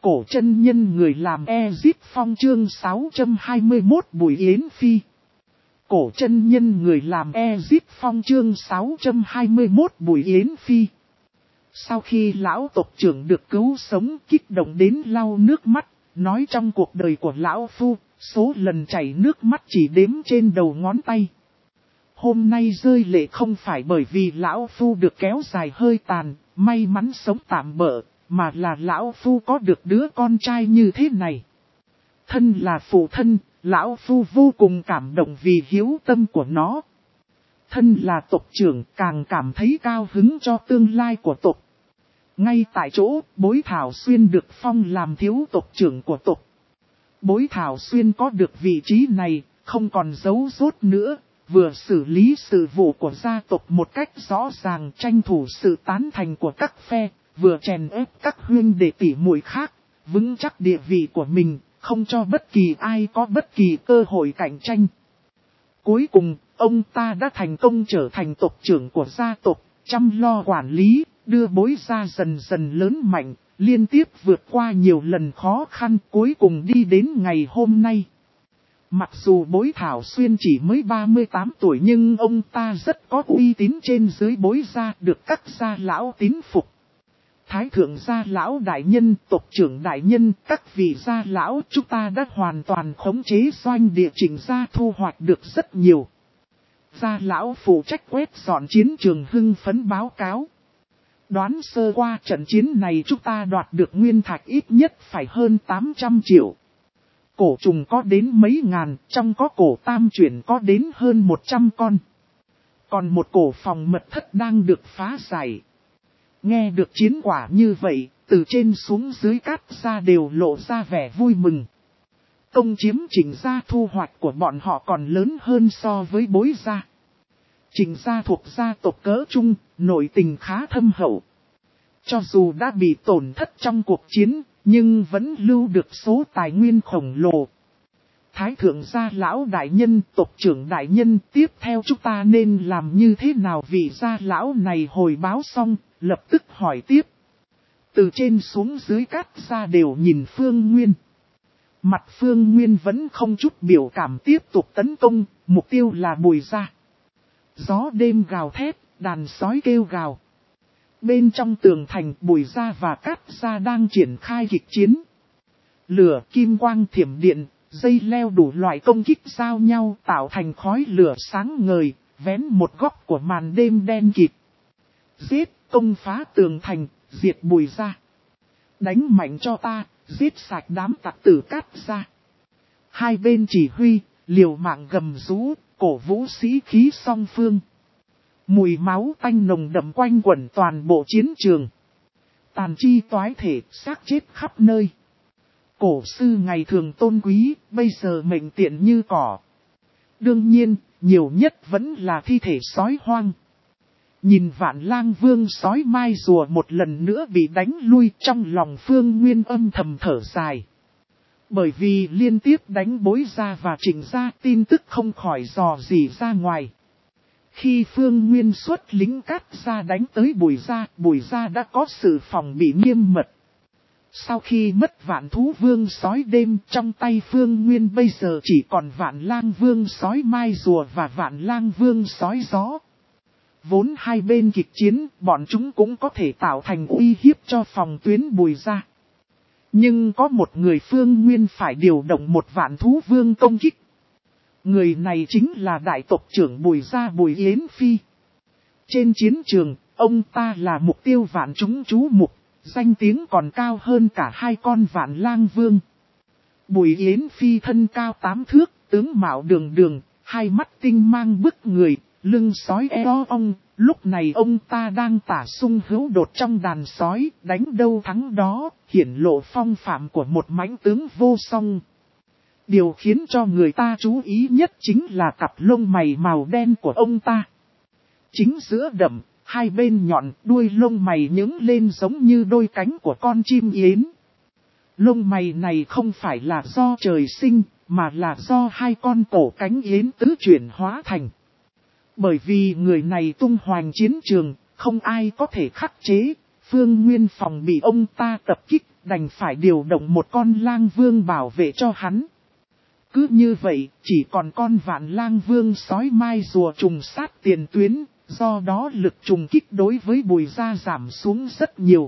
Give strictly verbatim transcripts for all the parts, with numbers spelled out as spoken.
Cổ chân nhân người làm Ezip Phong chương sáu trăm hai mươi mốt Bùi Yến Phi. Cổ chân nhân người làm Ezip Phong chương sáu trăm hai mươi mốt Bùi Yến Phi. Sau khi lão tộc trưởng được cứu sống, kích động đến lau nước mắt, nói trong cuộc đời của lão phu, số lần chảy nước mắt chỉ đếm trên đầu ngón tay. Hôm nay rơi lệ không phải bởi vì lão phu được kéo dài hơi tàn, may mắn sống tạm bợ, mà là lão phu có được đứa con trai như thế này. Thân là phụ thân, lão phu vô cùng cảm động vì hiếu tâm của nó. Thân là tộc trưởng càng cảm thấy cao hứng cho tương lai của tộc. Ngay tại chỗ, Bối Thảo Xuyên được phong làm thiếu tộc trưởng của tộc. Bối Thảo Xuyên có được vị trí này, không còn giấu rốt nữa, vừa xử lý sự vụ của gia tộc một cách rõ ràng, tranh thủ sự tán thành của các phe, vừa chèn ép các huynh đệ tỷ muội khác, vững chắc địa vị của mình, không cho bất kỳ ai có bất kỳ cơ hội cạnh tranh. Cuối cùng, ông ta đã thành công trở thành tộc trưởng của gia tộc, chăm lo quản lý, đưa Bối gia dần dần lớn mạnh, liên tiếp vượt qua nhiều lần khó khăn, cuối cùng đi đến ngày hôm nay. Mặc dù Bối Thảo Xuyên chỉ mới ba mươi tám tuổi nhưng ông ta rất có uy tín trên dưới Bối gia, được các gia lão tín phục. Thái thượng gia lão đại nhân, tộc trưởng đại nhân, các vị gia lão, chúng ta đã hoàn toàn khống chế doanh địa Trịnh gia, thu hoạch được rất nhiều. Gia lão phụ trách quét dọn chiến trường hưng phấn báo cáo. Đoán sơ qua trận chiến này chúng ta đoạt được nguyên thạch ít nhất phải hơn tám trăm triệu. Cổ trùng có đến mấy ngàn, trong có cổ tam chuyển có đến hơn một trăm con. Còn một cổ phòng mật thất đang được phá giải. Nghe được chiến quả như vậy, từ trên xuống dưới các gia đều lộ ra vẻ vui mừng. Công chiếm Trịnh gia thu hoạch của bọn họ còn lớn hơn so với Bối gia. Trịnh gia thuộc gia tộc cỡ trung, nội tình khá thâm hậu. Cho dù đã bị tổn thất trong cuộc chiến, nhưng vẫn lưu được số tài nguyên khổng lồ. Thái thượng gia lão đại nhân, tộc trưởng đại nhân, tiếp theo chúng ta nên làm như thế nào? Vị gia lão này hồi báo xong, lập tức hỏi tiếp. Từ trên xuống dưới các gia đều nhìn Phương Nguyên. Mặt Phương Nguyên vẫn không chút biểu cảm tiếp tục tấn công, mục tiêu là Bùi gia. Gió đêm gào thét, đàn sói kêu gào. Bên trong tường thành, Bùi gia và Cát gia đang triển khai kịch chiến. Lửa, kim quang, thiểm điện, dây leo đủ loại công kích giao nhau tạo thành khói lửa sáng ngời, vén một góc của màn đêm đen kịt. Giết, công phá tường thành, diệt Bùi gia. Đánh mạnh cho ta, giết sạch đám tặc tử Cát gia. Hai bên chỉ huy, liều mạng gầm rú, cổ vũ sĩ khí song phương. Mùi máu tanh nồng đậm quanh quẩn toàn bộ chiến trường. Tàn chi toái thể, xác chết khắp nơi. Cổ sư ngày thường tôn quý, bây giờ mệnh tiện như cỏ. Đương nhiên, nhiều nhất vẫn là thi thể sói hoang. Nhìn Vạn Lang Vương sói mai rùa một lần nữa bị đánh lui, trong lòng Phương Nguyên âm thầm thở dài. Bởi vì liên tiếp đánh Bối gia và Trịnh gia, tin tức không khỏi dò dỉ ra ngoài. Khi Phương Nguyên xuất lính Cát gia đánh tới Bùi gia, Bùi gia đã có sự phòng bị nghiêm mật. Sau khi mất Vạn Thú Vương sói đêm, trong tay Phương Nguyên bây giờ chỉ còn Vạn Lang Vương sói mai rùa và Vạn Lang Vương sói gió. Vốn hai bên kịch chiến, bọn chúng cũng có thể tạo thành uy hiếp cho phòng tuyến Bùi gia. Nhưng có một người Phương Nguyên phải điều động một Vạn Thú Vương công kích. Người này chính là đại tộc trưởng Bùi gia Bùi Yến Phi. Trên chiến trường, ông ta là mục tiêu vạn chúng chú mục, danh tiếng còn cao hơn cả hai con Vạn Lang Vương. Bùi Yến Phi thân cao tám thước, tướng mạo đường đường, hai mắt tinh mang bức người, lưng sói eo ong. Lúc này ông ta đang tả sung hữu đột trong đàn sói, đánh đâu thắng đó, hiển lộ phong phạm của một mãnh tướng vô song. Điều khiến cho người ta chú ý nhất chính là cặp lông mày màu đen của ông ta. Chính giữa đậm, hai bên nhọn, đuôi lông mày nhướng lên giống như đôi cánh của con chim yến. Lông mày này không phải là do trời sinh, mà là do hai con cổ cánh yến tứ chuyển hóa thành. Bởi vì người này tung hoành chiến trường, không ai có thể khắc chế, Phương Nguyên phòng bị ông ta tập kích, đành phải điều động một con lang vương bảo vệ cho hắn. Cứ như vậy, chỉ còn con vạn lang vương sói mai rùa trùng sát tiền tuyến, do đó lực trùng kích đối với Bùi gia giảm xuống rất nhiều.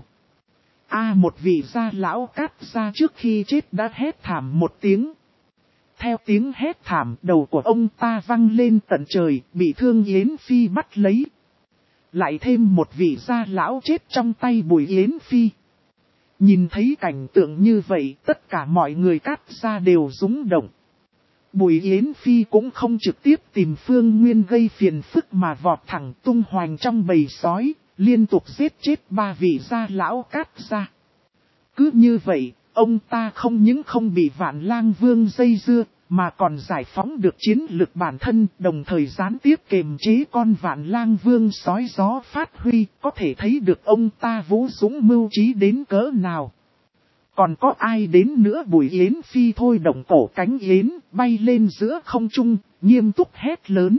A một vị gia lão Cát gia trước khi chết đã hét thảm một tiếng. Theo tiếng hét thảm, đầu của ông ta văng lên tận trời, bị Thương Yến Phi bắt lấy. Lại thêm một vị gia lão chết trong tay Bùi Yến Phi. Nhìn thấy cảnh tượng như vậy, tất cả mọi người Cát gia đều rúng động. Bùi Yến Phi cũng không trực tiếp tìm Phương Nguyên gây phiền phức mà vọt thẳng tung hoành trong bầy sói, liên tục giết chết ba vị gia lão Cát gia. Cứ như vậy, ông ta không những không bị Vạn Lang Vương dây dưa, mà còn giải phóng được chiến lực bản thân, đồng thời gián tiếp kềm chế con Vạn Lang Vương sói gió phát huy, có thể thấy được ông ta vũ dũng mưu trí đến cỡ nào. Còn có ai đến nữa? Bùi Yến Phi thôi động cổ cánh yến, bay lên giữa không trung, nghiêm túc hét lớn.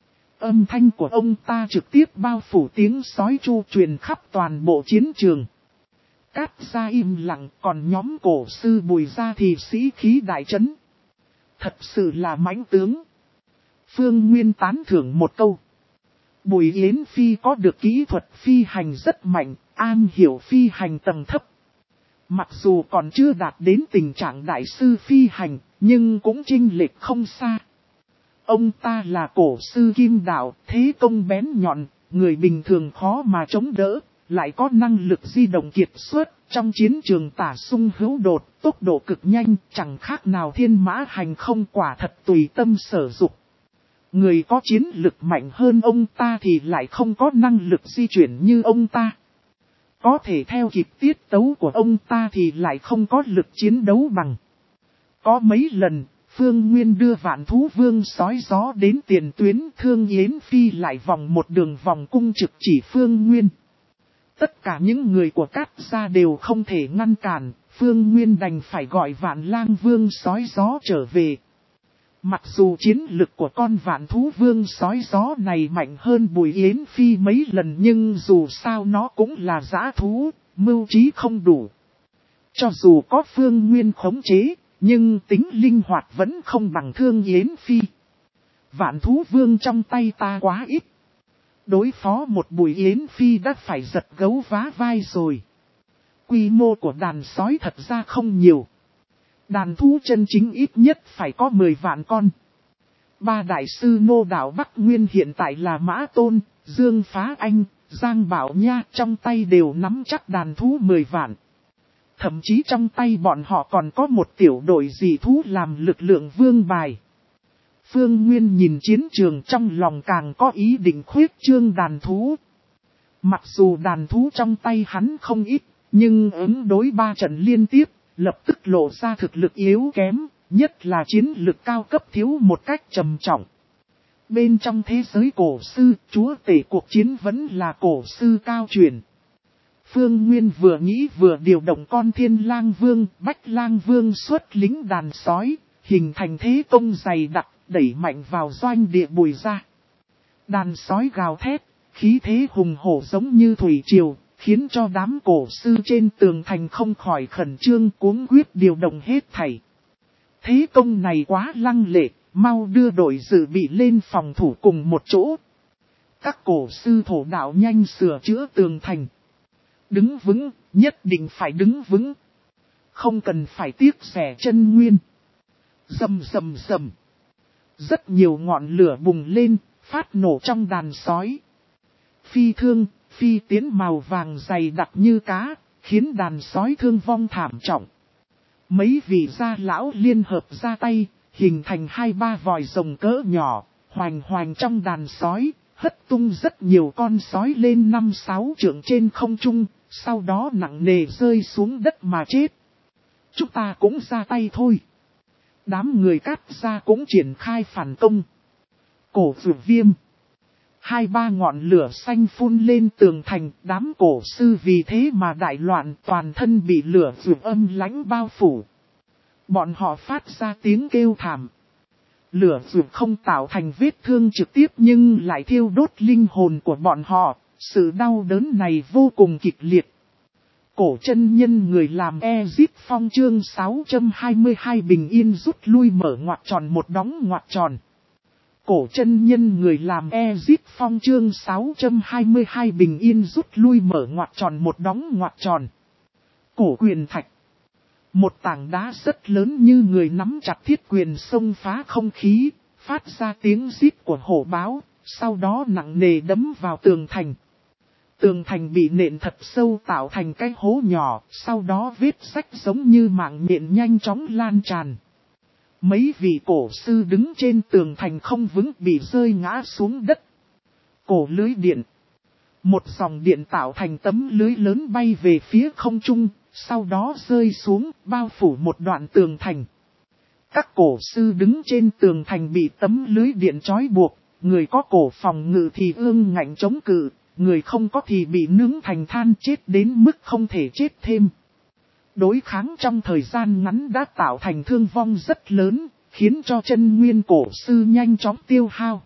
Âm thanh của ông ta trực tiếp bao phủ tiếng sói chu truyền khắp toàn bộ chiến trường. Cát gia im lặng, còn nhóm cổ sư Bùi gia thì sĩ khí đại trấn. Thật sự là mãnh tướng. Phương Nguyên tán thưởng một câu. Bùi Yến Phi có được kỹ thuật phi hành rất mạnh, am hiểu phi hành tầng thấp. Mặc dù còn chưa đạt đến tình trạng đại sư phi hành, nhưng cũng chênh lệch không xa. Ông ta là cổ sư kim đạo, thế công bén nhọn, người bình thường khó mà chống đỡ, lại có năng lực di động kiệt xuất, trong chiến trường tả sung hữu đột, tốc độ cực nhanh, chẳng khác nào thiên mã hành không, quả thật tùy tâm sở dục. Người có chiến lực mạnh hơn ông ta thì lại không có năng lực di chuyển như ông ta. Có thể theo kịp tiết tấu của ông ta thì lại không có lực chiến đấu bằng. Có mấy lần, Phương Nguyên đưa Vạn Thú Vương sói gió đến tiền tuyến, Thương Yến Phi lại vòng một đường vòng cung trực chỉ Phương Nguyên. Tất cả những người của Cát gia đều không thể ngăn cản, Phương Nguyên đành phải gọi Vạn Lang Vương sói gió trở về. Mặc dù chiến lực của con Vạn Thú Vương sói gió này mạnh hơn Bùi Yến Phi mấy lần, nhưng dù sao nó cũng là dã thú, mưu trí không đủ. Cho dù có Phương Nguyên khống chế, nhưng tính linh hoạt vẫn không bằng Thương Yến Phi. Vạn Thú Vương trong tay ta quá ít. Đối phó một Bùi Yến Phi đã phải giật gấu vá vai rồi. Quy mô của đàn sói thật ra không nhiều. Đàn thú chân chính ít nhất phải có mười vạn con. Ba đại sư Ngô Đạo Bắc Nguyên hiện tại là Mã Tôn, Dương Phá Anh, Giang Bảo Nha, trong tay đều nắm chắc đàn thú mười vạn. Thậm chí trong tay bọn họ còn có một tiểu đội dị thú làm lực lượng vương bài. Phương Nguyên nhìn chiến trường trong lòng càng có ý định khuyết trương đàn thú. Mặc dù đàn thú trong tay hắn không ít, nhưng ứng đối ba trận liên tiếp, lập tức lộ ra thực lực yếu kém, nhất là chiến lực cao cấp thiếu một cách trầm trọng. Bên trong thế giới cổ sư, chúa tể cuộc chiến vẫn là cổ sư cao truyền. Phương Nguyên vừa nghĩ vừa điều động con Thiên Lang Vương, Bách Lang Vương xuất lính đàn sói, hình thành thế công dày đặc, đẩy mạnh vào doanh địa Bùi gia. Đàn sói gào thét, khí thế hùng hổ giống như thủy triều, khiến cho đám cổ sư trên tường thành không khỏi khẩn trương, cuống quyết điều động hết thảy. Thế công này quá lăng lệ, mau đưa đội dự bị lên phòng thủ cùng một chỗ. Các cổ sư thổ đạo nhanh sửa chữa tường thành. Đứng vững, nhất định phải đứng vững. Không cần phải tiếc rẻ chân nguyên. Rầm rầm rầm. Rất nhiều ngọn lửa bùng lên, phát nổ trong đàn sói. Phi thương, phi tiến màu vàng dày đặc như cá, khiến đàn sói thương vong thảm trọng. Mấy vị gia lão liên hợp ra tay, hình thành hai ba vòi rồng cỡ nhỏ, hoành hoành trong đàn sói, hất tung rất nhiều con sói lên năm sáu trượng trên không trung, sau đó nặng nề rơi xuống đất mà chết. Chúng ta cũng ra tay thôi. Đám người Cát gia cũng triển khai phản công. Cổ Vượt Viêm. Hai ba ngọn lửa xanh phun lên tường thành, đám cổ sư vì thế mà đại loạn, toàn thân bị lửa vượt âm lãnh bao phủ. Bọn họ phát ra tiếng kêu thảm. Lửa vượt không tạo thành vết thương trực tiếp nhưng lại thiêu đốt linh hồn của bọn họ, sự đau đớn này vô cùng kịch liệt. Cổ chân nhân người làm Ezip Phong chương sáu trăm hai mươi hai bình yên rút lui mở ngoặc tròn một đóng ngoặc tròn. Cổ chân nhân người làm Ezip Phong chương sáu trăm hai mươi hai bình yên rút lui mở ngoặc tròn một đóng ngoặc tròn. Cổ quyền thạch. Một tảng đá rất lớn như người nắm chặt thiết quyền xông phá không khí, phát ra tiếng rít của hổ báo, sau đó nặng nề đấm vào tường thành. Tường thành bị nện thật sâu tạo thành cái hố nhỏ, sau đó vết rách giống như mạng nhện nhanh chóng lan tràn. Mấy vị cổ sư đứng trên tường thành không vững bị rơi ngã xuống đất. Cổ lưới điện. Một dòng điện tạo thành tấm lưới lớn bay về phía không trung, sau đó rơi xuống bao phủ một đoạn tường thành. Các cổ sư đứng trên tường thành bị tấm lưới điện trói buộc, người có cổ phòng ngự thì ương ngạnh chống cự, người không có thì bị nướng thành than chết đến mức không thể chết thêm. Đối kháng trong thời gian ngắn đã tạo thành thương vong rất lớn, khiến cho chân nguyên cổ sư nhanh chóng tiêu hao.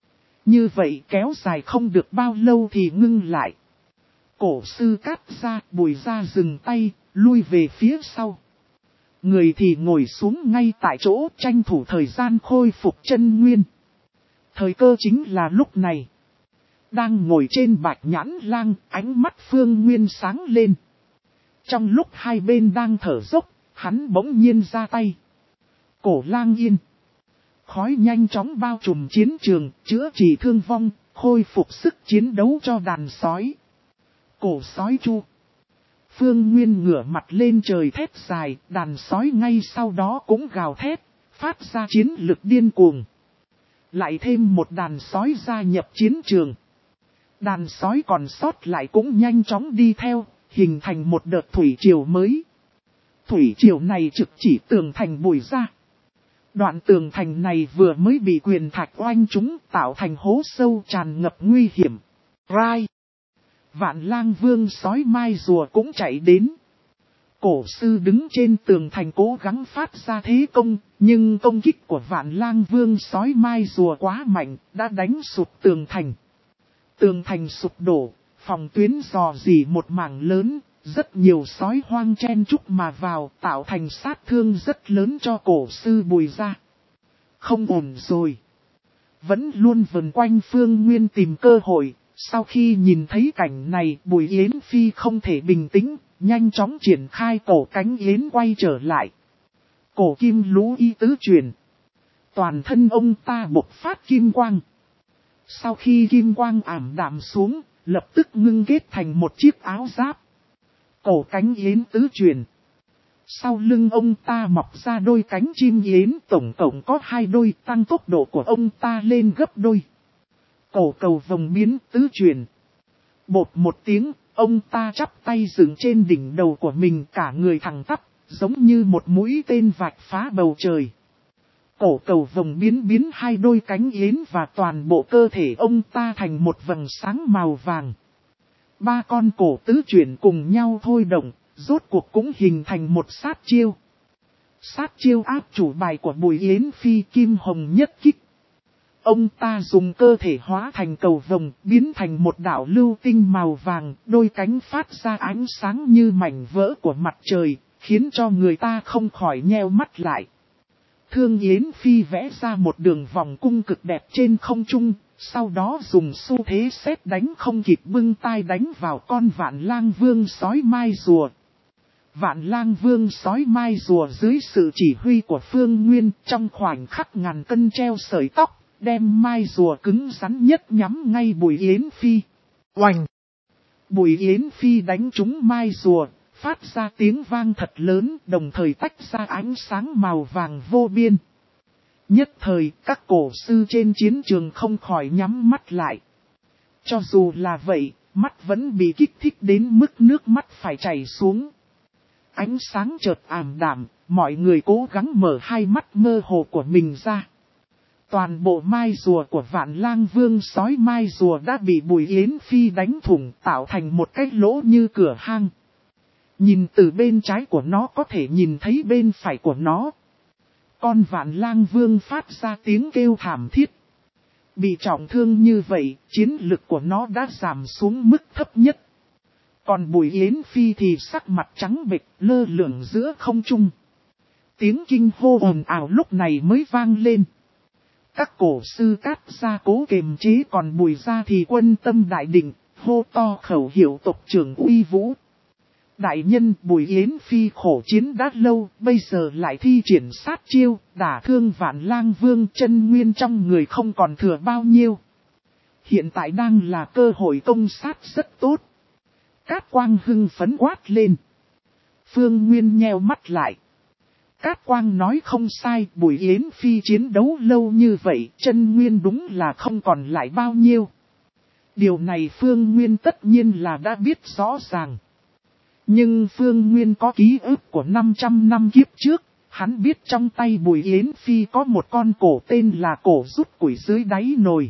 Như vậy kéo dài không được bao lâu thì ngưng lại. Cổ sư cắt ra, Bùi ra dừng tay, lui về phía sau. Người thì ngồi xuống ngay tại chỗ tranh thủ thời gian khôi phục chân nguyên. Thời cơ chính là lúc này. Đang ngồi trên bạch nhãn lang, ánh mắt Phương Nguyên sáng lên. Trong lúc hai bên đang thở dốc, hắn bỗng nhiên ra tay. Cổ lang yên. Khói nhanh chóng bao trùm chiến trường, chữa trị thương vong, khôi phục sức chiến đấu cho đàn sói. Cổ sói chu. Phương Nguyên ngửa mặt lên trời thét dài, đàn sói ngay sau đó cũng gào thét, phát ra chiến lực điên cuồng. Lại thêm một đàn sói gia nhập chiến trường. Đàn sói còn sót lại cũng nhanh chóng đi theo, hình thành một đợt thủy triều mới. Thủy triều này trực chỉ tường thành Bùi ra. Đoạn tường thành này vừa mới bị quyền thạch oanh trúng tạo thành hố sâu tràn ngập nguy hiểm. Rai. Vạn lang vương sói mai rùa cũng chạy đến. Cổ sư đứng trên tường thành cố gắng phát ra thế công, nhưng công kích của vạn lang vương sói mai rùa quá mạnh, đã đánh sụp tường thành. Tường thành sụp đổ, phòng tuyến dò dỉ một mảng lớn, rất nhiều sói hoang chen chúc mà vào, tạo thành sát thương rất lớn cho cổ sư Bùi ra. Không ổn rồi. Vẫn luôn vần quanh Phương Nguyên tìm cơ hội, sau khi nhìn thấy cảnh này Bùi Yến Phi không thể bình tĩnh, nhanh chóng triển khai cổ cánh yến quay trở lại. Cổ kim lũ y tứ truyền. Toàn thân ông ta bộc phát kim quang. Sau khi kim quang ảm đạm xuống, lập tức ngưng kết thành một chiếc áo giáp. Cổ cánh yến tứ truyền. Sau lưng ông ta mọc ra đôi cánh chim yến, tổng cộng có hai đôi, tăng tốc độ của ông ta lên gấp đôi. Cổ cầu vồng biến tứ truyền. Bột một tiếng, ông ta chắp tay dựng trên đỉnh đầu của mình, cả người thẳng tắp, giống như một mũi tên vạch phá bầu trời. Cổ cầu vồng biến biến hai đôi cánh yến và toàn bộ cơ thể ông ta thành một vầng sáng màu vàng. Ba con cổ tứ chuyển cùng nhau thôi động, rốt cuộc cũng hình thành một sát chiêu. Sát chiêu áp chủ bài của Bùi Yến Phi kim hồng nhất kích. Ông ta dùng cơ thể hóa thành cầu vồng, biến thành một đạo lưu tinh màu vàng, đôi cánh phát ra ánh sáng như mảnh vỡ của mặt trời, khiến cho người ta không khỏi nheo mắt lại. Thương Yến Phi vẽ ra một đường vòng cung cực đẹp trên không trung, sau đó dùng xu thế sét đánh không kịp bưng tay đánh vào con vạn lang vương sói mai rùa. Vạn lang vương sói mai rùa dưới sự chỉ huy của Phương Nguyên trong khoảnh khắc ngàn cân treo sợi tóc, đem mai rùa cứng rắn nhất nhắm ngay Bùi Yến Phi. Oành! Bùi Yến Phi đánh trúng mai rùa, phát ra tiếng vang thật lớn, đồng thời tách ra ánh sáng màu vàng vô biên. Nhất thời, các cổ sư trên chiến trường không khỏi nhắm mắt lại. Cho dù là vậy, mắt vẫn bị kích thích đến mức nước mắt phải chảy xuống. Ánh sáng chợt ảm đạm, mọi người cố gắng mở hai mắt mơ hồ của mình ra. Toàn bộ mai rùa của vạn lang vương sói mai rùa đã bị Bùi Yến Phi đánh thủng, tạo thành một cái lỗ như cửa hang. Nhìn từ bên trái của nó có thể nhìn thấy bên phải của nó. Con vạn lang vương phát ra tiếng kêu thảm thiết. Bị trọng thương như vậy, chiến lực của nó đã giảm xuống mức thấp nhất. Còn Bùi Yến Phi thì sắc mặt trắng bệch lơ lửng giữa không trung. Tiếng kinh hô ồn ào lúc này mới vang lên. Các cổ sư Cát gia cố kiềm chế, còn Bùi gia thì quân tâm đại định, hô to khẩu hiệu tộc trưởng uy vũ. Đại nhân, Bùi Yến Phi khổ chiến đã lâu, bây giờ lại thi triển sát chiêu, đả thương Vạn Lang Vương, chân nguyên trong người không còn thừa bao nhiêu. Hiện tại đang là cơ hội công sát rất tốt. Cát Quang hưng phấn quát lên. Phương Nguyên nheo mắt lại. Cát Quang nói không sai, Bùi Yến Phi chiến đấu lâu như vậy, chân nguyên đúng là không còn lại bao nhiêu. Điều này Phương Nguyên tất nhiên là đã biết rõ ràng. Nhưng Phương Nguyên có ký ức của năm trăm năm kiếp trước, hắn biết trong tay Bùi Yến Phi có một con cổ tên là cổ rút củi dưới đáy nồi.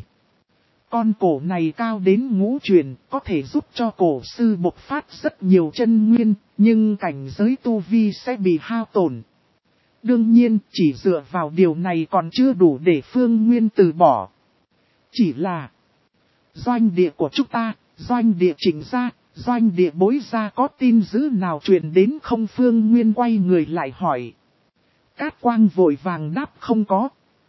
Con cổ này cao đến ngũ truyền, có thể giúp cho cổ sư bộc phát rất nhiều chân nguyên, nhưng cảnh giới tu vi sẽ bị hao tổn. Đương nhiên, chỉ dựa vào điều này còn chưa đủ để Phương Nguyên từ bỏ. Chỉ là doanh địa của chúng ta, doanh địa Trịnh gia, doanh địa Bối gia có tin dữ nào truyền đến không? Phương Nguyên quay người lại hỏi. Cát Quang vội vàng đáp không có.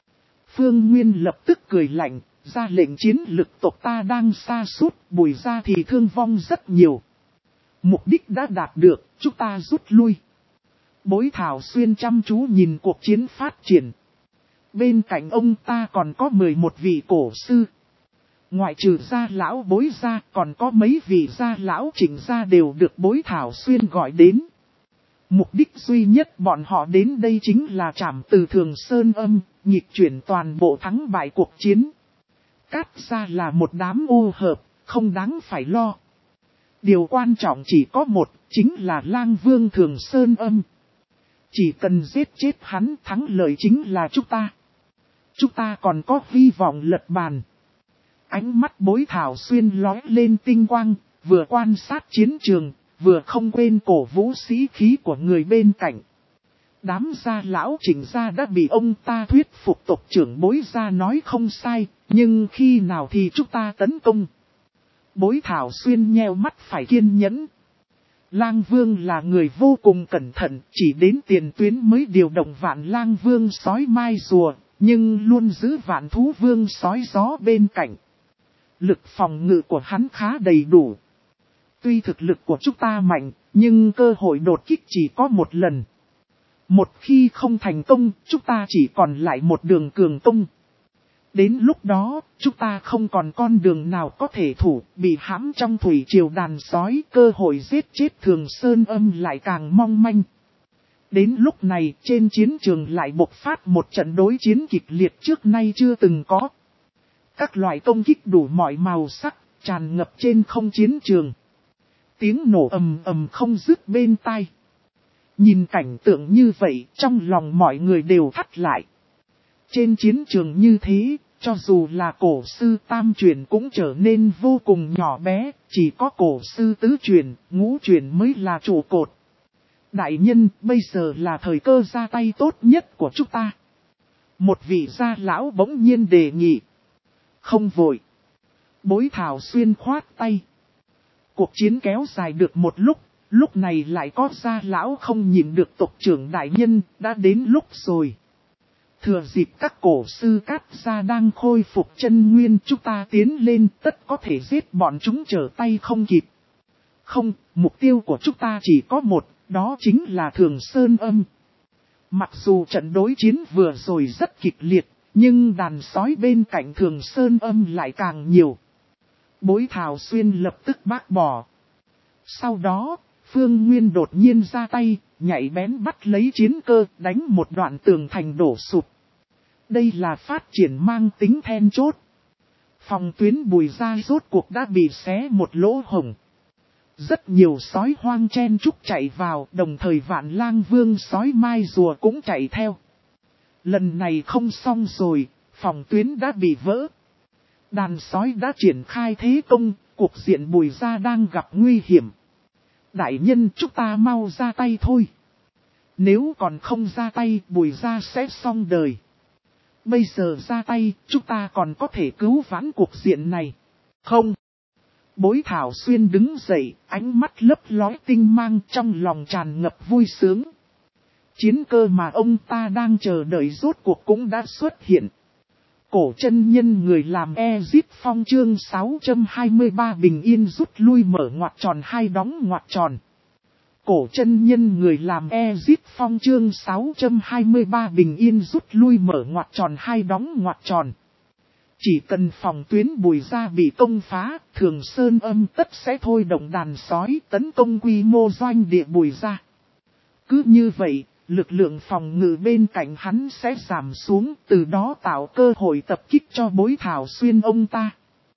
Phương Nguyên lập tức cười lạnh, ra lệnh chiến lực tộc ta đang sa sút, Bùi gia thì thương vong rất nhiều. Mục đích đã đạt được, chúng ta rút lui. Bối Thảo Xuyên chăm chú nhìn cuộc chiến phát triển. Bên cạnh ông ta còn có mười một vị cổ sư. Ngoại trừ gia lão Bối gia, còn có mấy vị gia lão Trịnh gia đều được Bối Thảo Xuyên gọi đến. Mục đích duy nhất bọn họ đến đây chính là trảm từ Thường Sơn Âm, nhịp chuyển toàn bộ thắng bại cuộc chiến. Cát gia là một đám ô hợp, không đáng phải lo. Điều quan trọng chỉ có một, chính là Lang Vương Thường Sơn Âm. Chỉ cần giết chết hắn, thắng lợi chính là chúng ta. Chúng ta còn có hy vọng lật bàn. Ánh mắt Bối Thảo Xuyên lóe lên tinh quang, vừa quan sát chiến trường, vừa không quên cổ vũ sĩ khí của người bên cạnh. Đám gia lão Trịnh gia đã bị ông ta thuyết phục, tộc trưởng Bối gia nói không sai, nhưng khi nào thì chúng ta tấn công? Bối Thảo Xuyên nheo mắt phải kiên nhẫn. Lang Vương là người vô cùng cẩn thận, chỉ đến tiền tuyến mới điều động Vạn Lang Vương sói mai rùa, nhưng luôn giữ Vạn Thú Vương sói gió bên cạnh. Lực phòng ngự của hắn khá đầy đủ. Tuy thực lực của chúng ta mạnh, nhưng cơ hội đột kích chỉ có một lần. Một khi không thành công, chúng ta chỉ còn lại một đường cường công. Đến lúc đó, chúng ta không còn con đường nào có thể thủ, bị hãm trong thủy triều đàn sói, cơ hội giết chết Thường Sơn Âm lại càng mong manh. Đến lúc này, trên chiến trường lại bộc phát một trận đối chiến kịch liệt trước nay chưa từng có. Các loại công kích đủ mọi màu sắc, tràn ngập trên không chiến trường. Tiếng nổ ầm ầm không dứt bên tai. Nhìn cảnh tượng như vậy, trong lòng mọi người đều thắt lại. Trên chiến trường như thế, cho dù là cổ sư tam truyền cũng trở nên vô cùng nhỏ bé, chỉ có cổ sư tứ truyền, ngũ truyền mới là trụ cột. Đại nhân, bây giờ là thời cơ ra tay tốt nhất của chúng ta. Một vị gia lão bỗng nhiên đề nghị. Không vội. Bối Thảo Xuyên khoát tay. Cuộc chiến kéo dài được một lúc, lúc này lại có gia lão không nhìn được tộc trưởng đại nhân, đã đến lúc rồi. Thừa dịp các cổ sư Cát gia đang khôi phục chân nguyên, chúng ta tiến lên, tất có thể giết bọn chúng trở tay không kịp. Không, mục tiêu của chúng ta chỉ có một, đó chính là Thường Sơn Âm. Mặc dù trận đối chiến vừa rồi rất kịch liệt, nhưng đàn sói bên cạnh Thường Sơn Âm lại càng nhiều. Bối Thảo Xuyên lập tức bác bỏ. Sau đó, Phương Nguyên đột nhiên ra tay, nhảy bén bắt lấy chiến cơ, đánh một đoạn tường thành đổ sụp. Đây là phát triển mang tính then chốt. Phòng tuyến Bùi gia rốt cuộc đã bị xé một lỗ hổng. Rất nhiều sói hoang chen chúc chạy vào, đồng thời Vạn Lang Vương sói mai rùa cũng chạy theo. Lần này không xong rồi, phòng tuyến đã bị vỡ. Đàn sói đã triển khai thế công, cuộc diện Bùi gia đang gặp nguy hiểm. Đại nhân, chúng ta mau ra tay thôi. Nếu còn không ra tay, Bùi gia sẽ xong đời. Bây giờ ra tay, chúng ta còn có thể cứu vãn cuộc diện này. Không. Bối Thảo Xuyên đứng dậy, ánh mắt lấp lóe tinh mang, trong lòng tràn ngập vui sướng. Chiến cơ mà ông ta đang chờ đợi rốt cuộc cũng đã xuất hiện. Cổ chân nhân người làm Ezip Phong chương sáu trăm hai mươi ba bình yên rút lui mở ngoặc tròn hai đóng ngoặc tròn. Cổ chân nhân người làm Ezip Phong chương sáu trăm hai mươi ba bình yên rút lui mở ngoặc tròn hai đóng ngoặc tròn. Chỉ cần phòng tuyến Bùi Gia bị công phá, Thường Sơn Âm tất sẽ thôi động đàn sói tấn công quy mô doanh địa Bùi Gia. Cứ như vậy, lực lượng phòng ngự bên cạnh hắn sẽ giảm xuống, từ đó tạo cơ hội tập kích cho Bối Thảo Xuyên ông ta.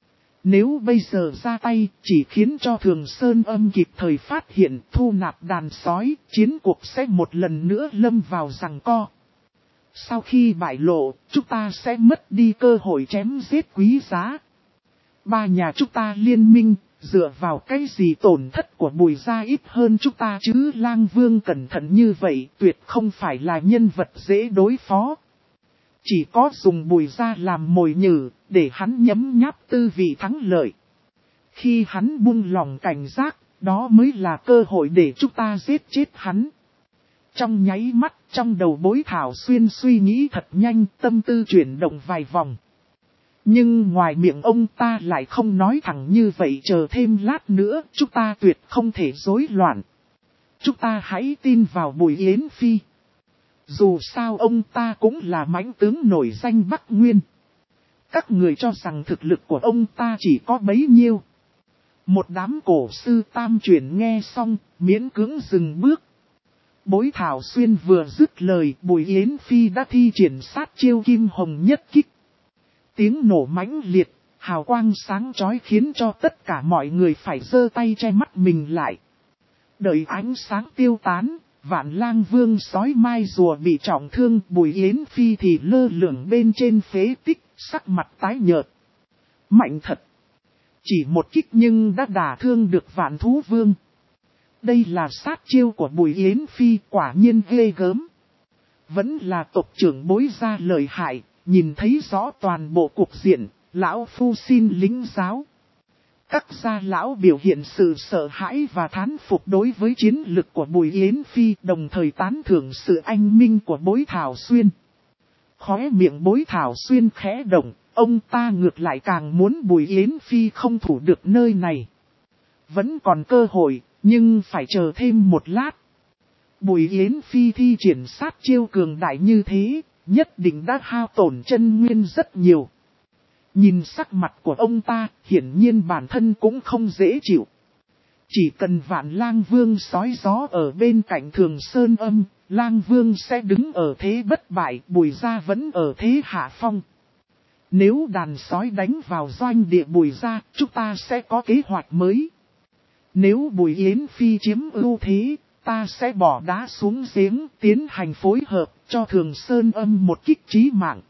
Nếu bây giờ ra tay, chỉ khiến cho Thường Sơn Âm kịp thời phát hiện thu nạp đàn sói, chiến cuộc sẽ một lần nữa lâm vào giằng co. Sau khi bại lộ, chúng ta sẽ mất đi cơ hội chém giết quý giá. Ba nhà chúng ta liên minh, dựa vào cái gì tổn thất của Bùi Gia ít hơn chúng ta chứ? Lang Vương cẩn thận như vậy tuyệt không phải là nhân vật dễ đối phó. Chỉ có dùng Bùi Gia làm mồi nhử, để hắn nhấm nháp tư vị thắng lợi. Khi hắn buông lòng cảnh giác, đó mới là cơ hội để chúng ta giết chết hắn. Trong nháy mắt, trong đầu Bối Thảo Xuyên suy nghĩ thật nhanh, tâm tư chuyển động vài vòng. Nhưng ngoài miệng ông ta lại không nói thẳng như vậy, chờ thêm lát nữa, chúng ta tuyệt không thể rối loạn. Chúng ta hãy tin vào Bùi Yến Phi. Dù sao ông ta cũng là mãnh tướng nổi danh Bắc Nguyên. Các người cho rằng thực lực của ông ta chỉ có bấy nhiêu. Một đám cổ sư tam truyền nghe xong, miễn cưỡng dừng bước. Bối Thảo Xuyên vừa dứt lời, Bùi Yến Phi đã thi triển sát chiêu Kim Hồng nhất kích. Tiếng nổ mãnh liệt, hào quang sáng chói khiến cho tất cả mọi người phải giơ tay che mắt mình lại. Đợi ánh sáng tiêu tán, Vạn Lang Vương sói mai rùa bị trọng thương, Bùi Yến Phi thì lơ lửng bên trên phế tích, sắc mặt tái nhợt. Mạnh thật! Chỉ một kích nhưng đã đả thương được Vạn Thú Vương. Đây là sát chiêu của Bùi Yến Phi, quả nhiên ghê gớm. Vẫn là tộc trưởng Bối Gia lợi hại, nhìn thấy rõ toàn bộ cục diện, lão phu xin lính giáo. Các gia lão biểu hiện sự sợ hãi và thán phục đối với chiến lực của Bùi Yến Phi, đồng thời tán thưởng sự anh minh của Bối Thảo Xuyên. Khóe miệng Bối Thảo Xuyên khẽ động, ông ta ngược lại càng muốn Bùi Yến Phi không thủ được nơi này. Vẫn còn cơ hội, nhưng phải chờ thêm một lát. Bùi Yến Phi thi triển sát chiêu cường đại như thế, nhất định đã hao tổn chân nguyên rất nhiều. Nhìn sắc mặt của ông ta, hiển nhiên bản thân cũng không dễ chịu. Chỉ cần Vạn Lang Vương sói gió ở bên cạnh Thường Sơn Âm, Lang Vương sẽ đứng ở thế bất bại, Bùi Gia vẫn ở thế hạ phong. Nếu đàn sói đánh vào doanh địa Bùi Gia, chúng ta sẽ có kế hoạch mới. Nếu Bùi Yến Phi chiếm ưu thế, ta sẽ bỏ đá xuống giếng, tiến hành phối hợp, cho Thường Sơn Âm một kích chí mạng.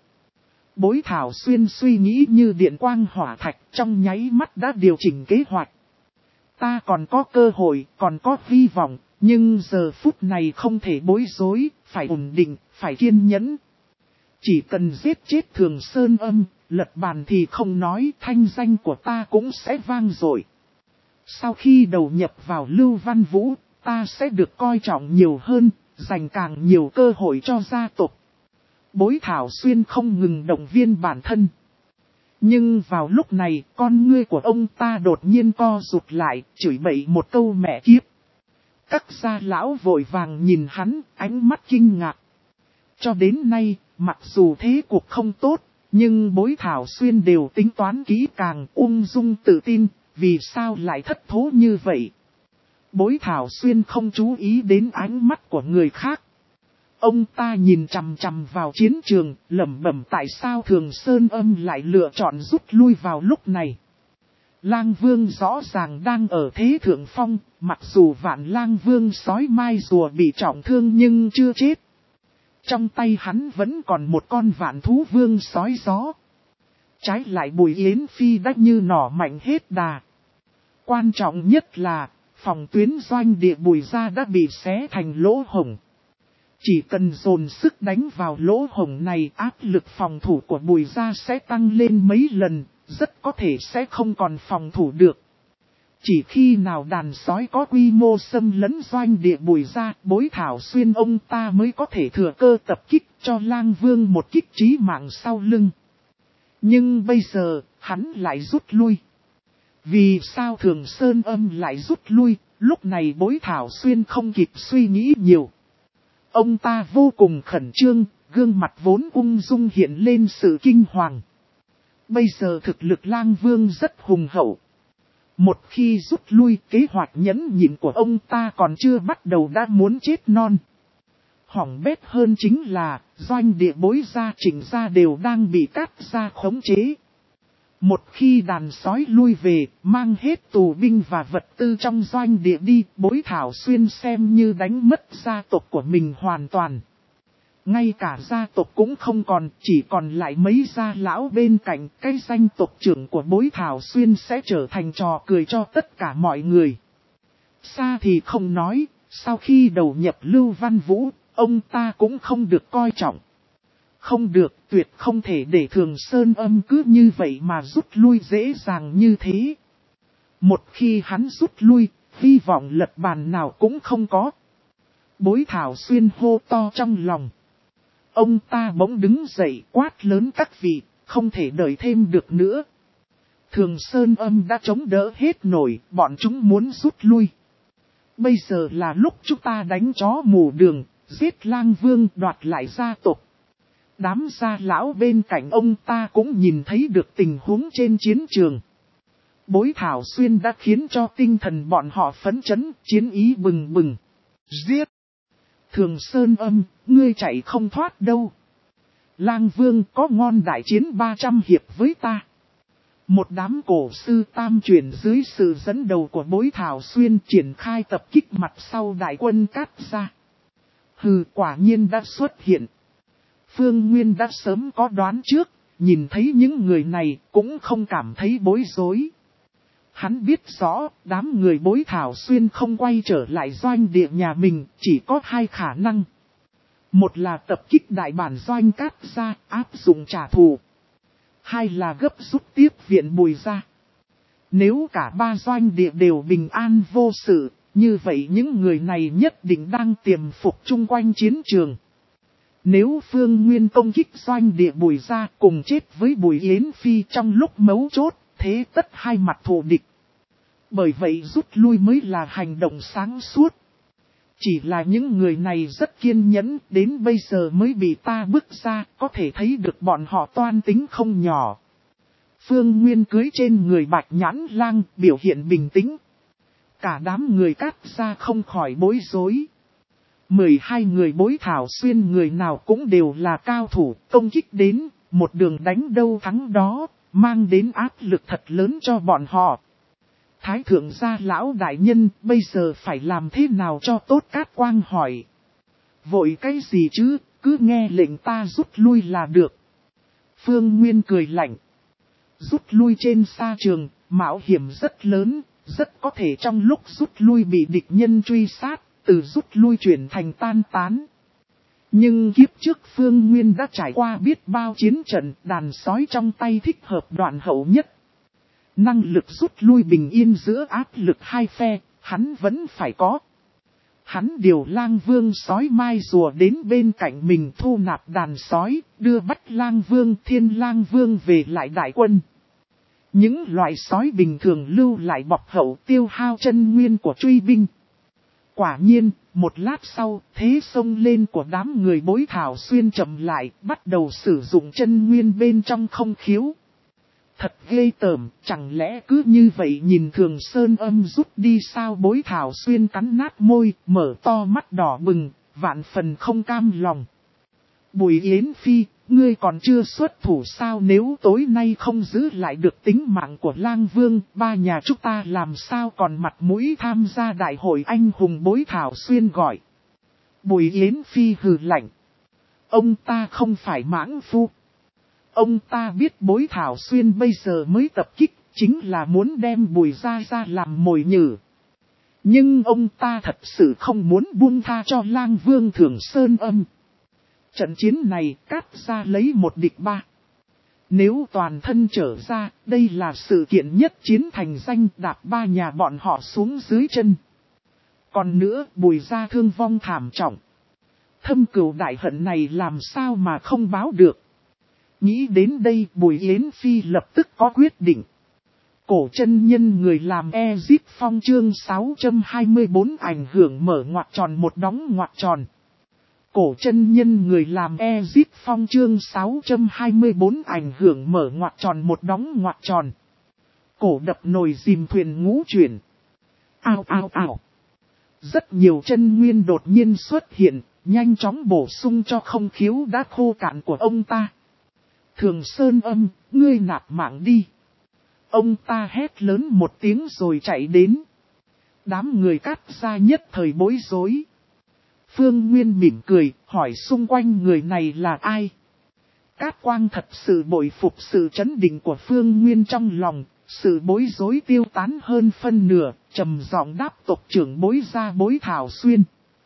Bối Thảo Xuyên suy nghĩ như điện quang hỏa thạch, trong nháy mắt đã điều chỉnh kế hoạch. Ta còn có cơ hội, còn có hy vọng, nhưng giờ phút này không thể bối rối, phải ổn định, phải kiên nhẫn. Chỉ cần giết chết Thường Sơn Âm, lật bàn thì không nói, thanh danh của ta cũng sẽ vang dội. Sau khi đầu nhập vào Lưu Văn Vũ, ta sẽ được coi trọng nhiều hơn, dành càng nhiều cơ hội cho gia tộc. Bối Thảo Xuyên không ngừng động viên bản thân. Nhưng vào lúc này, con ngươi của ông ta đột nhiên co rụt lại, chửi bậy một câu mẹ kiếp. Các gia lão vội vàng nhìn hắn, ánh mắt kinh ngạc. Cho đến nay, mặc dù thế cuộc không tốt, nhưng Bối Thảo Xuyên đều tính toán kỹ càng, ung dung tự tin, vì sao lại thất thố như vậy. Bối Thảo Xuyên không chú ý đến ánh mắt của người khác. Ông ta nhìn chằm chằm vào chiến trường, lẩm bẩm tại sao Thường Sơn Âm lại lựa chọn rút lui vào lúc này. Lang Vương rõ ràng đang ở thế thượng phong, mặc dù Vạn Lang Vương sói mai rùa bị trọng thương nhưng chưa chết. Trong tay hắn vẫn còn một con Vạn Thú Vương sói gió. Trái lại Bùi Yến Phi đã như nỏ mạnh hết đà. Quan trọng nhất là, phòng tuyến doanh địa Bùi Gia đã bị xé thành lỗ hổng. Chỉ cần dồn sức đánh vào lỗ hổng này, áp lực phòng thủ của Bùi Gia sẽ tăng lên mấy lần, rất có thể sẽ không còn phòng thủ được. Chỉ khi nào đàn sói có quy mô xâm lấn doanh địa Bùi Gia, Bối Thảo Xuyên ông ta mới có thể thừa cơ tập kích cho Lang Vương một kích chí mạng sau lưng. Nhưng bây giờ, hắn lại rút lui. Vì sao Thường Sơn Âm lại rút lui, lúc này Bối Thảo Xuyên không kịp suy nghĩ nhiều. Ông ta vô cùng khẩn trương, gương mặt vốn ung dung hiện lên sự kinh hoàng. Bây giờ thực lực Lang Vương rất hùng hậu. Một khi rút lui, kế hoạch nhẫn nhịn của ông ta còn chưa bắt đầu đã muốn chết non. Hỏng bét hơn chính là, doanh địa Bối Gia Trịnh Gia đều đang bị Cát Gia khống chế. Một khi đàn sói lui về, mang hết tù binh và vật tư trong doanh địa đi, Bối Thảo Xuyên xem như đánh mất gia tộc của mình hoàn toàn. Ngay cả gia tộc cũng không còn, chỉ còn lại mấy gia lão bên cạnh, cái danh tộc trưởng của Bối Thảo Xuyên sẽ trở thành trò cười cho tất cả mọi người. Xa thì không nói, sau khi đầu nhập Lưu Văn Vũ, ông ta cũng không được coi trọng. Không được, tuyệt không thể để Thường Sơn Âm cứ như vậy mà rút lui dễ dàng như thế. Một khi hắn rút lui, hy vọng lật bàn nào cũng không có. Bối Thảo Xuyên hô to trong lòng. Ông ta bỗng đứng dậy quát lớn các vị, không thể đợi thêm được nữa. Thường Sơn Âm đã chống đỡ hết nổi, bọn chúng muốn rút lui. Bây giờ là lúc chúng ta đánh chó mù đường, giết Lang Vương đoạt lại gia tộc. Đám gia lão bên cạnh ông ta cũng nhìn thấy được tình huống trên chiến trường. Bối Thảo Xuyên đã khiến cho tinh thần bọn họ phấn chấn, chiến ý bừng bừng. Giết! Thường Sơn Âm, ngươi chạy không thoát đâu. Lang Vương có ngon đại chiến ba trăm hiệp với ta. Một đám cổ sư tam truyền dưới sự dẫn đầu của Bối Thảo Xuyên triển khai tập kích mặt sau đại quân Cát Gia. Hừ, quả nhiên đã xuất hiện. Phương Nguyên đã sớm có đoán trước, nhìn thấy những người này cũng không cảm thấy bối rối. Hắn biết rõ, đám người Bối Thảo Xuyên không quay trở lại doanh địa nhà mình, chỉ có hai khả năng. Một là tập kích đại bản doanh Cát Gia, áp dụng trả thù. Hai là gấp rút tiếp viện Bùi Gia. Nếu cả ba doanh địa đều bình an vô sự, như vậy những người này nhất định đang tiềm phục chung quanh chiến trường. Nếu Phương Nguyên công kích doanh địa Bùi Gia cùng chết với Bùi Yến Phi trong lúc mấu chốt, thế tất hai mặt thù địch. Bởi vậy rút lui mới là hành động sáng suốt. Chỉ là những người này rất kiên nhẫn, đến bây giờ mới bị ta bước ra, có thể thấy được bọn họ toan tính không nhỏ. Phương Nguyên cưới trên người Bạch Nhãn Lang, biểu hiện bình tĩnh. Cả đám người Cát Gia không khỏi bối rối. mười hai người Bối Thảo Xuyên người nào cũng đều là cao thủ, công kích đến, một đường đánh đâu thắng đó, mang đến áp lực thật lớn cho bọn họ. Thái thượng gia lão đại nhân, bây giờ phải làm thế nào cho tốt? Cát Quang hỏi. Vội cái gì chứ, cứ nghe lệnh ta rút lui là được. Phương Nguyên cười lạnh. Rút lui trên sa trường, mạo hiểm rất lớn, rất có thể trong lúc rút lui bị địch nhân truy sát, từ rút lui chuyển thành tan tán. Nhưng kiếp trước Phương Nguyên đã trải qua biết bao chiến trận, đàn sói trong tay thích hợp đoạn hậu nhất. Năng lực rút lui bình yên giữa áp lực hai phe, hắn vẫn phải có. Hắn điều Lang Vương sói mai rùa đến bên cạnh mình thu nạp đàn sói, đưa bắt Lang Vương Thiên Lang Vương về lại đại quân. Những loại sói bình thường lưu lại bọc hậu tiêu hao chân nguyên của truy binh. Quả nhiên, một lát sau, thế xông lên của đám người Bối Thảo Xuyên chậm lại, bắt đầu sử dụng chân nguyên bên trong không khiếu. Thật ghê tởm, chẳng lẽ cứ như vậy nhìn Thường Sơn Âm rút đi sao? Bối Thảo Xuyên cắn nát môi, mở to mắt đỏ bừng, vạn phần không cam lòng. Bùi Yến Phi, ngươi còn chưa xuất thủ sao? Nếu tối nay không giữ lại được tính mạng của Lang Vương, ba nhà chúng ta làm sao còn mặt mũi tham gia đại hội anh hùng? Bối Thảo Xuyên gọi. Bùi Yến Phi hừ lạnh. Ông ta không phải mãng phu. Ông ta biết Bối Thảo Xuyên bây giờ mới tập kích, chính là muốn đem Bùi Gia ra làm mồi nhử. Nhưng ông ta thật sự không muốn buông tha cho Lang Vương Thường Sơn Âm. Trận chiến này Cát Gia lấy một địch ba. Nếu toàn thân trở ra, đây là sự kiện nhất chiến thành danh đạp ba nhà bọn họ xuống dưới chân. Còn nữa, Bùi gia thương vong thảm trọng. Thâm cừu đại hận này làm sao mà không báo được. Nghĩ đến đây, Bùi Yến Phi lập tức có quyết định. Cổ chân nhân người làm Ezip Phong chương sáu trăm hai mươi bốn ảnh hưởng mở ngoặc tròn một đóng ngoặc tròn. Cổ chân nhân người làm Ezip Phong chương sáu trăm hai mươi bốn ảnh hưởng mở ngoặc tròn một đóng ngoặc tròn. Cổ đập nồi dìm thuyền ngũ chuyển. Ao ao ao. Rất nhiều chân nguyên đột nhiên xuất hiện, nhanh chóng bổ sung cho không khiếu đã khô cạn của ông ta. Thường Sơn Âm, ngươi nạp mạng đi. Ông ta hét lớn một tiếng rồi chạy đến. Đám người Cát gia nhất thời bối rối. Phương Nguyên mỉm cười, hỏi xung quanh người này là ai. Cát Quang thật sự bội phục sự chấn định của Phương Nguyên trong lòng, sự bối rối tiêu tán hơn phân nửa, trầm giọng đáp tộc trưởng Bối gia Bối Thảo Xuyên.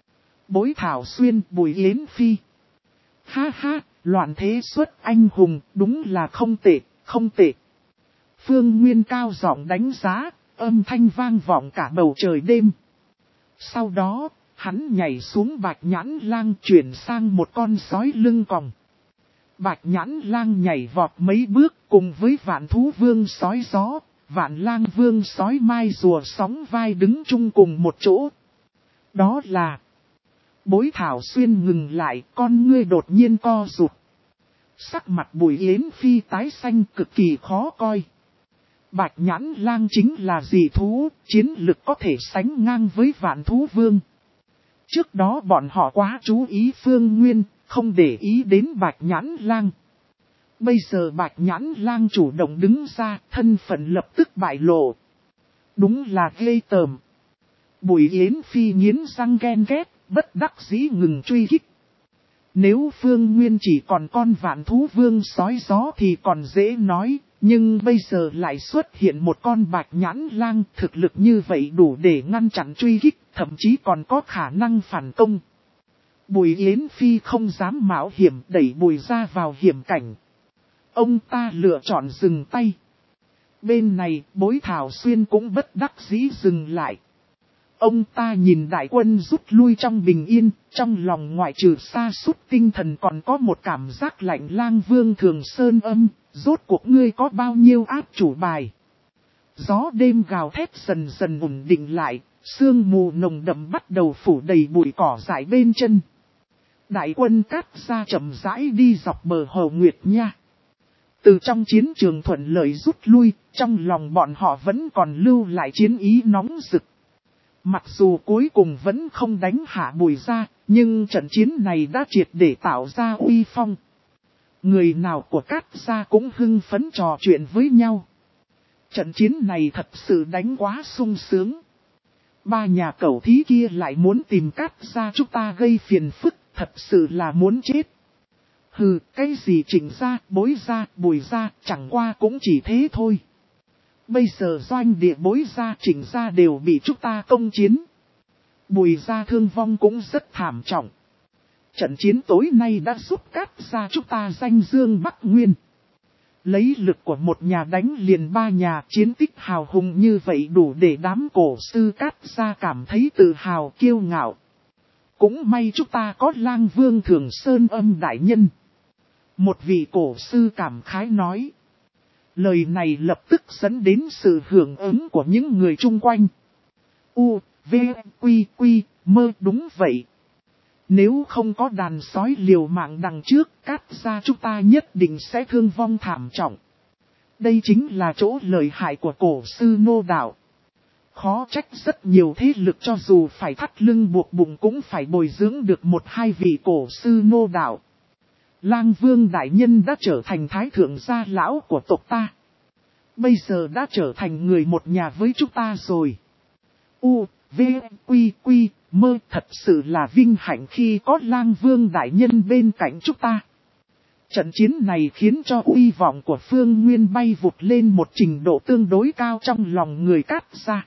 Bối Thảo Xuyên, Bùi Yến Phi. Ha ha, loạn thế xuất anh hùng, đúng là không tệ, không tệ. Phương Nguyên cao giọng đánh giá, âm thanh vang vọng cả bầu trời đêm. Sau đó, hắn nhảy xuống Bạch Nhãn Lang chuyển sang một con sói lưng còng. Bạch Nhãn Lang nhảy vọt mấy bước cùng với Vạn Thú Vương sói gió, Vạn Lang Vương sói mai rùa sóng vai đứng chung cùng một chỗ. Đó là... Bối Thảo Xuyên ngừng lại, con ngươi đột nhiên co rụt. Sắc mặt Bùi Yến Phi tái xanh cực kỳ khó coi. Bạch Nhãn Lang chính là dị thú, chiến lực có thể sánh ngang với Vạn Thú Vương. Trước đó bọn họ quá chú ý Phương Nguyên, không để ý đến Bạch Nhãn Lang. Bây giờ Bạch Nhãn Lang chủ động đứng ra, thân phận lập tức bại lộ. Đúng là ghê tởm. Bùi Yến Phi nghiến răng ghen ghét, bất đắc dĩ ngừng truy kích. Nếu Phương Nguyên chỉ còn con Vạn Thú Vương sói gió thì còn dễ nói, nhưng bây giờ lại xuất hiện một con Bạch Nhãn Lang, thực lực như vậy đủ để ngăn chặn truy kích, thậm chí còn có khả năng phản công. Bùi Yến Phi không dám mạo hiểm đẩy Bùi ra vào hiểm cảnh. Ông ta lựa chọn dừng tay. Bên này, Bối Thảo Xuyên cũng bất đắc dĩ dừng lại. Ông ta nhìn đại quân rút lui trong bình yên, trong lòng ngoại trừ sa sút tinh thần còn có một cảm giác lạnh. Lang Vương Thường Sơn Âm, rốt cuộc ngươi có bao nhiêu áp chủ bài. Gió đêm gào thét dần dần ổn định lại, sương mù nồng đậm bắt đầu phủ đầy bụi cỏ dại bên chân. Đại quân Cát gia chậm rãi đi dọc bờ Hồ Nguyệt Nha. Từ trong chiến trường thuận lợi rút lui, trong lòng bọn họ vẫn còn lưu lại chiến ý nóng rực. Mặc dù cuối cùng vẫn không đánh hạ Bùi gia, nhưng trận chiến này đã triệt để tạo ra uy phong. Người nào của Cát gia cũng hưng phấn trò chuyện với nhau. Trận chiến này thật sự đánh quá sung sướng. Ba nhà cẩu thí kia lại muốn tìm Cát gia chúng ta gây phiền phức, thật sự là muốn chết. Hừ, cái gì Trịnh gia, Bối gia, Bùi gia, chẳng qua cũng chỉ thế thôi. Bây giờ doanh địa Bối gia, Trịnh gia đều bị chúng ta công chiến. Bùi gia thương vong cũng rất thảm trọng. Trận chiến tối nay đã giúp Cát gia chúng ta danh dương Bắc Nguyên. Lấy lực của một nhà đánh liền ba nhà, chiến tích hào hùng như vậy đủ để đám cổ sư Cát gia cảm thấy tự hào kiêu ngạo. Cũng may chúng ta có Lang Vương Thường Sơn Âm đại nhân. Một vị cổ sư cảm khái nói. Lời này lập tức dẫn đến sự hưởng ứng của những người chung quanh. U, V, Quy, Quy, mơ đúng vậy. Nếu không có đàn sói liều mạng đằng trước, Cát gia chúng ta nhất định sẽ thương vong thảm trọng. Đây chính là chỗ lợi hại của cổ sư nô đạo. Khó trách rất nhiều thế lực cho dù phải thắt lưng buộc bụng cũng phải bồi dưỡng được một hai vị cổ sư nô đạo. Lang Vương đại nhân đã trở thành thái thượng gia lão của tộc ta. Bây giờ đã trở thành người một nhà với chúng ta rồi. U, V, Quy, Quy, mơ thật sự là vinh hạnh khi có Lang Vương đại nhân bên cạnh chúng ta. Trận chiến này khiến cho uy vọng của Phương Nguyên bay vụt lên một trình độ tương đối cao trong lòng người Cát gia.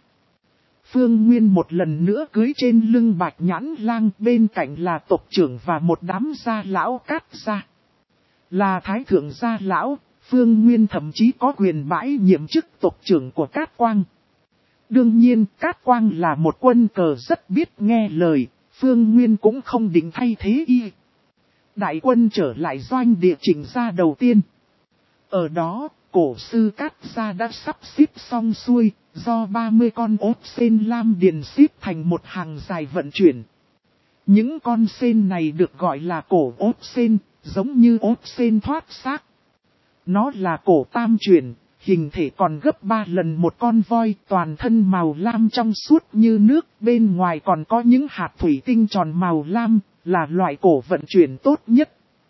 Phương Nguyên một lần nữa cưới trên lưng Bạch Nhãn Lang, bên cạnh là tộc trưởng và một đám gia lão Cát gia. Là thái thượng gia lão, Phương Nguyên thậm chí có quyền bãi nhiệm chức tộc trưởng của Cát Quang. Đương nhiên, Cát Quang là một quân cờ rất biết nghe lời, Phương Nguyên cũng không định thay thế y. Đại quân trở lại doanh địa Trịnh gia đầu tiên. Ở đó, cổ sư Cát gia đã sắp xếp xong xuôi, do ba mươi con ốt sên lam điền xếp thành một hàng dài vận chuyển. Những con sên này được gọi là cổ ốt sên, giống như ốt sên thoát xác. Nó là cổ tam chuyển, hình thể còn gấp ba lần một con voi, toàn thân màu lam trong suốt như nước, bên ngoài còn có những hạt thủy tinh tròn màu lam, là loại cổ vận chuyển tốt nhất.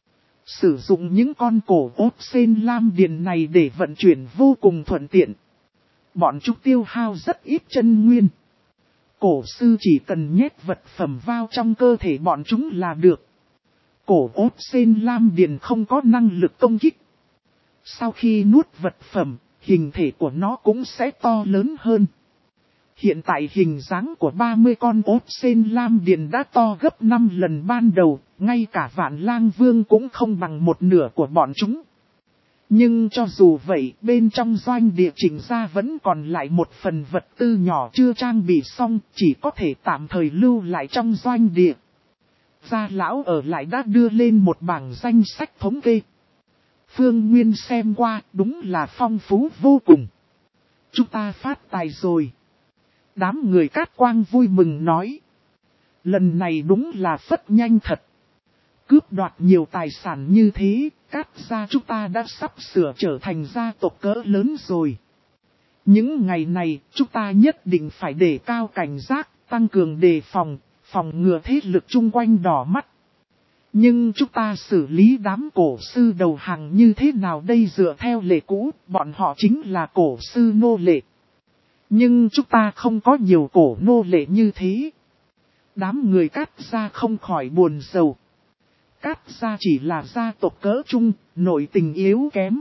Sử dụng những con cổ ốt sên lam điền này để vận chuyển vô cùng thuận tiện. Bọn chúng tiêu hao rất ít chân nguyên. Cổ sư chỉ cần nhét vật phẩm vào trong cơ thể bọn chúng là được. Cổ ốt sên lam điền không có năng lực công kích. Sau khi nuốt vật phẩm, hình thể của nó cũng sẽ to lớn hơn. Hiện tại hình dáng của ba mươi con ốt sên lam điền đã to gấp năm lần ban đầu, ngay cả Vạn Lang Vương cũng không bằng một nửa của bọn chúng. Nhưng cho dù vậy, bên trong doanh địa Trịnh gia vẫn còn lại một phần vật tư nhỏ chưa trang bị xong, chỉ có thể tạm thời lưu lại trong doanh địa. Gia lão ở lại đã đưa lên một bảng danh sách thống kê. Phương Nguyên xem qua, đúng là phong phú vô cùng. Chúng ta phát tài rồi. Đám người Cát Quang vui mừng nói. Lần này đúng là phất nhanh thật. Cướp đoạt nhiều tài sản như thế, Cát gia chúng ta đã sắp sửa trở thành gia tộc cỡ lớn rồi. Những ngày này, chúng ta nhất định phải đề cao cảnh giác, tăng cường đề phòng, phòng ngừa thế lực chung quanh đỏ mắt. Nhưng chúng ta xử lý đám cổ sư đầu hàng như thế nào đây? Dựa theo lệ cũ, bọn họ chính là cổ sư nô lệ. Nhưng chúng ta không có nhiều cổ nô lệ như thế. Đám người Cát gia không khỏi buồn rầu. Cát gia chỉ là gia tộc cỡ trung, nội tình yếu kém.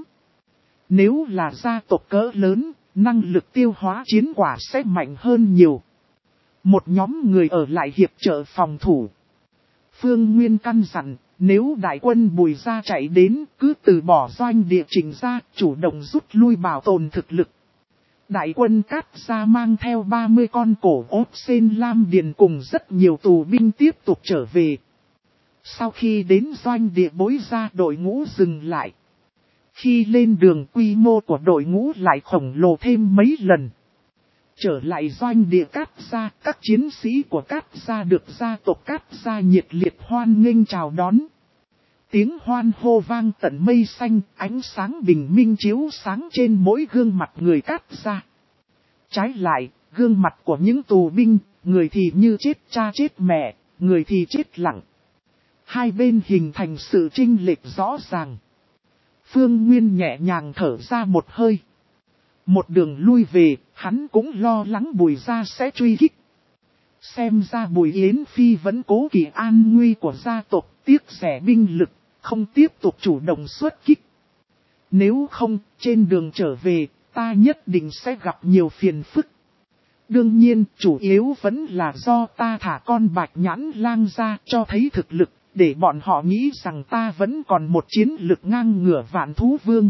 Nếu là gia tộc cỡ lớn, năng lực tiêu hóa chiến quả sẽ mạnh hơn nhiều. Một nhóm người ở lại hiệp trợ phòng thủ. Phương Nguyên căn dặn, nếu đại quân Bùi gia chạy đến, cứ từ bỏ doanh địa Trịnh gia, chủ động rút lui bảo tồn thực lực. Đại quân Cát gia mang theo ba mươi con cổ ốt sên lam điền cùng rất nhiều tù binh tiếp tục trở về. Sau khi đến doanh địa Bối gia, đội ngũ dừng lại. Khi lên đường, quy mô của đội ngũ lại khổng lồ thêm mấy lần. Trở lại doanh địa Cát gia, các chiến sĩ của Cát gia được gia tộc Cát gia nhiệt liệt hoan nghênh chào đón. Tiếng hoan hô vang tận mây xanh, ánh sáng bình minh chiếu sáng trên mỗi gương mặt người Cát gia. Trái lại, gương mặt của những tù binh, người thì như chết cha chết mẹ, người thì chết lặng. Hai bên hình thành sự chênh lệch rõ ràng. Phương Nguyên nhẹ nhàng thở ra một hơi. Một đường lui về, hắn cũng lo lắng Bùi gia sẽ truy kích. Xem ra Bùi Yến Phi vẫn cố kỵ an nguy của gia tộc, tiếc rẻ binh lực, không tiếp tục chủ động xuất kích. Nếu không, trên đường trở về, ta nhất định sẽ gặp nhiều phiền phức. Đương nhiên, chủ yếu vẫn là do ta thả con Bạch Nhãn Lang ra cho thấy thực lực, để bọn họ nghĩ rằng ta vẫn còn một chiến lực ngang ngửa Vạn Thú Vương.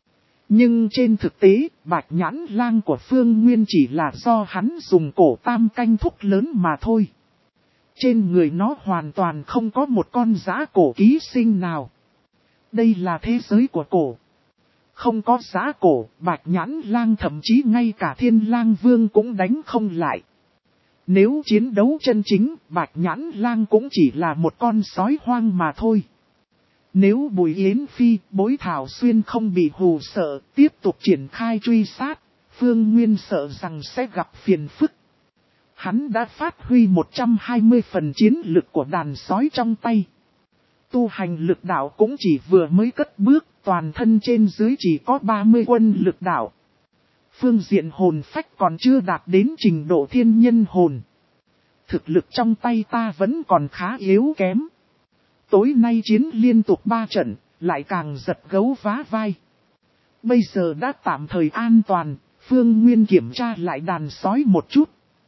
Nhưng trên thực tế, Bạch Nhãn Lang của Phương Nguyên chỉ là do hắn dùng cổ tam canh thúc lớn mà thôi. Trên người nó hoàn toàn không có một con giã cổ ký sinh nào. Đây là thế giới của cổ. Không có giã cổ, Bạch Nhãn Lang thậm chí ngay cả Thiên Lang Vương cũng đánh không lại. Nếu chiến đấu chân chính, Bạch Nhãn Lang cũng chỉ là một con sói hoang mà thôi. Nếu Bùi Yến Phi, Bối Thảo Xuyên không bị hù sợ, tiếp tục triển khai truy sát, Phương Nguyên sợ rằng sẽ gặp phiền phức. Hắn đã phát huy một trăm hai mươi phần chiến lực của đàn sói trong tay. Tu hành lực đạo cũng chỉ vừa mới cất bước, toàn thân trên dưới chỉ có ba mươi quân lực đạo. Phương diện hồn phách còn chưa đạt đến trình độ thiên nhân hồn. Thực lực trong tay ta vẫn còn khá yếu kém. Tối nay chiến liên tục ba trận, lại càng giật gấu vá vai. Bây giờ đã tạm thời an toàn, Phương Nguyên kiểm tra lại đàn sói một chút.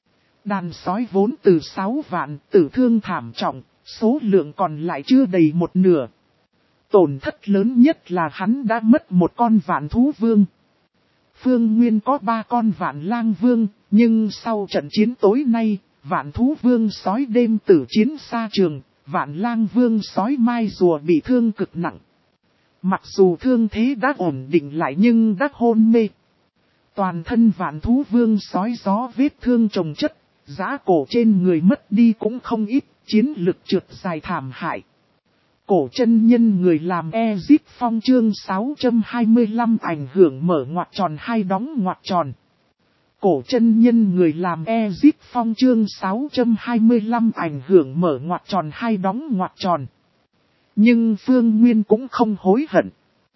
Đàn sói vốn từ sáu vạn, tử thương thảm trọng, số lượng còn lại chưa đầy một nửa. Tổn thất lớn nhất là hắn đã mất một con vạn thú vương. Phương Nguyên có ba con vạn lang vương, nhưng sau trận chiến tối nay, vạn thú vương sói đêm tử chiến xa trường, vạn lang vương sói mai rùa bị thương cực nặng. Mặc dù thương thế đã ổn định lại nhưng đã hôn mê. Toàn thân vạn thú vương sói gió vết thương chồng chất, giá cổ trên người mất đi cũng không ít, chiến lực trượt dài thảm hại. Cổ chân nhân người làm Ezip Phong chương sáu trăm hai mươi lăm ảnh hưởng mở ngoặc tròn hay đóng ngoặc tròn. Cổ chân nhân người làm Ezip Phong chương sáu trăm hai mươi lăm ảnh hưởng mở ngoặc tròn hay đóng ngoặc tròn. Nhưng Phương Nguyên cũng không hối hận.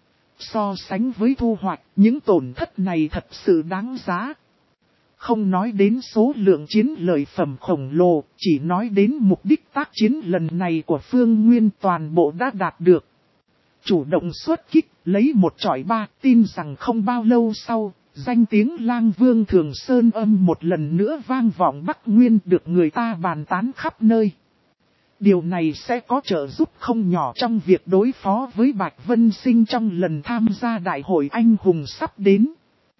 So sánh với thu hoạch, những tổn thất này thật sự đáng giá. Không nói đến số lượng chiến lợi phẩm khổng lồ, chỉ nói đến mục đích tác chiến lần này của Phương Nguyên toàn bộ đã đạt được. Chủ động xuất kích, lấy một chọi ba, tin rằng không bao lâu sau, danh tiếng Lang Vương Thường Sơn Âm một lần nữa vang vọng Bắc Nguyên được người ta bàn tán khắp nơi. Điều này sẽ có trợ giúp không nhỏ trong việc đối phó với Bạch Vân Sinh trong lần tham gia đại hội anh hùng sắp đến.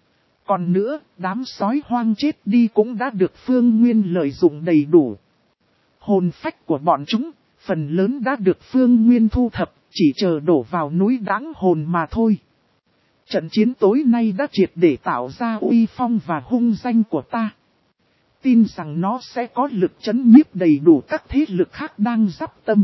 Còn nữa, đám sói hoang chết đi cũng đã được Phương Nguyên lợi dụng đầy đủ. Hồn phách của bọn chúng, phần lớn đã được Phương Nguyên thu thập, chỉ chờ đổ vào núi Đãng Hồn mà thôi. Trận chiến tối nay đã triệt để tạo ra uy phong và hung danh của ta. Tin rằng nó sẽ có lực chấn nhiếp đầy đủ các thế lực khác đang giáp tâm.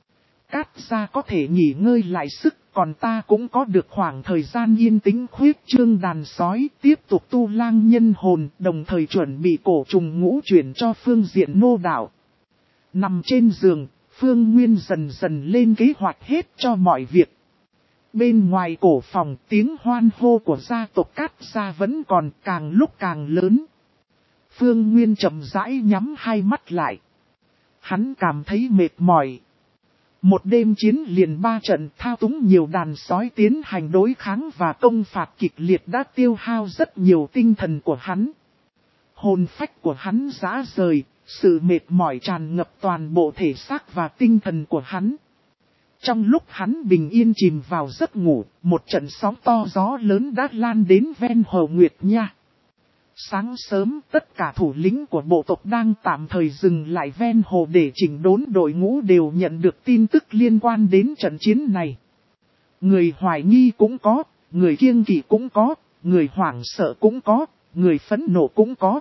Cát gia có thể nghỉ ngơi lại sức, còn ta cũng có được khoảng thời gian yên tĩnh khuyết trương đàn sói, tiếp tục tu lang nhân hồn, đồng thời chuẩn bị cổ trùng ngũ chuyển cho phương diện nô đạo. Nằm trên giường, Phương Nguyên dần dần lên kế hoạch hết cho mọi việc. Bên ngoài cổ phòng, tiếng hoan hô của gia tộc Cát gia vẫn còn càng lúc càng lớn. Phương Nguyên chậm rãi nhắm hai mắt lại. Hắn cảm thấy mệt mỏi. Một đêm chiến liền ba trận thao túng nhiều đàn sói tiến hành đối kháng và công phạt kịch liệt đã tiêu hao rất nhiều tinh thần của hắn. Hồn phách của hắn rã rời, sự mệt mỏi tràn ngập toàn bộ thể xác và tinh thần của hắn. Trong lúc hắn bình yên chìm vào giấc ngủ, một trận sóng to gió lớn đã lan đến ven hồ Nguyệt Nha. Sáng sớm, tất cả thủ lĩnh của bộ tộc đang tạm thời dừng lại ven hồ để chỉnh đốn đội ngũ đều nhận được tin tức liên quan đến trận chiến này. Người hoài nghi cũng có, người kiêng kỵ cũng có, người hoảng sợ cũng có, người phẫn nộ cũng có.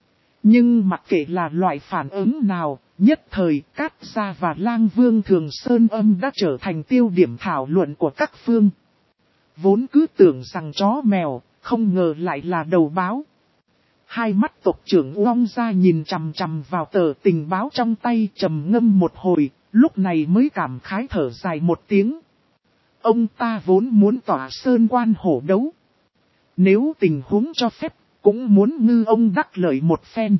Nhưng mặc kệ là loại phản ứng nào, nhất thời Cát gia và Lang Vương Thường Sơn Âm đã trở thành tiêu điểm thảo luận của các phương. Vốn cứ tưởng rằng chó mèo, không ngờ lại là đầu báo. Hai mắt tộc trưởng Uông gia nhìn chằm chằm vào tờ tình báo trong tay trầm ngâm một hồi, lúc này mới cảm khái thở dài một tiếng. Ông ta vốn muốn tỏa sơn quan hổ đấu. Nếu tình huống cho phép, cũng muốn ngư ông đắc lợi một phen.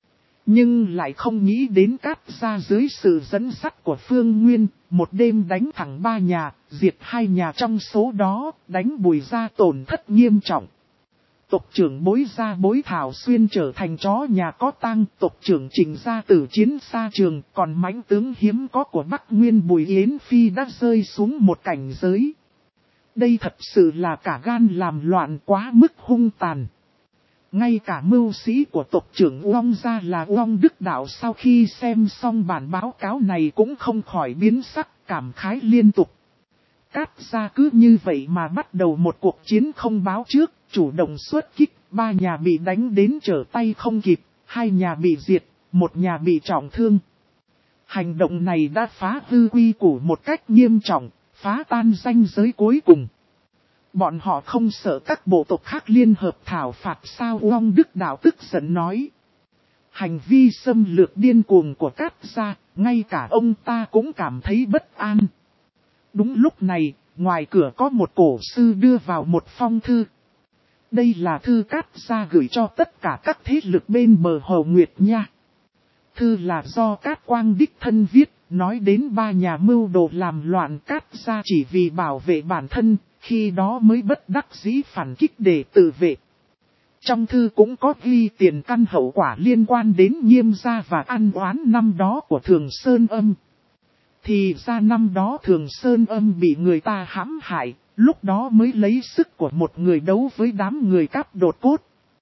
Nhưng lại không nghĩ đến Cát gia dưới sự dẫn dắt của Phương Nguyên, một đêm đánh thẳng ba nhà, diệt hai nhà trong số đó, đánh Bùi gia tổn thất nghiêm trọng. Tộc trưởng Bối gia Bối Thảo Xuyên trở thành chó nhà có tang, tộc trưởng Trịnh gia tử chiến xa trường, còn mãnh tướng hiếm có của Bắc Nguyên Bùi Yến Phi đã rơi xuống một cảnh giới. Đây thật sự là cả gan làm loạn quá mức hung tàn. Ngay cả mưu sĩ của tộc trưởng Uông gia là Uông Đức Đạo sau khi xem xong bản báo cáo này cũng không khỏi biến sắc, cảm khái liên tục. Cát gia cứ như vậy mà bắt đầu một cuộc chiến không báo trước, chủ động xuất kích, ba nhà bị đánh đến trở tay không kịp, hai nhà bị diệt, một nhà bị trọng thương. Hành động này đã phá hư quy củ một cách nghiêm trọng, phá tan ranh giới cuối cùng. Bọn họ không sợ các bộ tộc khác liên hợp thảo phạt sao? Uông Đức Đạo tức giận nói. Hành vi xâm lược điên cuồng của Cát gia, ngay cả ông ta cũng cảm thấy bất an. Đúng lúc này, ngoài cửa có một cổ sư đưa vào một phong thư. Đây là thư Cát gia gửi cho tất cả các thế lực bên bờ hồ Nguyệt Nha. Thư là do Cát Quang đích thân viết, nói đến ba nhà mưu đồ làm loạn Cát gia chỉ vì bảo vệ bản thân, khi đó mới bất đắc dĩ phản kích để tự vệ. Trong thư cũng có ghi tiền căn hậu quả liên quan đến Nghiêm gia và ăn oán năm đó của Thường Sơn Âm. Thì ra năm đó Thường Sơn Âm bị người ta hãm hại, lúc đó mới lấy sức của một người đấu với đám người cáp đột cốt.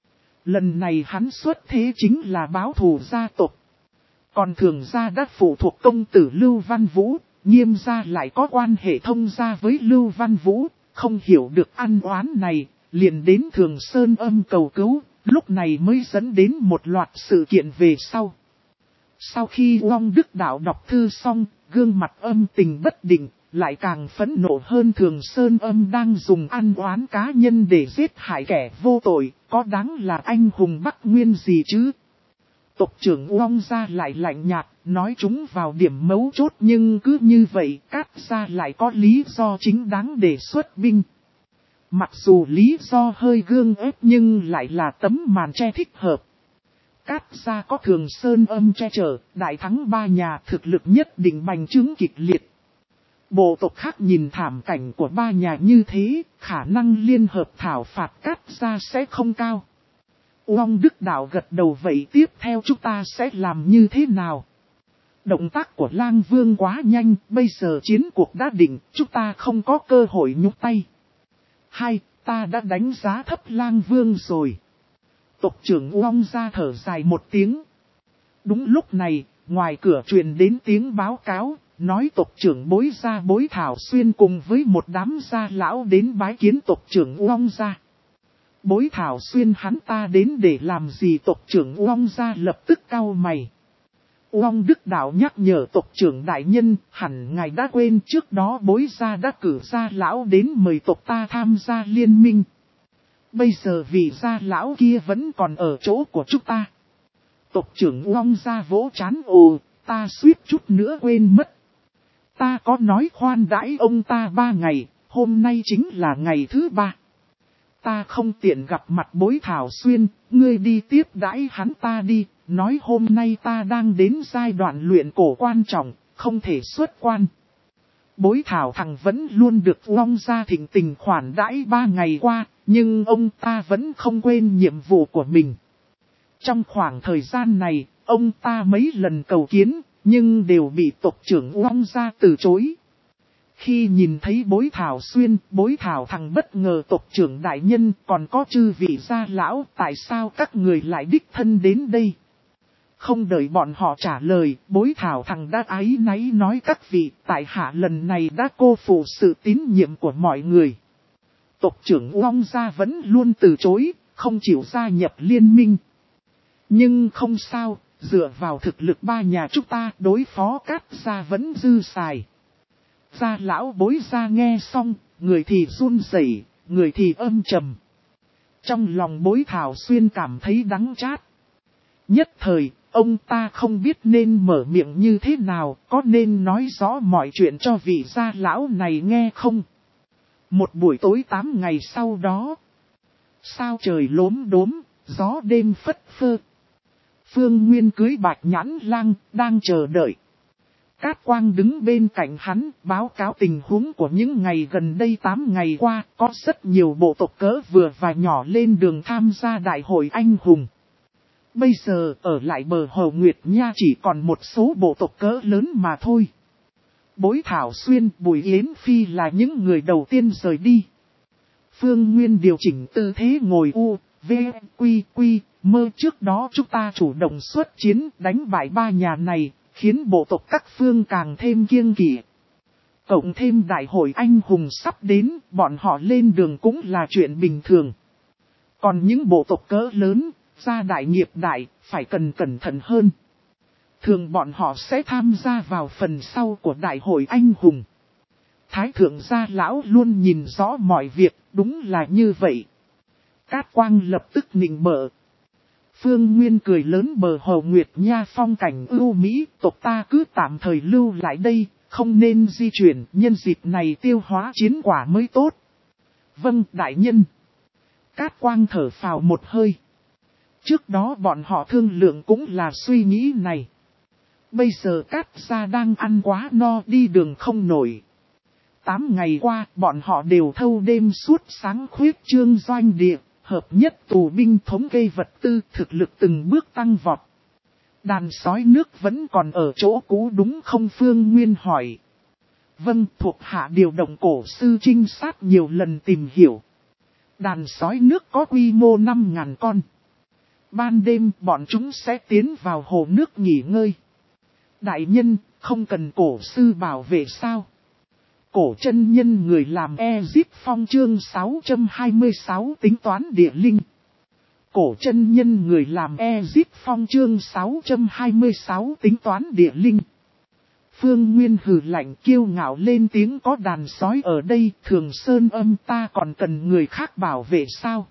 Lần này hắn xuất thế chính là báo thù gia tộc. Còn Thường gia đã phụ thuộc công tử Lưu Văn Vũ, Nghiêm gia lại có quan hệ thông gia với Lưu Văn Vũ, không hiểu được ăn oán này, liền đến Thường Sơn Âm cầu cứu, lúc này mới dẫn đến một loạt sự kiện về sau. Sau khi Uông Đức Đạo đọc thư xong, gương mặt âm tình bất định, lại càng phẫn nộ hơn Thường Sơn Âm đang dùng ăn oán cá nhân để giết hại kẻ vô tội, có đáng là anh hùng Bắc Nguyên gì chứ? Tộc trưởng Uông gia lại lạnh nhạt, nói chúng vào điểm mấu chốt nhưng cứ như vậy Cát gia lại có lý do chính đáng để xuất binh. Mặc dù lý do hơi gương ép nhưng lại là tấm màn che thích hợp. Cát gia có Thường Sơn Âm che chở, đại thắng ba nhà thực lực nhất định bành trướng kịch liệt. Bộ tộc khác nhìn thảm cảnh của ba nhà như thế, khả năng liên hợp thảo phạt Cát gia sẽ không cao. Uông Đức Đạo gật đầu, vậy tiếp theo chúng ta sẽ làm như thế nào? Động tác của Lang Vương quá nhanh, bây giờ chiến cuộc đã định, chúng ta không có cơ hội nhúc tay. Hai, ta đã đánh giá thấp Lang Vương rồi. Tộc trưởng Uông gia thở dài một tiếng. Đúng lúc này, ngoài cửa truyền đến tiếng báo cáo, nói tộc trưởng Bối gia Bối Thảo Xuyên cùng với một đám gia lão đến bái kiến tộc trưởng Uông gia. Bối Thảo Xuyên hắn ta đến để làm gì? Tộc trưởng Uông gia lập tức cau mày. Uông Đức Đạo nhắc nhở tộc trưởng đại nhân, hẳn ngài đã quên trước đó Bối gia đã cử gia lão đến mời tộc ta tham gia liên minh. Bây giờ vị gia lão kia vẫn còn ở chỗ của chúng ta. Tộc trưởng Uông gia vỗ trán, ồ, ta suýt chút nữa quên mất. Ta có nói khoan đãi ông ta ba ngày, hôm nay chính là ngày thứ ba. Ta không tiện gặp mặt Bối Thảo Xuyên, ngươi đi tiếp đãi hắn ta đi, nói hôm nay ta đang đến giai đoạn luyện cổ quan trọng, không thể xuất quan. Bối Thảo thằng vẫn luôn được Uông gia thịnh tình khoản đãi ba ngày qua, nhưng ông ta vẫn không quên nhiệm vụ của mình. Trong khoảng thời gian này, ông ta mấy lần cầu kiến, nhưng đều bị tộc trưởng Uông gia từ chối. Khi nhìn thấy Bối Thảo Xuyên, Bối Thảo thằng bất ngờ tộc trưởng đại nhân còn có chư vị gia lão, tại sao các người lại đích thân đến đây? Không đợi bọn họ trả lời, Bối Thảo thằng đã áy náy nói các vị, tại hạ lần này đã cô phụ sự tín nhiệm của mọi người. Tộc trưởng Uông gia vẫn luôn từ chối, không chịu gia nhập liên minh. Nhưng không sao, dựa vào thực lực ba nhà chúng ta đối phó Cát gia vẫn dư xài. Gia lão Bối gia nghe xong, người thì run rẩy, người thì âm trầm. Trong lòng Bối Thảo Xuyên cảm thấy đắng chát. Nhất thời, ông ta không biết nên mở miệng như thế nào, có nên nói rõ mọi chuyện cho vị gia lão này nghe không? Một buổi tối tám ngày sau đó, sao trời lốm đốm, gió đêm phất phơ. Phương Nguyên cưới Bạch Nhãn Lang, đang chờ đợi. Cát Quang đứng bên cạnh hắn, báo cáo tình huống của những ngày gần đây. Tám ngày qua, có rất nhiều bộ tộc cỡ vừa và nhỏ lên đường tham gia đại hội anh hùng. Bây giờ, ở lại bờ Hồ Nguyệt Nha chỉ còn một số bộ tộc cỡ lớn mà thôi. Bối Thảo Xuyên, Bùi Yến Phi là những người đầu tiên rời đi. Phương Nguyên điều chỉnh tư thế ngồi u, v, quy, quy, mơ. Trước đó chúng ta chủ động xuất chiến đánh bại ba nhà này, khiến bộ tộc các phương càng thêm kiêng kỵ. Cộng thêm đại hội anh hùng sắp đến, bọn họ lên đường cũng là chuyện bình thường. Còn những bộ tộc cỡ lớn, gia đại nghiệp đại, phải cần cẩn thận hơn. Thường bọn họ sẽ tham gia vào phần sau của đại hội anh hùng. Thái thượng gia lão luôn nhìn rõ mọi việc, đúng là như vậy. Cát Quang lập tức nịnh bợ. Phương Nguyên cười lớn, bờ Hồ Nguyệt Nha phong cảnh ưu mỹ, tộc ta cứ tạm thời lưu lại đây, không nên di chuyển, nhân dịp này tiêu hóa chiến quả mới tốt. Vâng, đại nhân. Cát Quang thở phào một hơi. Trước đó bọn họ thương lượng cũng là suy nghĩ này. Bây giờ Cát gia đang ăn quá no, đi đường không nổi. Tám ngày qua, bọn họ đều thâu đêm suốt sáng khuyết trương doanh địa, hợp nhất tù binh, thống kê vật tư, thực lực từng bước tăng vọt. Đàn sói nước vẫn còn ở chỗ cũ đúng không? Phương Nguyên hỏi. Vâng, thuộc hạ điều động cổ sư trinh sát nhiều lần tìm hiểu. Đàn sói nước có quy mô năm nghìn con. Ban đêm bọn chúng sẽ tiến vào hồ nước nghỉ ngơi. Đại nhân, không cần cổ sư bảo vệ sao? Cổ chân nhân người làm Egypt Phong chương sáu trăm hai mươi sáu tính toán địa linh. Cổ chân nhân người làm Egypt Phong chương sáu trăm hai mươi sáu tính toán địa linh. Phương Nguyên hừ lạnh kiêu ngạo lên tiếng, có đàn sói ở đây, Thường Sơn Âm ta còn cần người khác bảo vệ sao?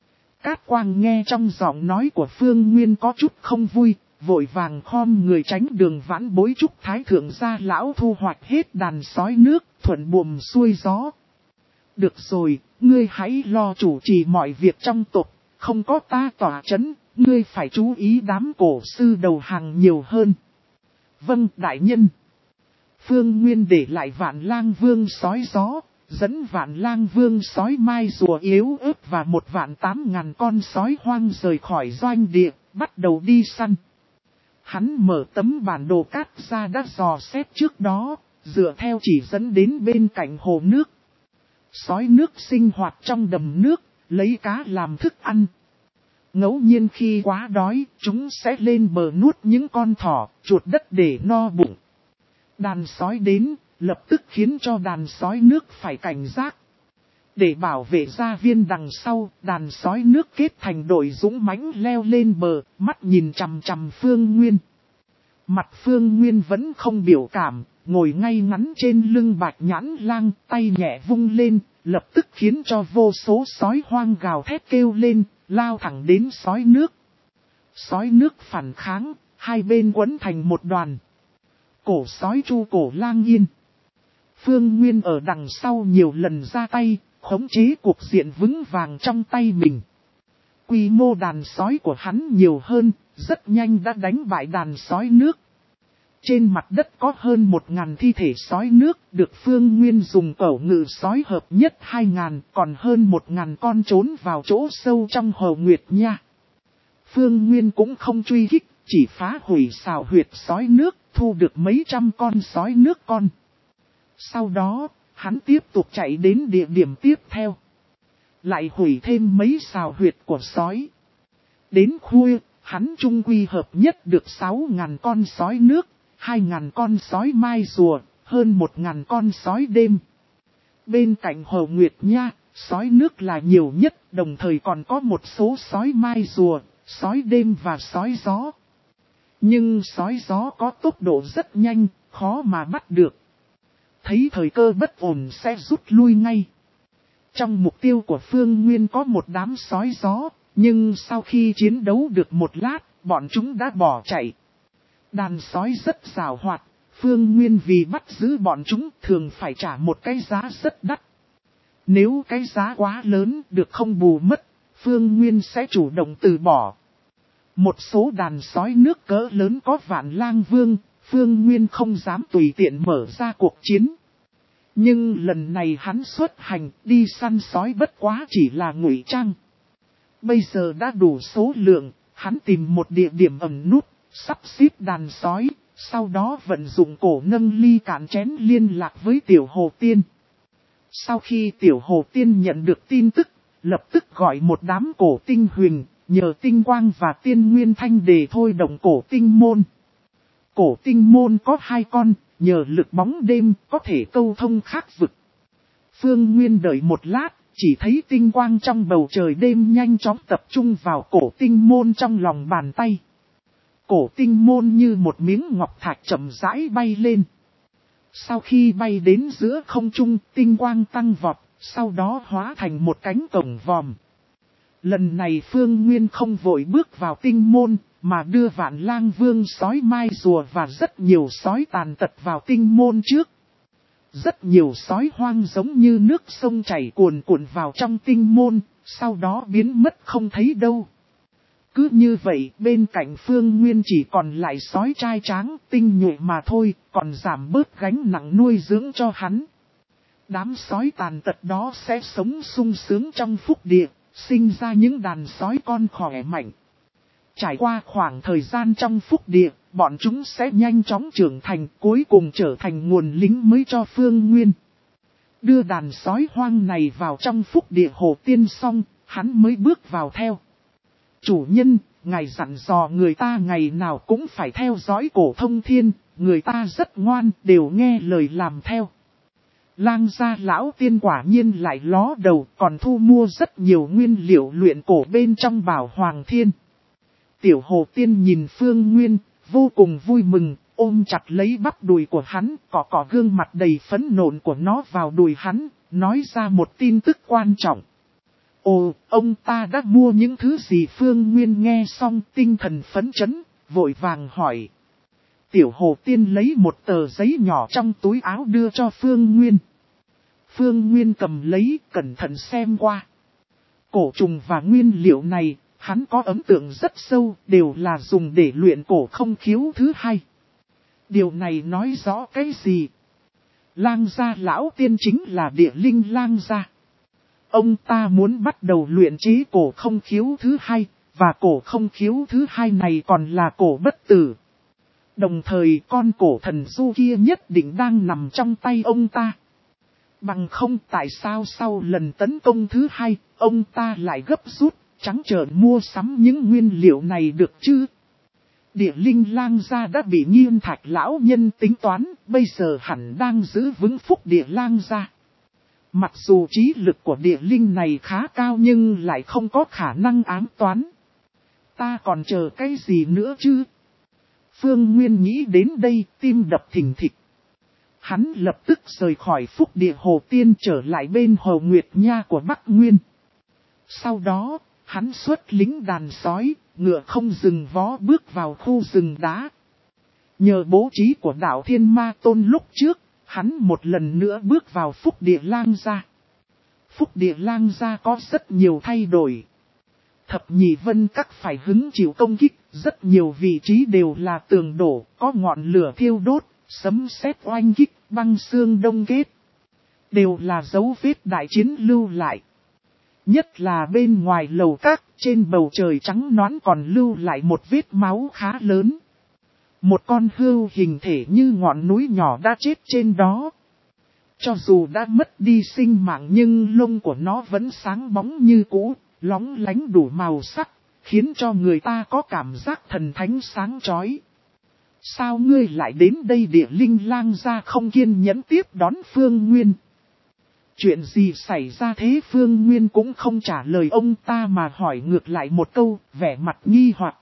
Cát Quang nghe trong giọng nói của Phương Nguyên có chút không vui, vội vàng khom người tránh đường vãn bối chúc thái thượng gia lão thu hoạch hết đàn sói nước, thuận buồm xuôi gió. Được rồi, ngươi hãy lo chủ trì mọi việc trong tộc, không có ta tỏa chấn, ngươi phải chú ý đám cổ sư đầu hàng nhiều hơn. Vâng, đại nhân. Phương Nguyên để lại Vạn Lang Vương sói gió, dẫn Vạn Lang Vương sói mai rùa yếu ớt và một vạn tám ngàn con sói hoang rời khỏi doanh địa, bắt đầu đi săn. Hắn mở tấm bản đồ cát ra đã dò xét trước đó, dựa theo chỉ dẫn đến bên cạnh hồ nước. Sói nước sinh hoạt trong đầm nước, lấy cá làm thức ăn. Ngẫu nhiên khi quá đói, chúng sẽ lên bờ nuốt những con thỏ, chuột đất để no bụng. Đàn sói đến, lập tức khiến cho đàn sói nước phải cảnh giác. Để bảo vệ gia viên đằng sau, đàn sói nước kết thành đội dũng mãnh leo lên bờ, mắt nhìn chằm chằm Phương Nguyên. Mặt Phương Nguyên vẫn không biểu cảm, ngồi ngay ngắn trên lưng Bạch Nhãn Lang, tay nhẹ vung lên, lập tức khiến cho vô số sói hoang gào thét kêu lên, lao thẳng đến sói nước. Sói nước phản kháng, hai bên quấn thành một đoàn. Cổ sói Chu Cổ Lang Yên. Phương Nguyên ở đằng sau nhiều lần ra tay, khống chế cuộc diện vững vàng trong tay mình. Quy mô đàn sói của hắn nhiều hơn, rất nhanh đã đánh bại đàn sói nước. Trên mặt đất có hơn một ngàn thi thể sói nước, được Phương Nguyên dùng cẩu ngự sói hợp nhất hai ngàn, còn hơn một ngàn con trốn vào chỗ sâu trong hồ Nguyệt Nha. Phương Nguyên cũng không truy kích, chỉ phá hủy xào huyệt sói nước, thu được mấy trăm con sói nước con. Sau đó, hắn tiếp tục chạy đến địa điểm tiếp theo. Lại hủy thêm mấy xào huyệt của sói. Đến khuya, hắn trung quy hợp nhất được sáu ngàn con sói nước, hai ngàn con sói mai rùa, hơn một ngàn con sói đêm. Bên cạnh hồ Nguyệt Nha, sói nước là nhiều nhất, đồng thời còn có một số sói mai rùa, sói đêm và sói gió. Nhưng sói gió có tốc độ rất nhanh, khó mà bắt được. Thấy thời cơ bất ổn sẽ rút lui ngay. Trong mục tiêu của Phương Nguyên có một đám sói gió, nhưng sau khi chiến đấu được một lát, bọn chúng đã bỏ chạy. Đàn sói rất giàu hoạt, Phương Nguyên vì bắt giữ bọn chúng thường phải trả một cái giá rất đắt. Nếu cái giá quá lớn được không bù mất, Phương Nguyên sẽ chủ động từ bỏ. Một số đàn sói nước cỡ lớn có Vạn Lang Vương, Phương Nguyên không dám tùy tiện mở ra cuộc chiến. Nhưng lần này hắn xuất hành đi săn sói bất quá chỉ là ngụy trang. Bây giờ đã đủ số lượng, hắn tìm một địa điểm ẩn núp, sắp xếp đàn sói, sau đó vận dụng cổ nâng ly cạn chén liên lạc với Tiểu Hồ Tiên. Sau khi Tiểu Hồ Tiên nhận được tin tức, lập tức gọi một đám cổ tinh huyền, nhờ tinh quang và tiên nguyên thanh để thôi động cổ tinh môn. Cổ tinh môn có hai con, nhờ lực bóng đêm có thể câu thông khác vực. Phương Nguyên đợi một lát, chỉ thấy tinh quang trong bầu trời đêm nhanh chóng tập trung vào cổ tinh môn trong lòng bàn tay. Cổ tinh môn như một miếng ngọc thạch chậm rãi bay lên. Sau khi bay đến giữa không trung, tinh quang tăng vọt, sau đó hóa thành một cánh cổng vòm. Lần này Phương Nguyên không vội bước vào tinh môn, mà đưa Vạn Lang Vương sói mai rùa và rất nhiều sói tàn tật vào tinh môn trước. Rất nhiều sói hoang giống như nước sông chảy cuồn cuộn vào trong tinh môn, sau đó biến mất không thấy đâu. Cứ như vậy, bên cạnh Phương Nguyên chỉ còn lại sói trai tráng, tinh nhuệ mà thôi, còn giảm bớt gánh nặng nuôi dưỡng cho hắn. Đám sói tàn tật đó sẽ sống sung sướng trong phúc địa, sinh ra những đàn sói con khỏe mạnh. Trải qua khoảng thời gian trong phúc địa, bọn chúng sẽ nhanh chóng trưởng thành, cuối cùng trở thành nguồn lính mới cho Phương Nguyên. Đưa đàn sói hoang này vào trong phúc địa Hồ Tiên xong, hắn mới bước vào theo. Chủ nhân, ngài dặn dò người ta ngày nào cũng phải theo dõi Cổ Thông Thiên, người ta rất ngoan, đều nghe lời làm theo. Lang gia lão tiên quả nhiên lại ló đầu, còn thu mua rất nhiều nguyên liệu luyện cổ bên trong Bảo Hoàng Thiên. Tiểu Hồ Tiên nhìn Phương Nguyên, vô cùng vui mừng, ôm chặt lấy bắp đùi của hắn, cọ cọ gương mặt đầy phấn nộn của nó vào đùi hắn, nói ra một tin tức quan trọng. Ồ, ông ta đã mua những thứ gì? Phương Nguyên nghe xong tinh thần phấn chấn, vội vàng hỏi. Tiểu Hồ Tiên lấy một tờ giấy nhỏ trong túi áo đưa cho Phương Nguyên. Phương Nguyên cầm lấy, cẩn thận xem qua. Cổ trùng và nguyên liệu này, hắn có ấn tượng rất sâu, đều là dùng để luyện cổ không khiếu thứ hai. Điều này nói rõ cái gì? Lang gia lão tiên chính là Địa Linh lang gia. Ông ta muốn bắt đầu luyện chế cổ không khiếu thứ hai, và cổ không khiếu thứ hai này còn là cổ bất tử. Đồng thời con cổ thần du kia nhất định đang nằm trong tay ông ta. Bằng không tại sao sau lần tấn công thứ hai, ông ta lại gấp rút, trắng trợn mua sắm những nguyên liệu này được chứ? Địa Linh lang gia đã bị Nghiêm Thạch lão nhân tính toán, bây giờ hẳn đang giữ vững phúc Địa lang gia. Mặc dù trí lực của Địa Linh này khá cao nhưng lại không có khả năng ám toán. Ta còn chờ cái gì nữa chứ? Phương Nguyên nghĩ đến đây, tim đập thình thịch. Hắn lập tức rời khỏi phúc địa Hồ Tiên trở lại bên Hồ Nguyệt Nha của Bắc Nguyên. Sau đó, hắn xuất lính đàn sói, ngựa không dừng vó bước vào khu rừng đá. Nhờ bố trí của đạo Thiên Ma Tôn lúc trước, hắn một lần nữa bước vào phúc địa lang gia. Phúc địa lang gia có rất nhiều thay đổi. Thập nhị vân các phải hứng chịu công kích, rất nhiều vị trí đều là tường đổ, có ngọn lửa thiêu đốt, sấm sét oanh kích, băng xương đông kết. Đều là dấu vết đại chiến lưu lại. Nhất là bên ngoài lầu các, trên bầu trời trắng nõn còn lưu lại một vết máu khá lớn. Một con hươu hình thể như ngọn núi nhỏ đã chết trên đó. Cho dù đã mất đi sinh mạng nhưng lông của nó vẫn sáng bóng như cũ, lóng lánh đủ màu sắc, khiến cho người ta có cảm giác thần thánh sáng chói. Sao ngươi lại đến đây? Địa Linh lang gia không kiên nhẫn tiếp đón Phương Nguyên. Chuyện gì xảy ra thế? Phương Nguyên cũng không trả lời ông ta mà hỏi ngược lại một câu, vẻ mặt nghi hoặc.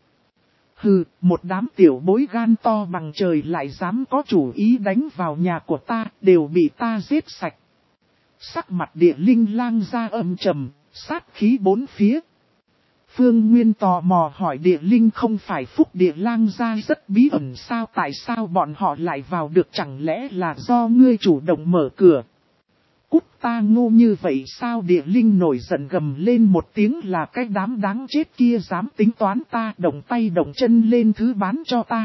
Hừ, một đám tiểu bối gan to bằng trời lại dám có chủ ý đánh vào nhà của ta, đều bị ta giết sạch. Sắc mặt Địa Linh lang gia âm trầm, sát khí bốn phía. Phương Nguyên tò mò hỏi Địa Linh không phải phúc Địa lang gia rất bí ẩn sao? Tại sao bọn họ lại vào được? Chẳng lẽ là do ngươi chủ động mở cửa? Cút, ta ngu như vậy sao? Địa Linh nổi giận gầm lên một tiếng, là cái đám đáng chết kia dám tính toán ta, động tay động chân lên thứ bán cho ta.